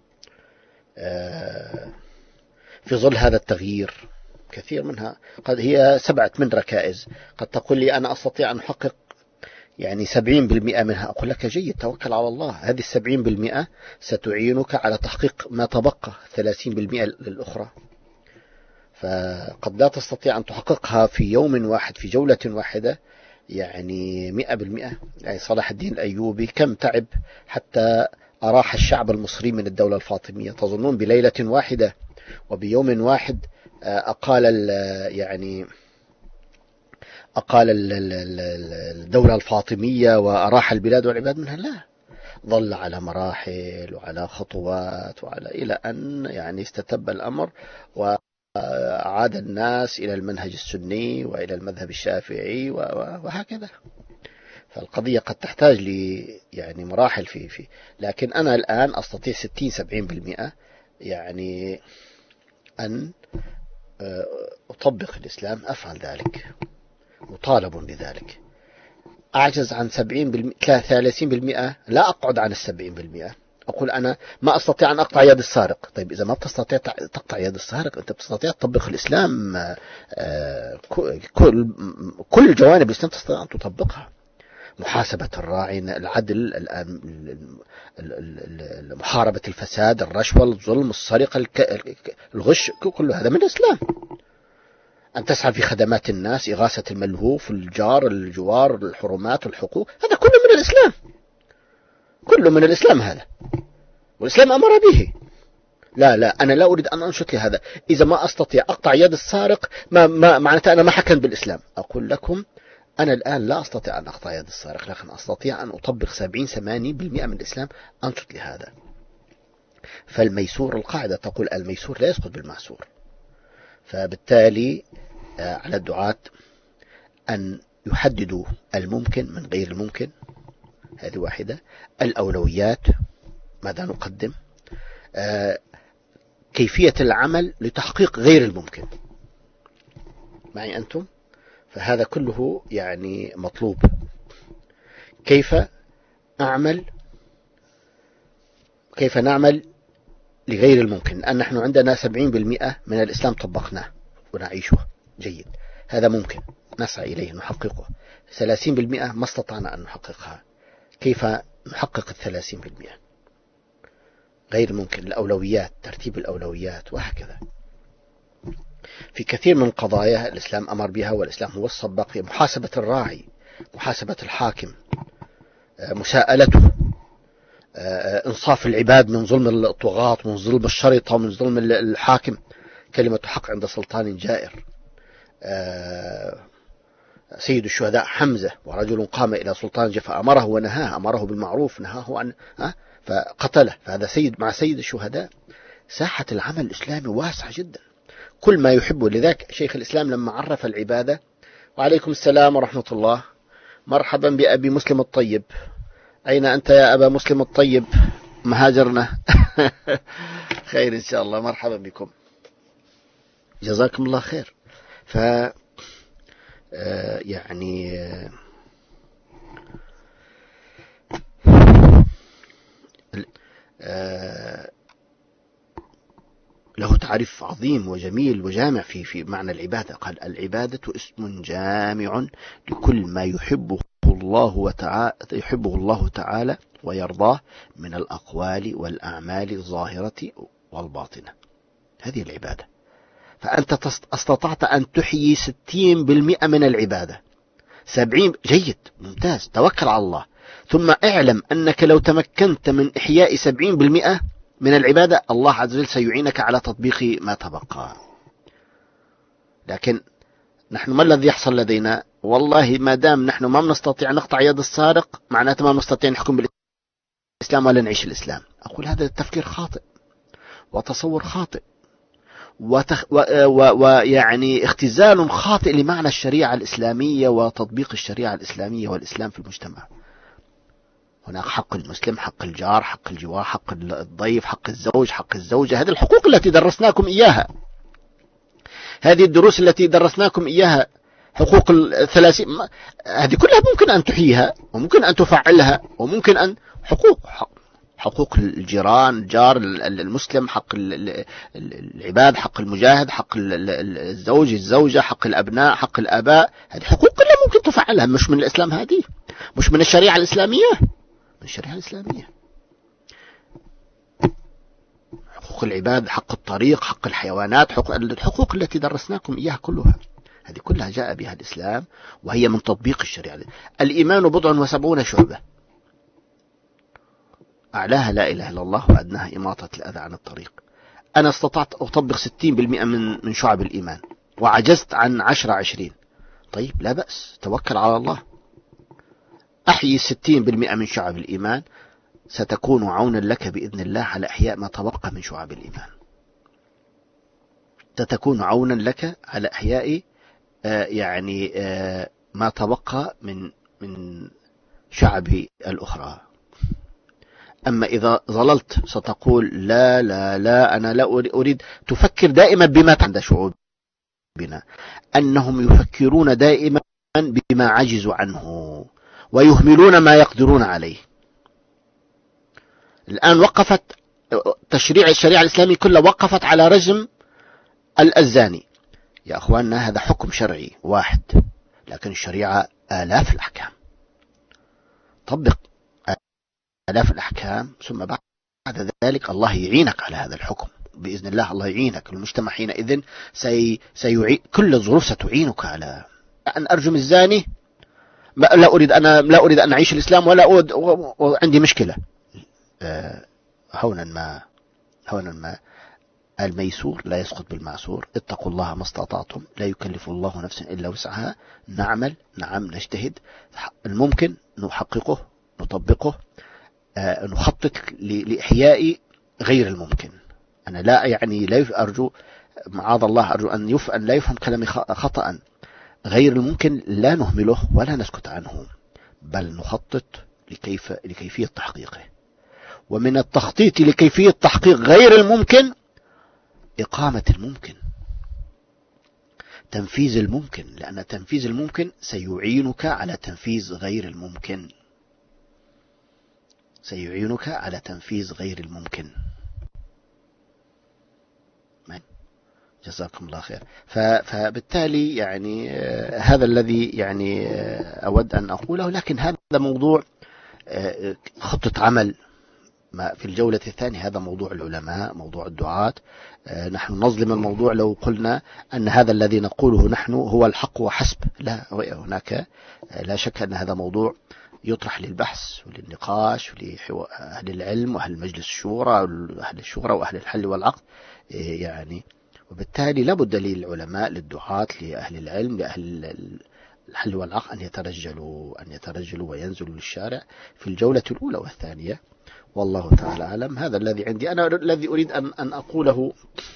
في ظل هذا التغيير. كثير منها قد هي سبعة من ركائز، قد تقول لي أنا أستطيع أن أحقق يعني سبعين بالمئة منها. أقول لك جيد، توكل على الله، هذه السبعين بالمئة ستعينك على تحقيق ما تبقى ثلاثين بالمئة للأخرى. فقد لا تستطيع أن تحققها في يوم واحد في جولة واحدة يعني مئة بالمئة. يعني صلاح الدين الأيوبي كم تعب حتى أراح الشعب المصري من الدولة الفاطمية؟ تظنون بليلة واحدة وبيوم واحد أقال يعني أقال الدولة الفاطمية وأراح البلاد والعباد منها؟ لا، ظل على مراحل وعلى خطوات وعلى إلى أن يعني استتب الأمر وعاد الناس إلى المنهج السني وإلى المذهب الشافعي وهكذا. فالقضية قد تحتاج لي يعني مراحل في في لكن أنا الآن أستطيع ستين سبعين بالمئة يعني أن أطبق الإسلام، أفعل ذلك، مطالب بذلك. أعجز عن سبعين بالمئة ثلاثين بالمئة، لا أقعد عن السبعين بالمئة. أقول أنا ما أستطيع أن أقطع يد السارق. طيب إذا ما بتستطيع تقطع يد السارق، أنت بتستطيع تطبق الإسلام، كل كل جوانب الإسلام تستطيع أن تطبقها. محاسبة الراعي، العدل، محاربة الفساد، الرشوة، الظلم، السرقة، الغش، كل هذا من الإسلام. أن تسعى في خدمات الناس، إغاثة الملهوف، الجار، الجوار، الحرمات، الحقوق، هذا كله من الإسلام، كله من الإسلام هذا، والإسلام أمر به. لا لا أنا لا أريد أن أنشط لهذا. إذا ما أستطيع أقطع يد السارق ما, ما معناته أنا ما حكم بالإسلام. أقول لكم أنا الآن لا أستطيع أن أقطع يد السارق، لكن أستطيع أن أطبق سبعين ثمانين بالمئة من الإسلام، أنشط لهذا. فالميسور، القاعدة تقول الميسور لا يسقط بالمعسور. فبالتالي على الدعاة أن يحددوا الممكن من غير الممكن، هذه واحدة. الأولويات، ماذا نقدم، كيفية العمل لتحقيق غير الممكن. معي أنتم؟ فهذا كله يعني مطلوب. كيف أعمل، كيف نعمل لغير الممكن. أن نحن عندنا سبعين بالمئة من الإسلام طبقناه ونعيشه جيد، هذا ممكن نسعى إليه نحققه. ثلاثين بالمئة ما استطعنا أن نحققها، كيف نحقق الثلاثين بالمئة؟ غير ممكن. الأولويات، ترتيب الأولويات، وهكذا. في كثير من قضايا الإسلام أمر بها، والإسلام هو السباق فيها. محاسبة الراعي، محاسبة الحاكم، مساءلته، انصاف العباد من ظلم الطغاة، من ظلم الشرطة، ومن ظلم الحاكم. كلمة حق عند سلطان جائر. سيد الشهداء حمزة، ورجل قام إلى سلطان فأمره ونهاه، أمره بالمعروف نهاه عن فقتله، فهذا سيد مع سيد الشهداء. ساحة العمل الإسلامي واسعة جدا، كل ما يحبه. لذلك شيخ الإسلام لما عرف العبادة، وعليكم السلام ورحمة الله، مرحبا بأبي مسلم الطيب. أين أنت يا أبا مسلم الطيب؟ مهاجرنا. خير إن شاء الله، مرحبا بكم، جزاكم الله خير. ف يعني له تعريف عظيم وجميل وجامع في في معنى العبادة. قال العبادة اسم جامع لكل ما يحبه الله وتعالى يحبه الله تعالى ويرضاه من الأقوال والأعمال الظاهرة والباطنة. هذه العبادة. فأنت استطعت أن تحيي ستين بالمئة من العبادة، سبعين جيد ممتاز، توكل على الله. ثم اعلم أنك لو تمكنت من إحياء سبعين بالمئة من العبادة، الله عز وجل سيعينك على تطبيق ما تبقى. لكن نحن ما الذي يحصل لدينا؟ والله ما دام نحن ما نستطيع نقطع يد السارق، معناته ما نستطيع نحكم بالإسلام ولا نعيش الإسلام. أقول هذا التفكير خاطئ وتصور خاطئ وتخ... و... و... ويعني اختزال خاطئ لمعنى الشريعة الإسلامية وتطبيق الشريعة الإسلامية والإسلام في المجتمع. هناك حق المسلم، حق الجار، حق الجوار، حق الضيف، حق الزوج، حق الزوجة. هذه الحقوق التي درسناكم إياها، هذه الدروس التي درسناكم إياها، حقوق الثلاثين هذه كلها ممكن أن تحييها وممكن أن تفعلها وممكن أن حقوق حقوق الجيران، الجار المسلم، حق العباد، حق المجاهد، حق الزوج الزوجة، حق الأبناء، حق الآباء، هذه حقوق كلها ممكن تفعلها. مش من الإسلام، هذه مش من الشريعة الإسلامية، من الشريعة الإسلامية. حقوق العباد، حق الطريق، حق الحيوانات، حقوق الحقوق التي درسناكم إياها كلها، هذه كلها جاء بها الإسلام وهي من تطبيق الشريعة. الإيمان بضع وسبعون شعبة، أعلاها لا إله إلا الله وأدناها إماطة الأذى عن الطريق. أنا استطعت أطبق ستين بالمئة من من شعب الإيمان وعجزت عن عشرة عشرين. طيب لا بأس، توكل على الله، أحيي ستين بالمئة من شعب الإيمان، ستكون عونا لك بإذن الله على إحياء ما تبقى من شعب الإيمان. ستكون عونا لك على إحياء آه يعني آه ما تبقى من من شعب الأخرى. أما إذا ظللت ستقول لا لا لا أنا لا أريد، تفكر دائما بما عند شعوبنا، أنهم يفكرون دائما بما عجزوا عنه ويهملون ما يقدرون عليه. الآن وقفت تشريع الشريعة الإسلامية كلها وقفت على رجم الزاني. يا أخواننا هذا حكم شرعي واحد، لكن الشريعة آلاف الأحكام، طبق آلاف الأحكام، ثم بعد ذلك الله يعينك على هذا الحكم بإذن الله. الله يعينك، المجتمع حينئذ سي سيعين، كل الظروف ستعينك على أن أرجم الزاني. لا أريد أنا لا أريد أن أعيش الإسلام ولا أود وعندي مشكلة. أه هونا ما هونا ما الميسور لا يسقط بالمعسور. اتقوا الله ما استطعتم، لا يكلف الله نفسا إلا وسعها. نعمل، نعم نجتهد، الممكن نحققه نطبقه، أه نخطط لإحياء غير الممكن. أنا لا يعني لا أرجو معاذ الله أرجو أن يف أن لا يفهم كلامي خطأ. غير الممكن لا نهمله ولا نسكت عنه، بل نخطط لكيف لكيفية تحقيقه. ومن التخطيط لكيفية تحقيق غير الممكن إقامة الممكن، تنفيذ الممكن، لأن تنفيذ الممكن سيعينك على تنفيذ غير الممكن، سيعينك على تنفيذ غير الممكن. جزاكم الله خير. فبالتالي يعني هذا الذي يعني أود أن أقوله، لكن هذا موضوع خطة عمل ما في الجولة الثانية، هذا موضوع العلماء، موضوع الدعاة. نحن نظلم الموضوع لو قلنا أن هذا الذي نقوله نحن هو الحق وحسب. لا، هناك لا شك أن هذا موضوع يطرح للبحث وللنقاش ولأهل العلم وأهل مجلس الشورى وأهل الشورى وأهل الحل والعقد يعني. وبالتالي لابد للعلماء، للدعاة، لأهل العلم، لأهل الحل والعقد أن يترجلوا أن يترجلوا وينزلوا للشارع في الجولة الأولى والثانية. والله تعالى أعلم. هذا الذي عندي أنا، الذي أريد أن أن أقوله.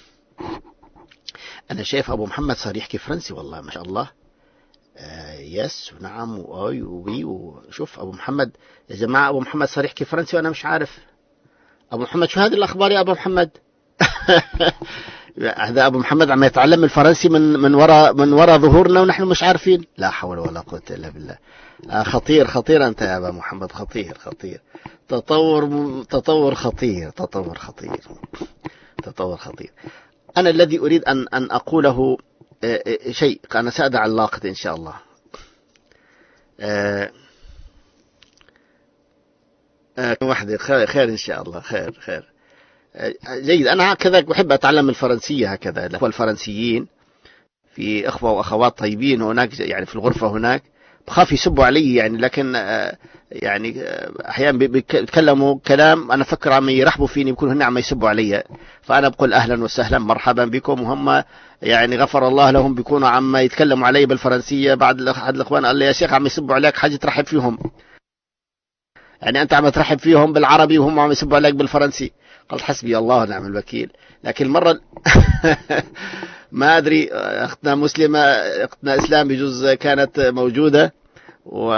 أنا شايف أبو محمد صار يحكي فرنسي، والله ما شاء الله. آه يس ونعم وأي وبي. وشوف أبو محمد يا جماعة، أبو محمد صار يحكي فرنسي وأنا مش عارف. أبو محمد شو هذه الأخبار يا أبو محمد؟ هذا أبو محمد عم يتعلم الفرنسي من من وراء من وراء ظهورنا ونحن مش عارفين. لا حول ولا قوة إلا بالله. آه خطير خطير أنت يا أبو محمد، خطير خطير، تطور تطور خطير تطور خطير تطور خطير. أنا الذي أريد أن أن أقوله شيء، أنا سأدع اللاقط إن شاء الله. واحدة خير, خير إن شاء الله، خير خير جيد. أنا كذلك بحب أتعلم الفرنسية هكذا. الأخوة الفرنسيين في أخوة وأخوات طيبين هناك يعني في الغرفة هناك، بخاف يسبوا علي يعني، لكن يعني أحيانا بيتكلموا كلام أنا فكر عم يرحبوا فيني، بيكونوا هن عم يسبوا علي، فأنا بقول أهلا وسهلا مرحبا بكم. وهم يعني غفر الله لهم بيكونوا عم يتكلموا علي بالفرنسية. بعد أحد الأخوان قال لي يا شيخ عم يسبوا عليك، حاجة ترحب فيهم، يعني أنت عم ترحب فيهم بالعربي وهم عم يسبوا عليك بالفرنسي. قلت حسبي الله ونعم الوكيل. لكن مرة ما أدري، أختنا مسلمة أختنا إسلام بجوز كانت موجودة، و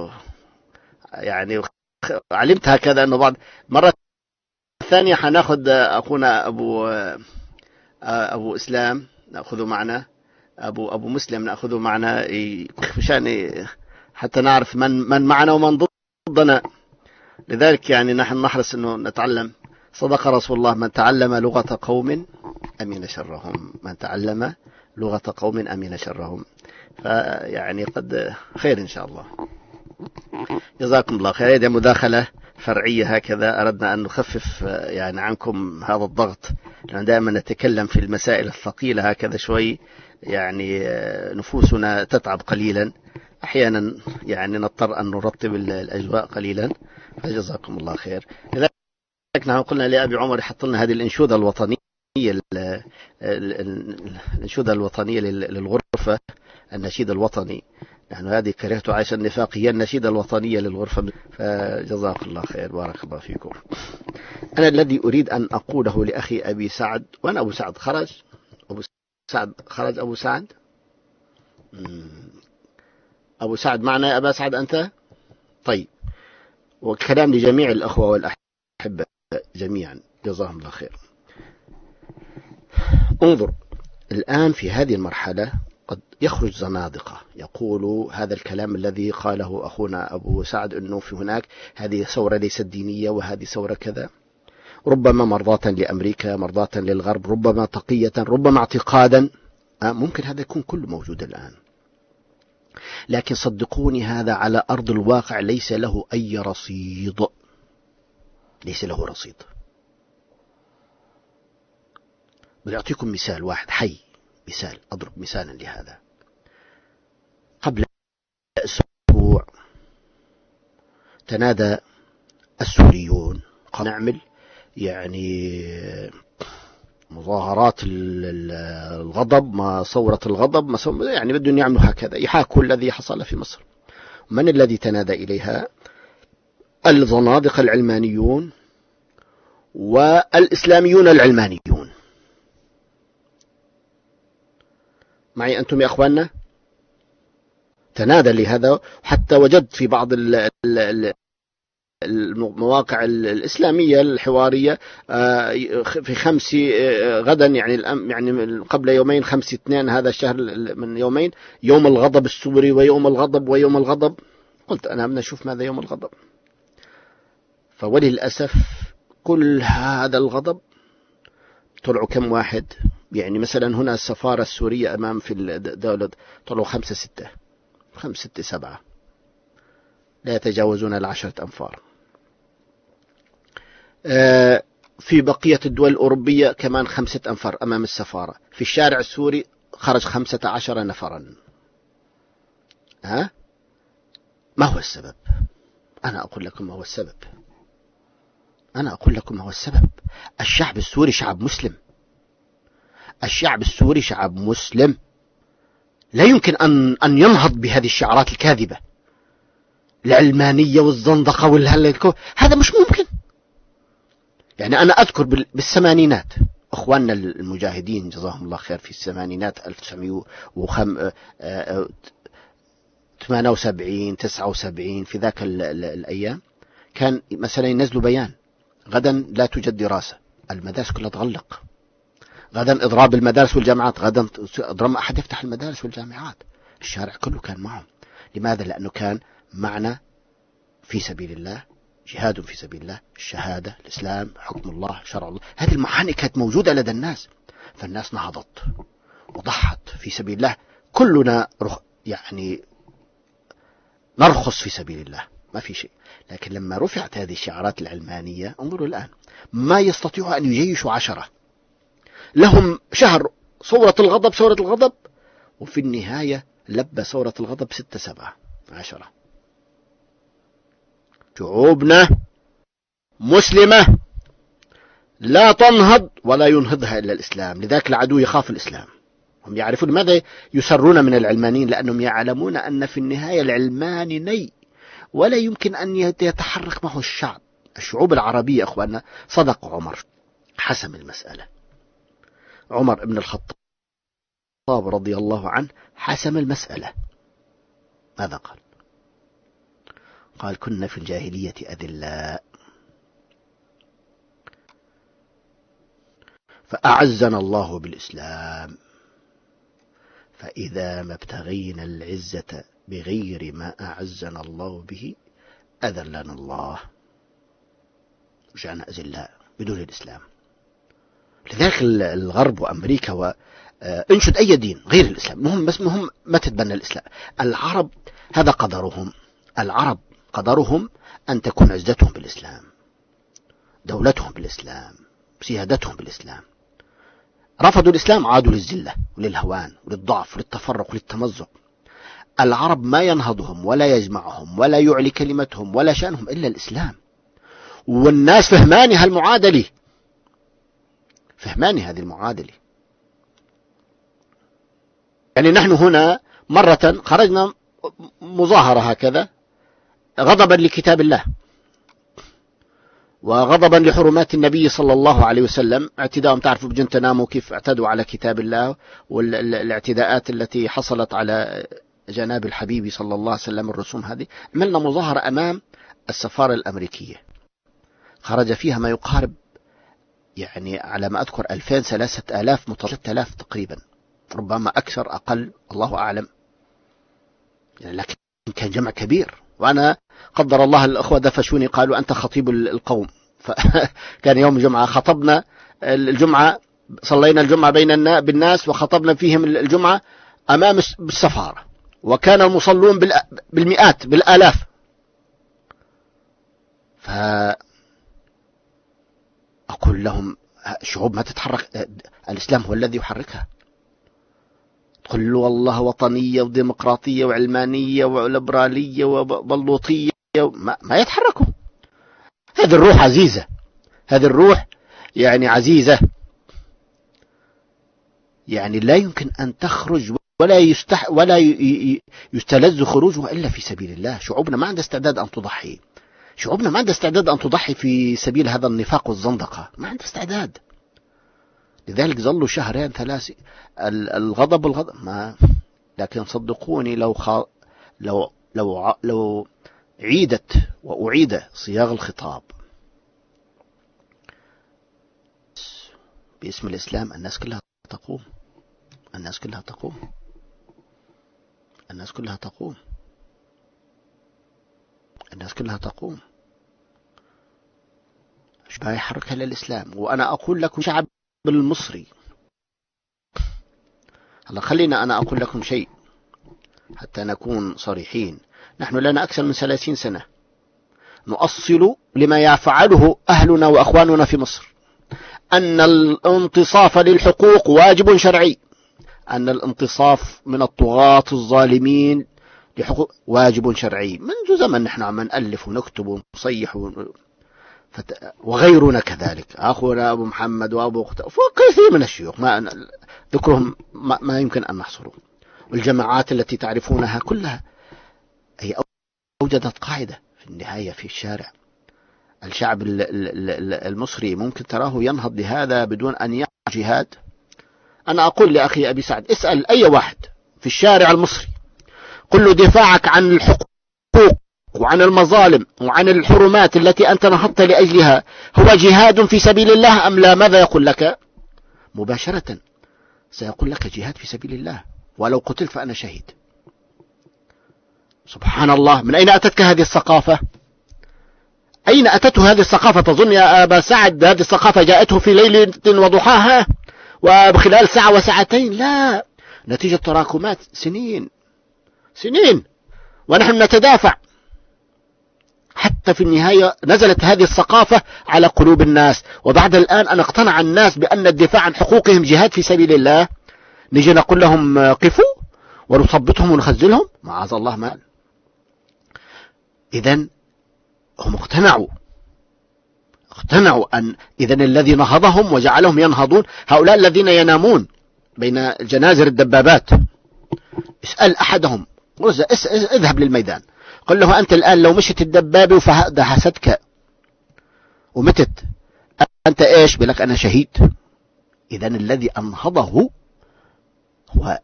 يعني علمت هكذا أنه بعض مرة ثانية حناخد أخونا أبو أبو إسلام نأخذه معنا أبو أبو مسلم نأخذه معنا مشان حتى نعرف من من معنا ومن ضدنا. لذلك يعني نحن نحرص أنه نتعلم. صدق رسول الله: من تعلم لغة قوم أمن شرهم، من تعلم لغة قوم أمن شرهم. فيعني قد خير إن شاء الله. جزاكم الله خير. هذه مداخلة فرعية هكذا، أردنا أن نخفف يعني عنكم هذا الضغط، لأن دائما نتكلم في المسائل الثقيلة هكذا شوي يعني نفوسنا تتعب قليلا، أحيانا يعني نضطر أن نرتب الأجواء قليلا. فجزاكم الله خير. لذلك نحن قلنا لأبي عمر يحط لنا هذه الأنشودة الوطنية، الأنشودة الوطنية للغرفة، النشيد الوطني. نحن هذه كرهت عيش النفاق هي النشيدة الوطنية للغرفة. فجزاك الله خير، بارك الله فيكم. أنا الذي أريد أن أقوله لأخي أبي سعد، وأنا أبو سعد خرج، أبو سعد خرج، أبو سعد أبو سعد معنا يا أبا سعد أنت؟ طيب. وكلام لجميع الأخوة والأحبة جميعا، جزاهم الله خير. انظر الآن في هذه المرحلة قد يخرج زنادقة يقول هذا الكلام الذي قاله أخونا أبو سعد، أنه في هناك هذه ثورة ليست دينية وهذه ثورة كذا، ربما مرضاة لأمريكا، مرضاة للغرب، ربما تقية، ربما اعتقادا. ممكن هذا يكون كله موجود الآن، لكن صدقوني هذا على أرض الواقع ليس له أي رصيد، ليس له رصيد. بنعطيكم مثال واحد حي، مثال أضرب مثالا لهذا. قبل أسبوع تنادى السوريون قال نعمل يعني مظاهرات الغضب، ما ثورة الغضب، ما يعني بدهم يعملوا هكذا، يحاكوا الذي حصل في مصر. من الذي تنادى إليها؟ الزنادقة العلمانيون والإسلاميون العلمانيون. معي أنتم يا أخواننا؟ تنادى لهذا، حتى وجدت في بعض المواقع الإسلامية الحوارية في خمس غدا يعني يعني قبل يومين خمس اثنين هذا الشهر من يومين يوم الغضب السوري ويوم الغضب ويوم الغضب. قلت أنا بدنا نشوف ماذا يوم الغضب. فوللأسف كل هذا الغضب طلعوا كم واحد؟ يعني مثلا هنا السفارة السورية أمام في الدولة طلعوا خمسة ستة خمسة ستة سبعة لا يتجاوزون العشرة أنفار. في بقية الدول الأوروبية كمان خمسة أنفار أمام السفارة. في الشارع السوري خرج خمسة عشر نفرا. ها؟ ما هو السبب؟ أنا أقول لكم ما هو السبب. أنا أقول لكم ما هو السبب. الشعب السوري شعب مسلم. الشعب السوري شعب مسلم، لا يمكن أن أن ينهض بهذه الشعارات الكاذبة العلمانية والزندقة والهلكو. هذا مش ممكن. يعني أنا أذكر بالثمانينات أخواننا المجاهدين جزاهم الله خير في الثمانينات ألف وتسعمائة وثمانية وسبعين تسعة وسبعين في ذاك الأيام كان مثلا ينزلوا بيان غدا لا توجد دراسة، المدارس كلها تغلق، غدا إضراب المدارس والجامعات، غدا إضراب ما أحد يفتح المدارس والجامعات. الشارع كله كان معهم. لماذا؟ لأنه كان معنا في سبيل الله، جهاد في سبيل الله، الشهادة، الإسلام، حكم الله، شرع الله. هذه المعاني كانت موجودة لدى الناس، فالناس نهضت وضحت في سبيل الله. كلنا يعني نرخص في سبيل الله، ما في شيء. لكن لما رفعت هذه الشعارات العلمانية، انظروا الآن ما يستطيعوا أن يجيشوا عشرة، لهم شهر ثورة الغضب ثورة الغضب، وفي النهاية لبى ثورة الغضب ستة سبعة عشرة. شعوبنا مسلمة لا تنهض ولا ينهضها إلا الإسلام. لذلك العدو يخاف الإسلام. هم يعرفون ماذا يسرون من العلمانيين، لأنهم يعلمون أن في النهاية العلماني ني ولا يمكن أن يتحرك معه الشعب. الشعوب العربية أخواننا، صدق عمر، حسم المسألة. عمر بن الخطاب رضي الله عنه حسم المسألة. ماذا قال؟ قال كنا في الجاهلية أذلاء فأعزنا الله بالإسلام فإذا ما ابتغينا العزة بغير ما أعزنا الله به أذلنا الله وجعلنا أذلاء بدون الإسلام. لذلك الغرب وأمريكا و انشد أي دين غير الإسلام، مهم بس مهم ما تتبنى الإسلام. العرب هذا قدرهم، العرب قدرهم أن تكون عزتهم بالإسلام، دولتهم بالإسلام، سيادتهم بالإسلام. رفضوا الإسلام عادوا للذلة وللهوان وللضعف وللتفرق وللتمزق. العرب ما ينهضهم ولا يجمعهم ولا يعلي كلمتهم ولا شأنهم إلا الإسلام. والناس فهماني هالمعادلة، فهماني هذه المعادلة. يعني نحن هنا مرة خرجنا مظاهرة هكذا غضبا لكتاب الله وغضبا لحرمات النبي صلى الله عليه وسلم، اعتداء تعرفوا بجنتنامو كيف اعتدوا على كتاب الله، والاعتداءات التي حصلت على جناب الحبيب صلى الله عليه وسلم، الرسوم هذه. عملنا مظاهرة أمام السفارة الأمريكية خرج فيها ما يقارب يعني على ما أذكر ألفين ثلاثة آلاف ثلاثة آلاف تقريبا، ربما أكثر أقل الله أعلم، يعني لكن كان جمع كبير. وأنا قدر الله الأخوة دفشوني قالوا أنت خطيب القوم، فكان يوم الجمعة خطبنا الجمعة، صلينا الجمعة بين بالناس وخطبنا فيهم الجمعة أمام السفارة، وكان المصلون بالمئات بالآلاف. فأقول لهم الشعوب ما تتحرك، الإسلام هو الذي يحركها. تقول له والله وطنية وديمقراطية وعلمانية وليبرالية وبلوطية ما, ما يتحركوا. هذه الروح عزيزة، هذه الروح يعني عزيزة، يعني لا يمكن أن تخرج ولا يستح ولا يستلذ خروجها إلا في سبيل الله. شعوبنا ما عندها استعداد أن تضحي، شعوبنا ما عندها استعداد أن تضحي في سبيل هذا النفاق والزندقة، ما عندها استعداد. لذلك ظلوا شهرين ثلاثة الغضب والغضب ما. لكن صدقوني لو خ... لو لو لو عيدت وأعيد صياغ الخطاب باسم الإسلام الناس كلها تقوم، الناس كلها تقوم، الناس كلها تقوم، الناس كلها تقوم. مش ما يحركها إلا الإسلام. وأنا أقول لكم شعب المصري، هلا خلينا أنا أقول لكم شيء حتى نكون صريحين. نحن لنا أكثر من ثلاثين سنة نؤصل لما يفعله أهلنا وأخواننا في مصر، أن الانتصاف للحقوق واجب شرعي، أن الانتصاف من الطغاة الظالمين لحقوق واجب شرعي. منذ زمن نحن عم نألف ونكتب ونصيح و... فت... وغيرنا كذلك، أخونا أبو محمد وأبو اختاف وكثير من الشيوخ ما ذكرهم ما... ما يمكن أن نحصره، والجماعات التي تعرفونها كلها هي أوجدت قاعدة في النهاية في الشارع. الشعب المصري ممكن تراه ينهض بهذا بدون أن يعمل جهاد. أنا أقول لأخي أبي سعد اسأل أي واحد في الشارع المصري قل له دفاعك عن الحقوق وعن المظالم وعن الحرمات التي أنت نهضت لأجلها هو جهاد في سبيل الله أم لا؟ ماذا يقول لك؟ مباشرة سيقول لك جهاد في سبيل الله، ولو قتل فأنا شهيد. سبحان الله، من أين أتتك هذه الثقافة؟ أين أتته هذه الثقافة؟ تظن يا أبا سعد هذه الثقافة جاءته في ليلة وضحاها وبخلال ساعة وساعتين؟ لا، نتيجة تراكمات سنين سنين ونحن نتدافع حتى في النهاية نزلت هذه الثقافة على قلوب الناس. وبعد الآن أن اقتنع الناس بأن الدفاع عن حقوقهم جهاد في سبيل الله، نجي نقول لهم قفوا ونثبتهم ونخزلهم؟ معاذ الله ما. إذن هم اقتنعوا اقتنعوا أن إذن الذي نهضهم وجعلهم ينهضون هؤلاء الذين ينامون بين جنازر الدبابات. اسأل أحدهم، اذهب للميدان قل له أنت الآن لو مشت الدبابة وفدحستك ومتت أنت إيش؟ بلك أنا شهيد. إذن الذي أنهضه هو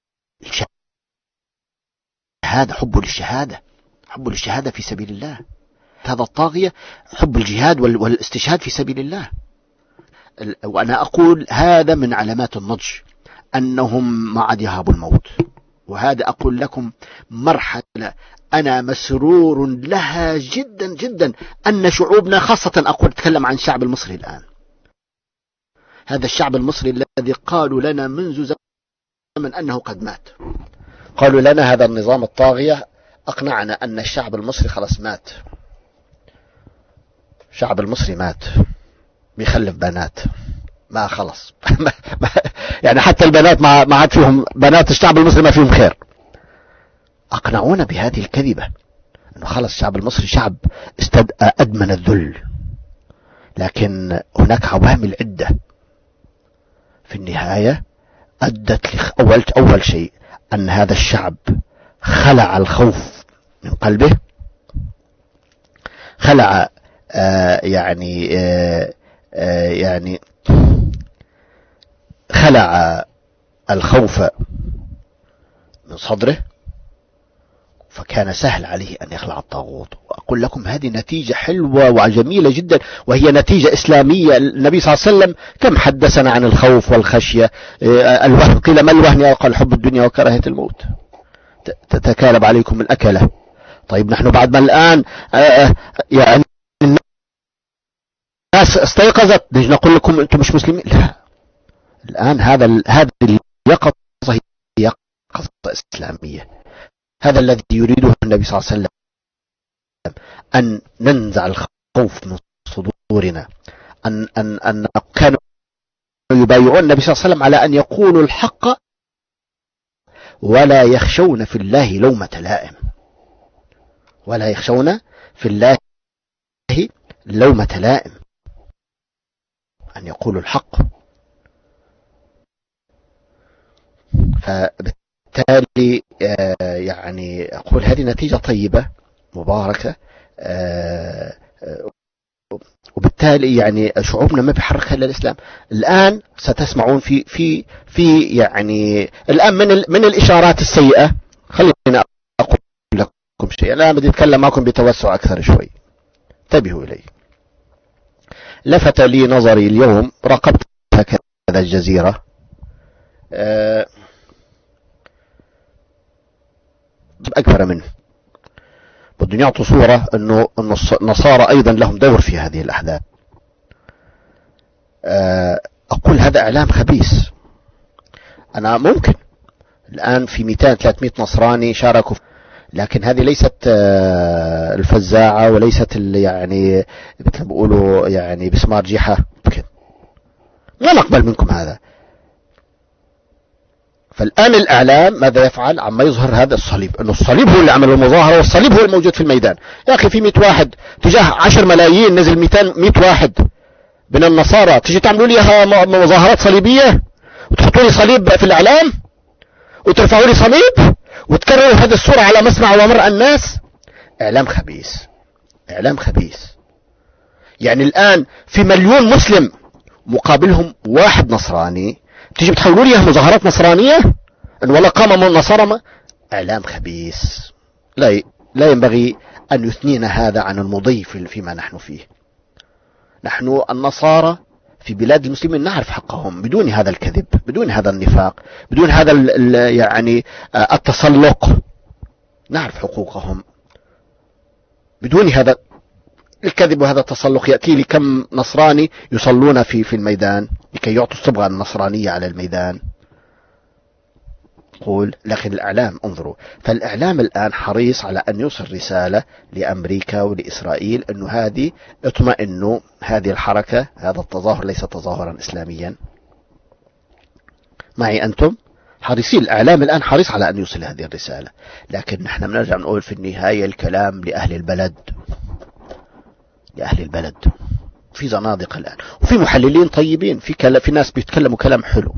الشهادة، حب للشهادة، حب للشهادة في سبيل الله. هذا الطاغية حب الجهاد والاستشهاد في سبيل الله. وأنا أقول هذا من علامات النضج، أنهم ما عاد يهابوا الموت. وهذا أقول لكم مرحلة أنا مسرور لها جدا جدا، أن شعوبنا خاصة أقول أتكلم عن الشعب المصري الآن، هذا الشعب المصري الذي قالوا لنا منذ زمن أنه قد مات، قالوا لنا هذا النظام الطاغية أقنعنا أن الشعب المصري خلاص مات. الشعب المصري مات، بيخلف بنات، ما خلص يعني حتى البنات ما عاد فيهم، بنات الشعب المصري ما فيهم خير. أقنعونا بهذه الكذبة أنه خلص الشعب المصري شعب استد... أدمن الذل. لكن هناك عوامل عدة في النهاية أدت لخ... أول... أول شيء أن هذا الشعب خلع الخوف من قلبه، خلع آه يعني آه آه يعني خلع الخوف من صدره، فكان سهل عليه أن يخلع الطاغوت. وأقول لكم هذه نتيجة حلوة وجميلة جدا، وهي نتيجة إسلامية. النبي صلى الله عليه وسلم كم حدثنا عن الخوف والخشية. الوهن، قيل ما الوهن؟ قال حب الدنيا وكراهية الموت، تتكالب عليكم الأكلة. طيب نحن بعد ما الآن يعني الناس استيقظت نجي نقول لكم أنتم مش مسلمين؟ لا، الآن هذا هذه اليقظة هي يقظة إسلامية. هذا الذي يريده النبي صلى الله عليه وسلم، أن ننزع الخوف من صدورنا، أن أن أن كانوا يبايعون النبي صلى الله عليه وسلم على أن يقولوا الحق ولا يخشون في الله لومة لائم، ولا يخشون في الله لومة لائم، أن يقولوا الحق. فبالتالي يعني أقول هذه نتيجة طيبة مباركة، وبالتالي يعني شعوبنا ما بيحركها إلا الإسلام. الآن ستسمعون في في في يعني الآن من من الإشارات السيئة، خلينا أقول لكم شيء، الآن بدي أتكلم معكم بتوسع أكثر شوي، انتبهوا إلي. لفت لي نظري اليوم، راقبت هكذا الجزيرة، أه أكبر منه، بدهم يعطوا صورة أنه النصارى أيضا لهم دور في هذه الأحداث. أقول هذا إعلام خبيث. أنا ممكن الآن في مئتين ثلاثمئة نصراني شاركوا، لكن هذه ليست الفزاعة وليست يعني مثل بيقولوا يعني بسمار جيحة، ممكن لا نقبل منكم هذا. فالآن الإعلام ماذا يفعل؟ عما يظهر هذا الصليب، أنه الصليب هو اللي عمل المظاهرة والصليب هو الموجود في الميدان. يا أخي في مئة واحد تجاه عشر ملايين، نزل مئتين مئة واحد من النصارى، تجي تعملوا لي مظاهرات صليبية وتحطوا لي صليب في الإعلام وترفعوا لي صليب وتكرروا هذه الصورة على مسمع ومرأى الناس. إعلام خبيث، إعلام خبيث. يعني الآن في مليون مسلم مقابلهم واحد نصراني، تيجي بتحولوا لي مظاهرات نصرانية ان والله قام من النصارى. اعلام خبيث، لا لا ينبغي ان يثنينا هذا عن المضي فيما نحن فيه. نحن النصارى في بلاد المسلمين نعرف حقهم بدون هذا الكذب، بدون هذا النفاق، بدون هذا يعني التسلق، نعرف حقوقهم بدون هذا الكذب وهذا التسلق. يأتي لي كم نصراني يصلون في في الميدان لكي يعطوا الصبغة النصرانية على الميدان. قول لكن الإعلام انظروا، فالإعلام الآن حريص على أن يوصل رسالة لأمريكا ولإسرائيل أنه هذه اطمئنوا، هذه الحركة هذا التظاهر ليس تظاهرا إسلاميا. معي أنتم حريصين، الإعلام الآن حريص على أن يوصل هذه الرسالة. لكن نحن بنرجع نقول في النهاية الكلام لأهل البلد، لأهل البلد. في زنادقة الآن وفي محللين طيبين، في كلا في ناس بيتكلموا كلام حلو،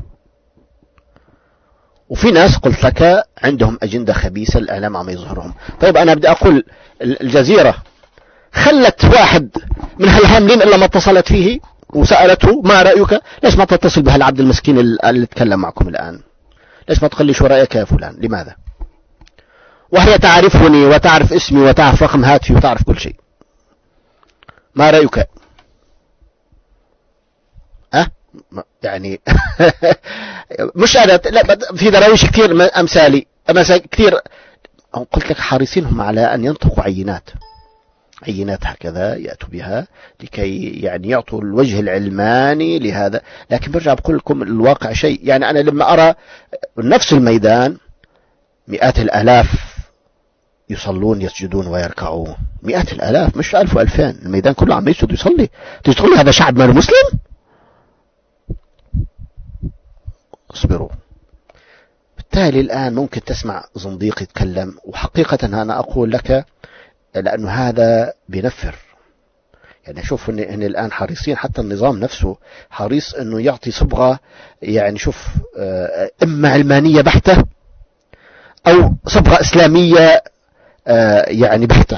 وفي ناس قلت لك عندهم أجندة خبيثة الإعلام عم يظهرهم. طيب أنا بدي أقول الجزيرة خلت واحد من هالهاملين إلا ما اتصلت فيه وسألته ما رأيك؟ ليش ما تتصل بهالعبد المسكين اللي تكلم معكم الآن؟ ليش ما تقول لي شو رأيك يا فلان؟ لماذا؟ وهي تعرفني وتعرف اسمي وتعرف رقم هاتفي وتعرف كل شيء. ما رأيك؟ أه؟ يعني مش أنا، لا، في دراويش كثير أمثالي كثير قلت لك حريصين هم على أن ينطقوا عينات عينات هكذا يأتوا بها لكي يعني يعطوا الوجه العلماني لهذا. لكن برجع بقول لكم الواقع شيء، يعني أنا لما أرى نفس الميدان مئات الآلاف يصلون يسجدون ويركعون، مئات الآلاف مش ألف وألفين، الميدان كله عم يسجد ويصلي، تقول هذا شعب ما مسلم؟ اصبروا. بالتالي الآن ممكن تسمع زنديق يتكلم، وحقيقة أنا أقول لك لأنه هذا بينفر. يعني شوف إن, إن الآن حريصين، حتى النظام نفسه حريص إنه يعطي صبغة، يعني شوف إما علمانية بحتة أو صبغة إسلامية يعني بحتة،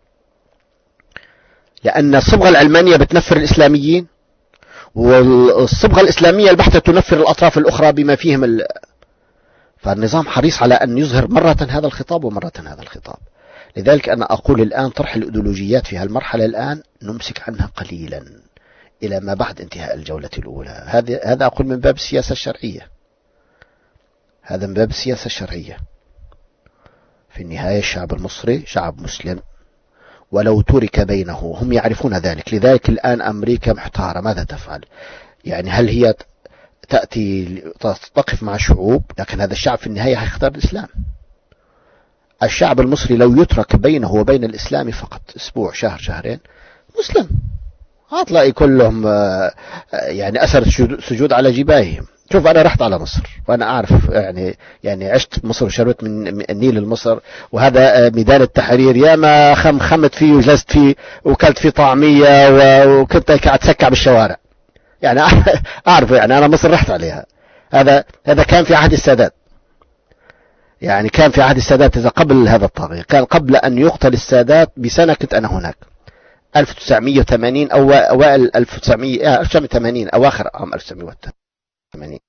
لأن الصبغة العلمانية بتنفر الإسلاميين، والصبغة الإسلامية البحتة تنفر الأطراف الأخرى بما فيهم ال... فالنظام حريص على أن يظهر مرة هذا الخطاب ومرة هذا الخطاب. لذلك أنا أقول الآن طرح الإيديولوجيات في هالمرحلة الآن نمسك عنها قليلا إلى ما بعد انتهاء الجولة الأولى. هذا هذا أقول من باب السياسة الشرعية، هذا من باب السياسة الشرعية. في النهاية الشعب المصري شعب مسلم ولو ترك بينه، هم يعرفون ذلك. لذلك الآن أمريكا محتارة ماذا تفعل، يعني هل هي تأتي تقف مع الشعوب، لكن هذا الشعب في النهاية هيختار الإسلام. الشعب المصري لو يترك بينه وبين الإسلام فقط أسبوع شهر شهرين مسلم، هتلاقي كلهم يعني أثر سجود على جباههم. شوف أنا رحت على مصر وأنا أعرف، يعني يعني عشت مصر وشربت من النيل لمصر، وهذا ميدان التحرير يا ما خمخمت فيه وجلست فيه وكلت فيه طعمية وكنت قاعد أتسكع بالشوارع، يعني أعرف، يعني أنا مصر رحت عليها. هذا هذا كان في عهد السادات، يعني كان في عهد السادات، إذا قبل هذا الطاغية، كان قبل أن يقتل السادات بسنة كنت أنا هناك، ألف وتسعمئة وثمانين أو أوائل ألف وتسعمئة وثمانين، أواخر عام ألف وتسعمئة وثمانين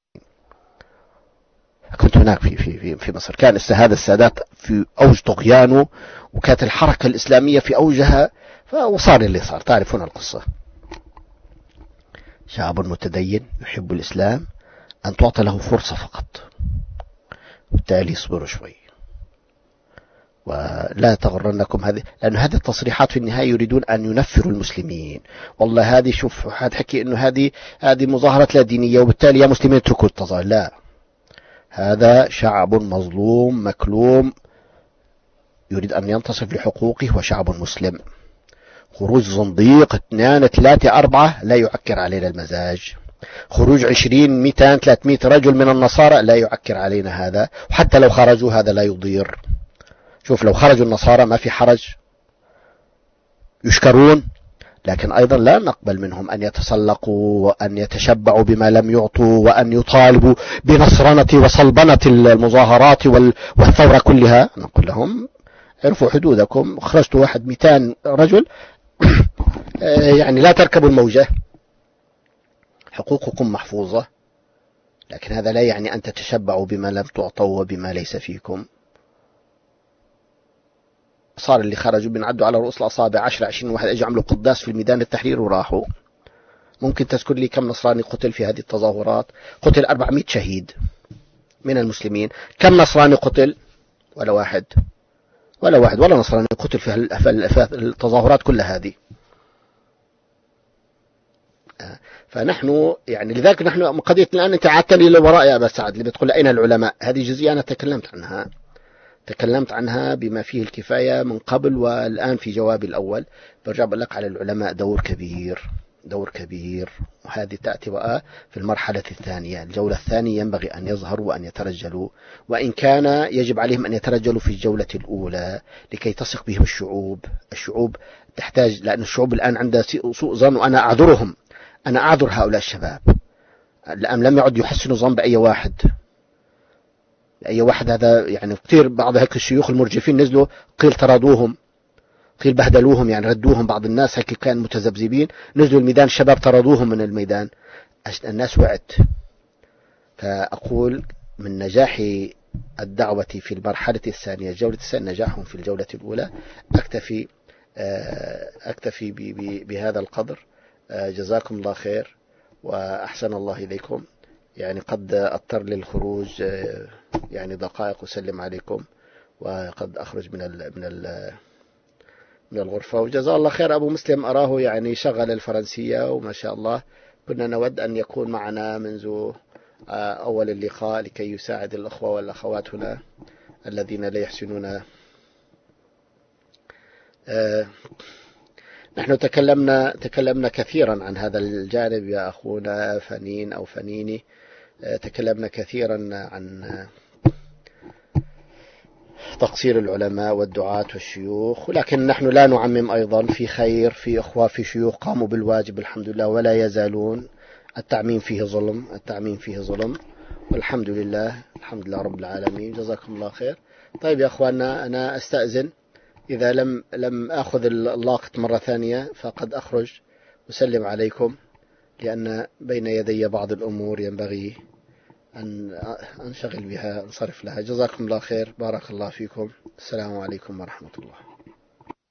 كنت هناك في في في مصر. كان هذا السادات في أوج طغيانه، وكانت الحركة الإسلامية في أوجها، وصار اللي صار، تعرفون القصة. شعب متدين يحب الإسلام، أن تعطى له فرصة فقط، بالتالي اصبروا شوي ولا تغرنكم هذه، لأن هذه التصريحات في النهاية يريدون أن ينفروا المسلمين. والله هذه شوف هذا حكي إنه هذه هذه مظاهرة لا دينية، وبالتالي يا مسلمين اتركوا التظاهر. لا، هذا شعب مظلوم مكلوم يريد أن ينتصف لحقوقه، وشعب مسلم. خروج زنديق اثنان ثلاثة أربعة لا يعكر علينا المزاج، خروج عشرين مئتين ثلاثمئة رجل من النصارى لا يعكر علينا هذا، وحتى لو خرجوا هذا لا يضير. شوف لو خرجوا النصارى ما في حرج، يشكرون، لكن أيضا لا نقبل منهم أن يتسلقوا وأن يتشبعوا بما لم يعطوا، وأن يطالبوا بنصرنة وصلبنة المظاهرات والثورة كلها. نقول لهم عرفوا حدودكم، خرجتوا واحد مئتين رجل يعني لا تركبوا الموجة، حقوقكم محفوظة، لكن هذا لا يعني أن تتشبعوا بما لم تعطوا وبما ليس فيكم. صار اللي خرجوا بنعدوا على رؤوس الأصابع عشرة عشرين واحد، اجوا عملوا قداس في الميدان التحرير وراحوا. ممكن تذكر لي كم نصراني قتل في هذه التظاهرات؟ قتل أربعمئة شهيد من المسلمين. كم نصراني قتل؟ ولا واحد، ولا واحد، ولا نصراني قتل في التظاهرات كل هذه. فنحن يعني لذلك نحن قضية الآن أنت عادتني للوراء يا أبا سعد، اللي بتقول أين العلماء، هذه جزئية أنا تكلمت عنها تكلمت عنها بما فيه الكفاية من قبل، والآن في جوابي الأول برجع بقول لك على العلماء دور كبير دور كبير وهذه تأتي بقى في المرحلة الثانية. الجولة الثانية ينبغي أن يظهروا وأن يترجلوا، وإن كان يجب عليهم أن يترجلوا في الجولة الأولى لكي تثق بهم الشعوب. الشعوب تحتاج، لأن الشعوب الآن عندها سوء ظن، وأنا أعذرهم، أنا أعذر هؤلاء الشباب. الآن لم يعد يحسنوا ظن بأي واحد أي واحد هذا يعني كثير. بعض هيك الشيوخ المرجفين نزلوا قيل طردوهم، قيل بهدلوهم، يعني ردوهم. بعض الناس هيك كان متذبذبين نزلوا الميدان، الشباب طردوهم من الميدان. الناس وعت. فأقول من نجاح الدعوة في المرحلة الثانية الجولة الثانية نجاحهم في الجولة الأولى. أكتفي أكتفي بهذا القدر. جزاكم الله خير وأحسن الله إليكم. يعني قد أضطر للخروج يعني دقائق أسلم عليكم، وقد أخرج من ال من ال من الغرفة. وجزاه الله خير أبو مسلم، أراه يعني شغل الفرنسية وما شاء الله. كنا نود أن يكون معنا منذ أول اللقاء لكي يساعد الأخوة والأخوات هنا الذين لا يحسنون. نحن تكلمنا تكلمنا كثيرا عن هذا الجانب يا أخونا فنين أو فنيني، تكلمنا كثيرا عن تقصير العلماء والدعاة والشيوخ، ولكن نحن لا نعمم. أيضا في خير، في أخوة، في شيوخ قاموا بالواجب الحمد لله ولا يزالون. التعميم فيه ظلم، التعميم فيه ظلم، والحمد لله، الحمد لله رب العالمين. جزاكم الله خير. طيب يا أخواننا، أنا أستأذن، إذا لم لم أخذ اللاقط مرة ثانية فقد أخرج أسلم عليكم، لأن بين يدي بعض الأمور ينبغي أن أنشغل بها، أنصرف لها. جزاكم الله خير، بارك الله فيكم، السلام عليكم ورحمة الله.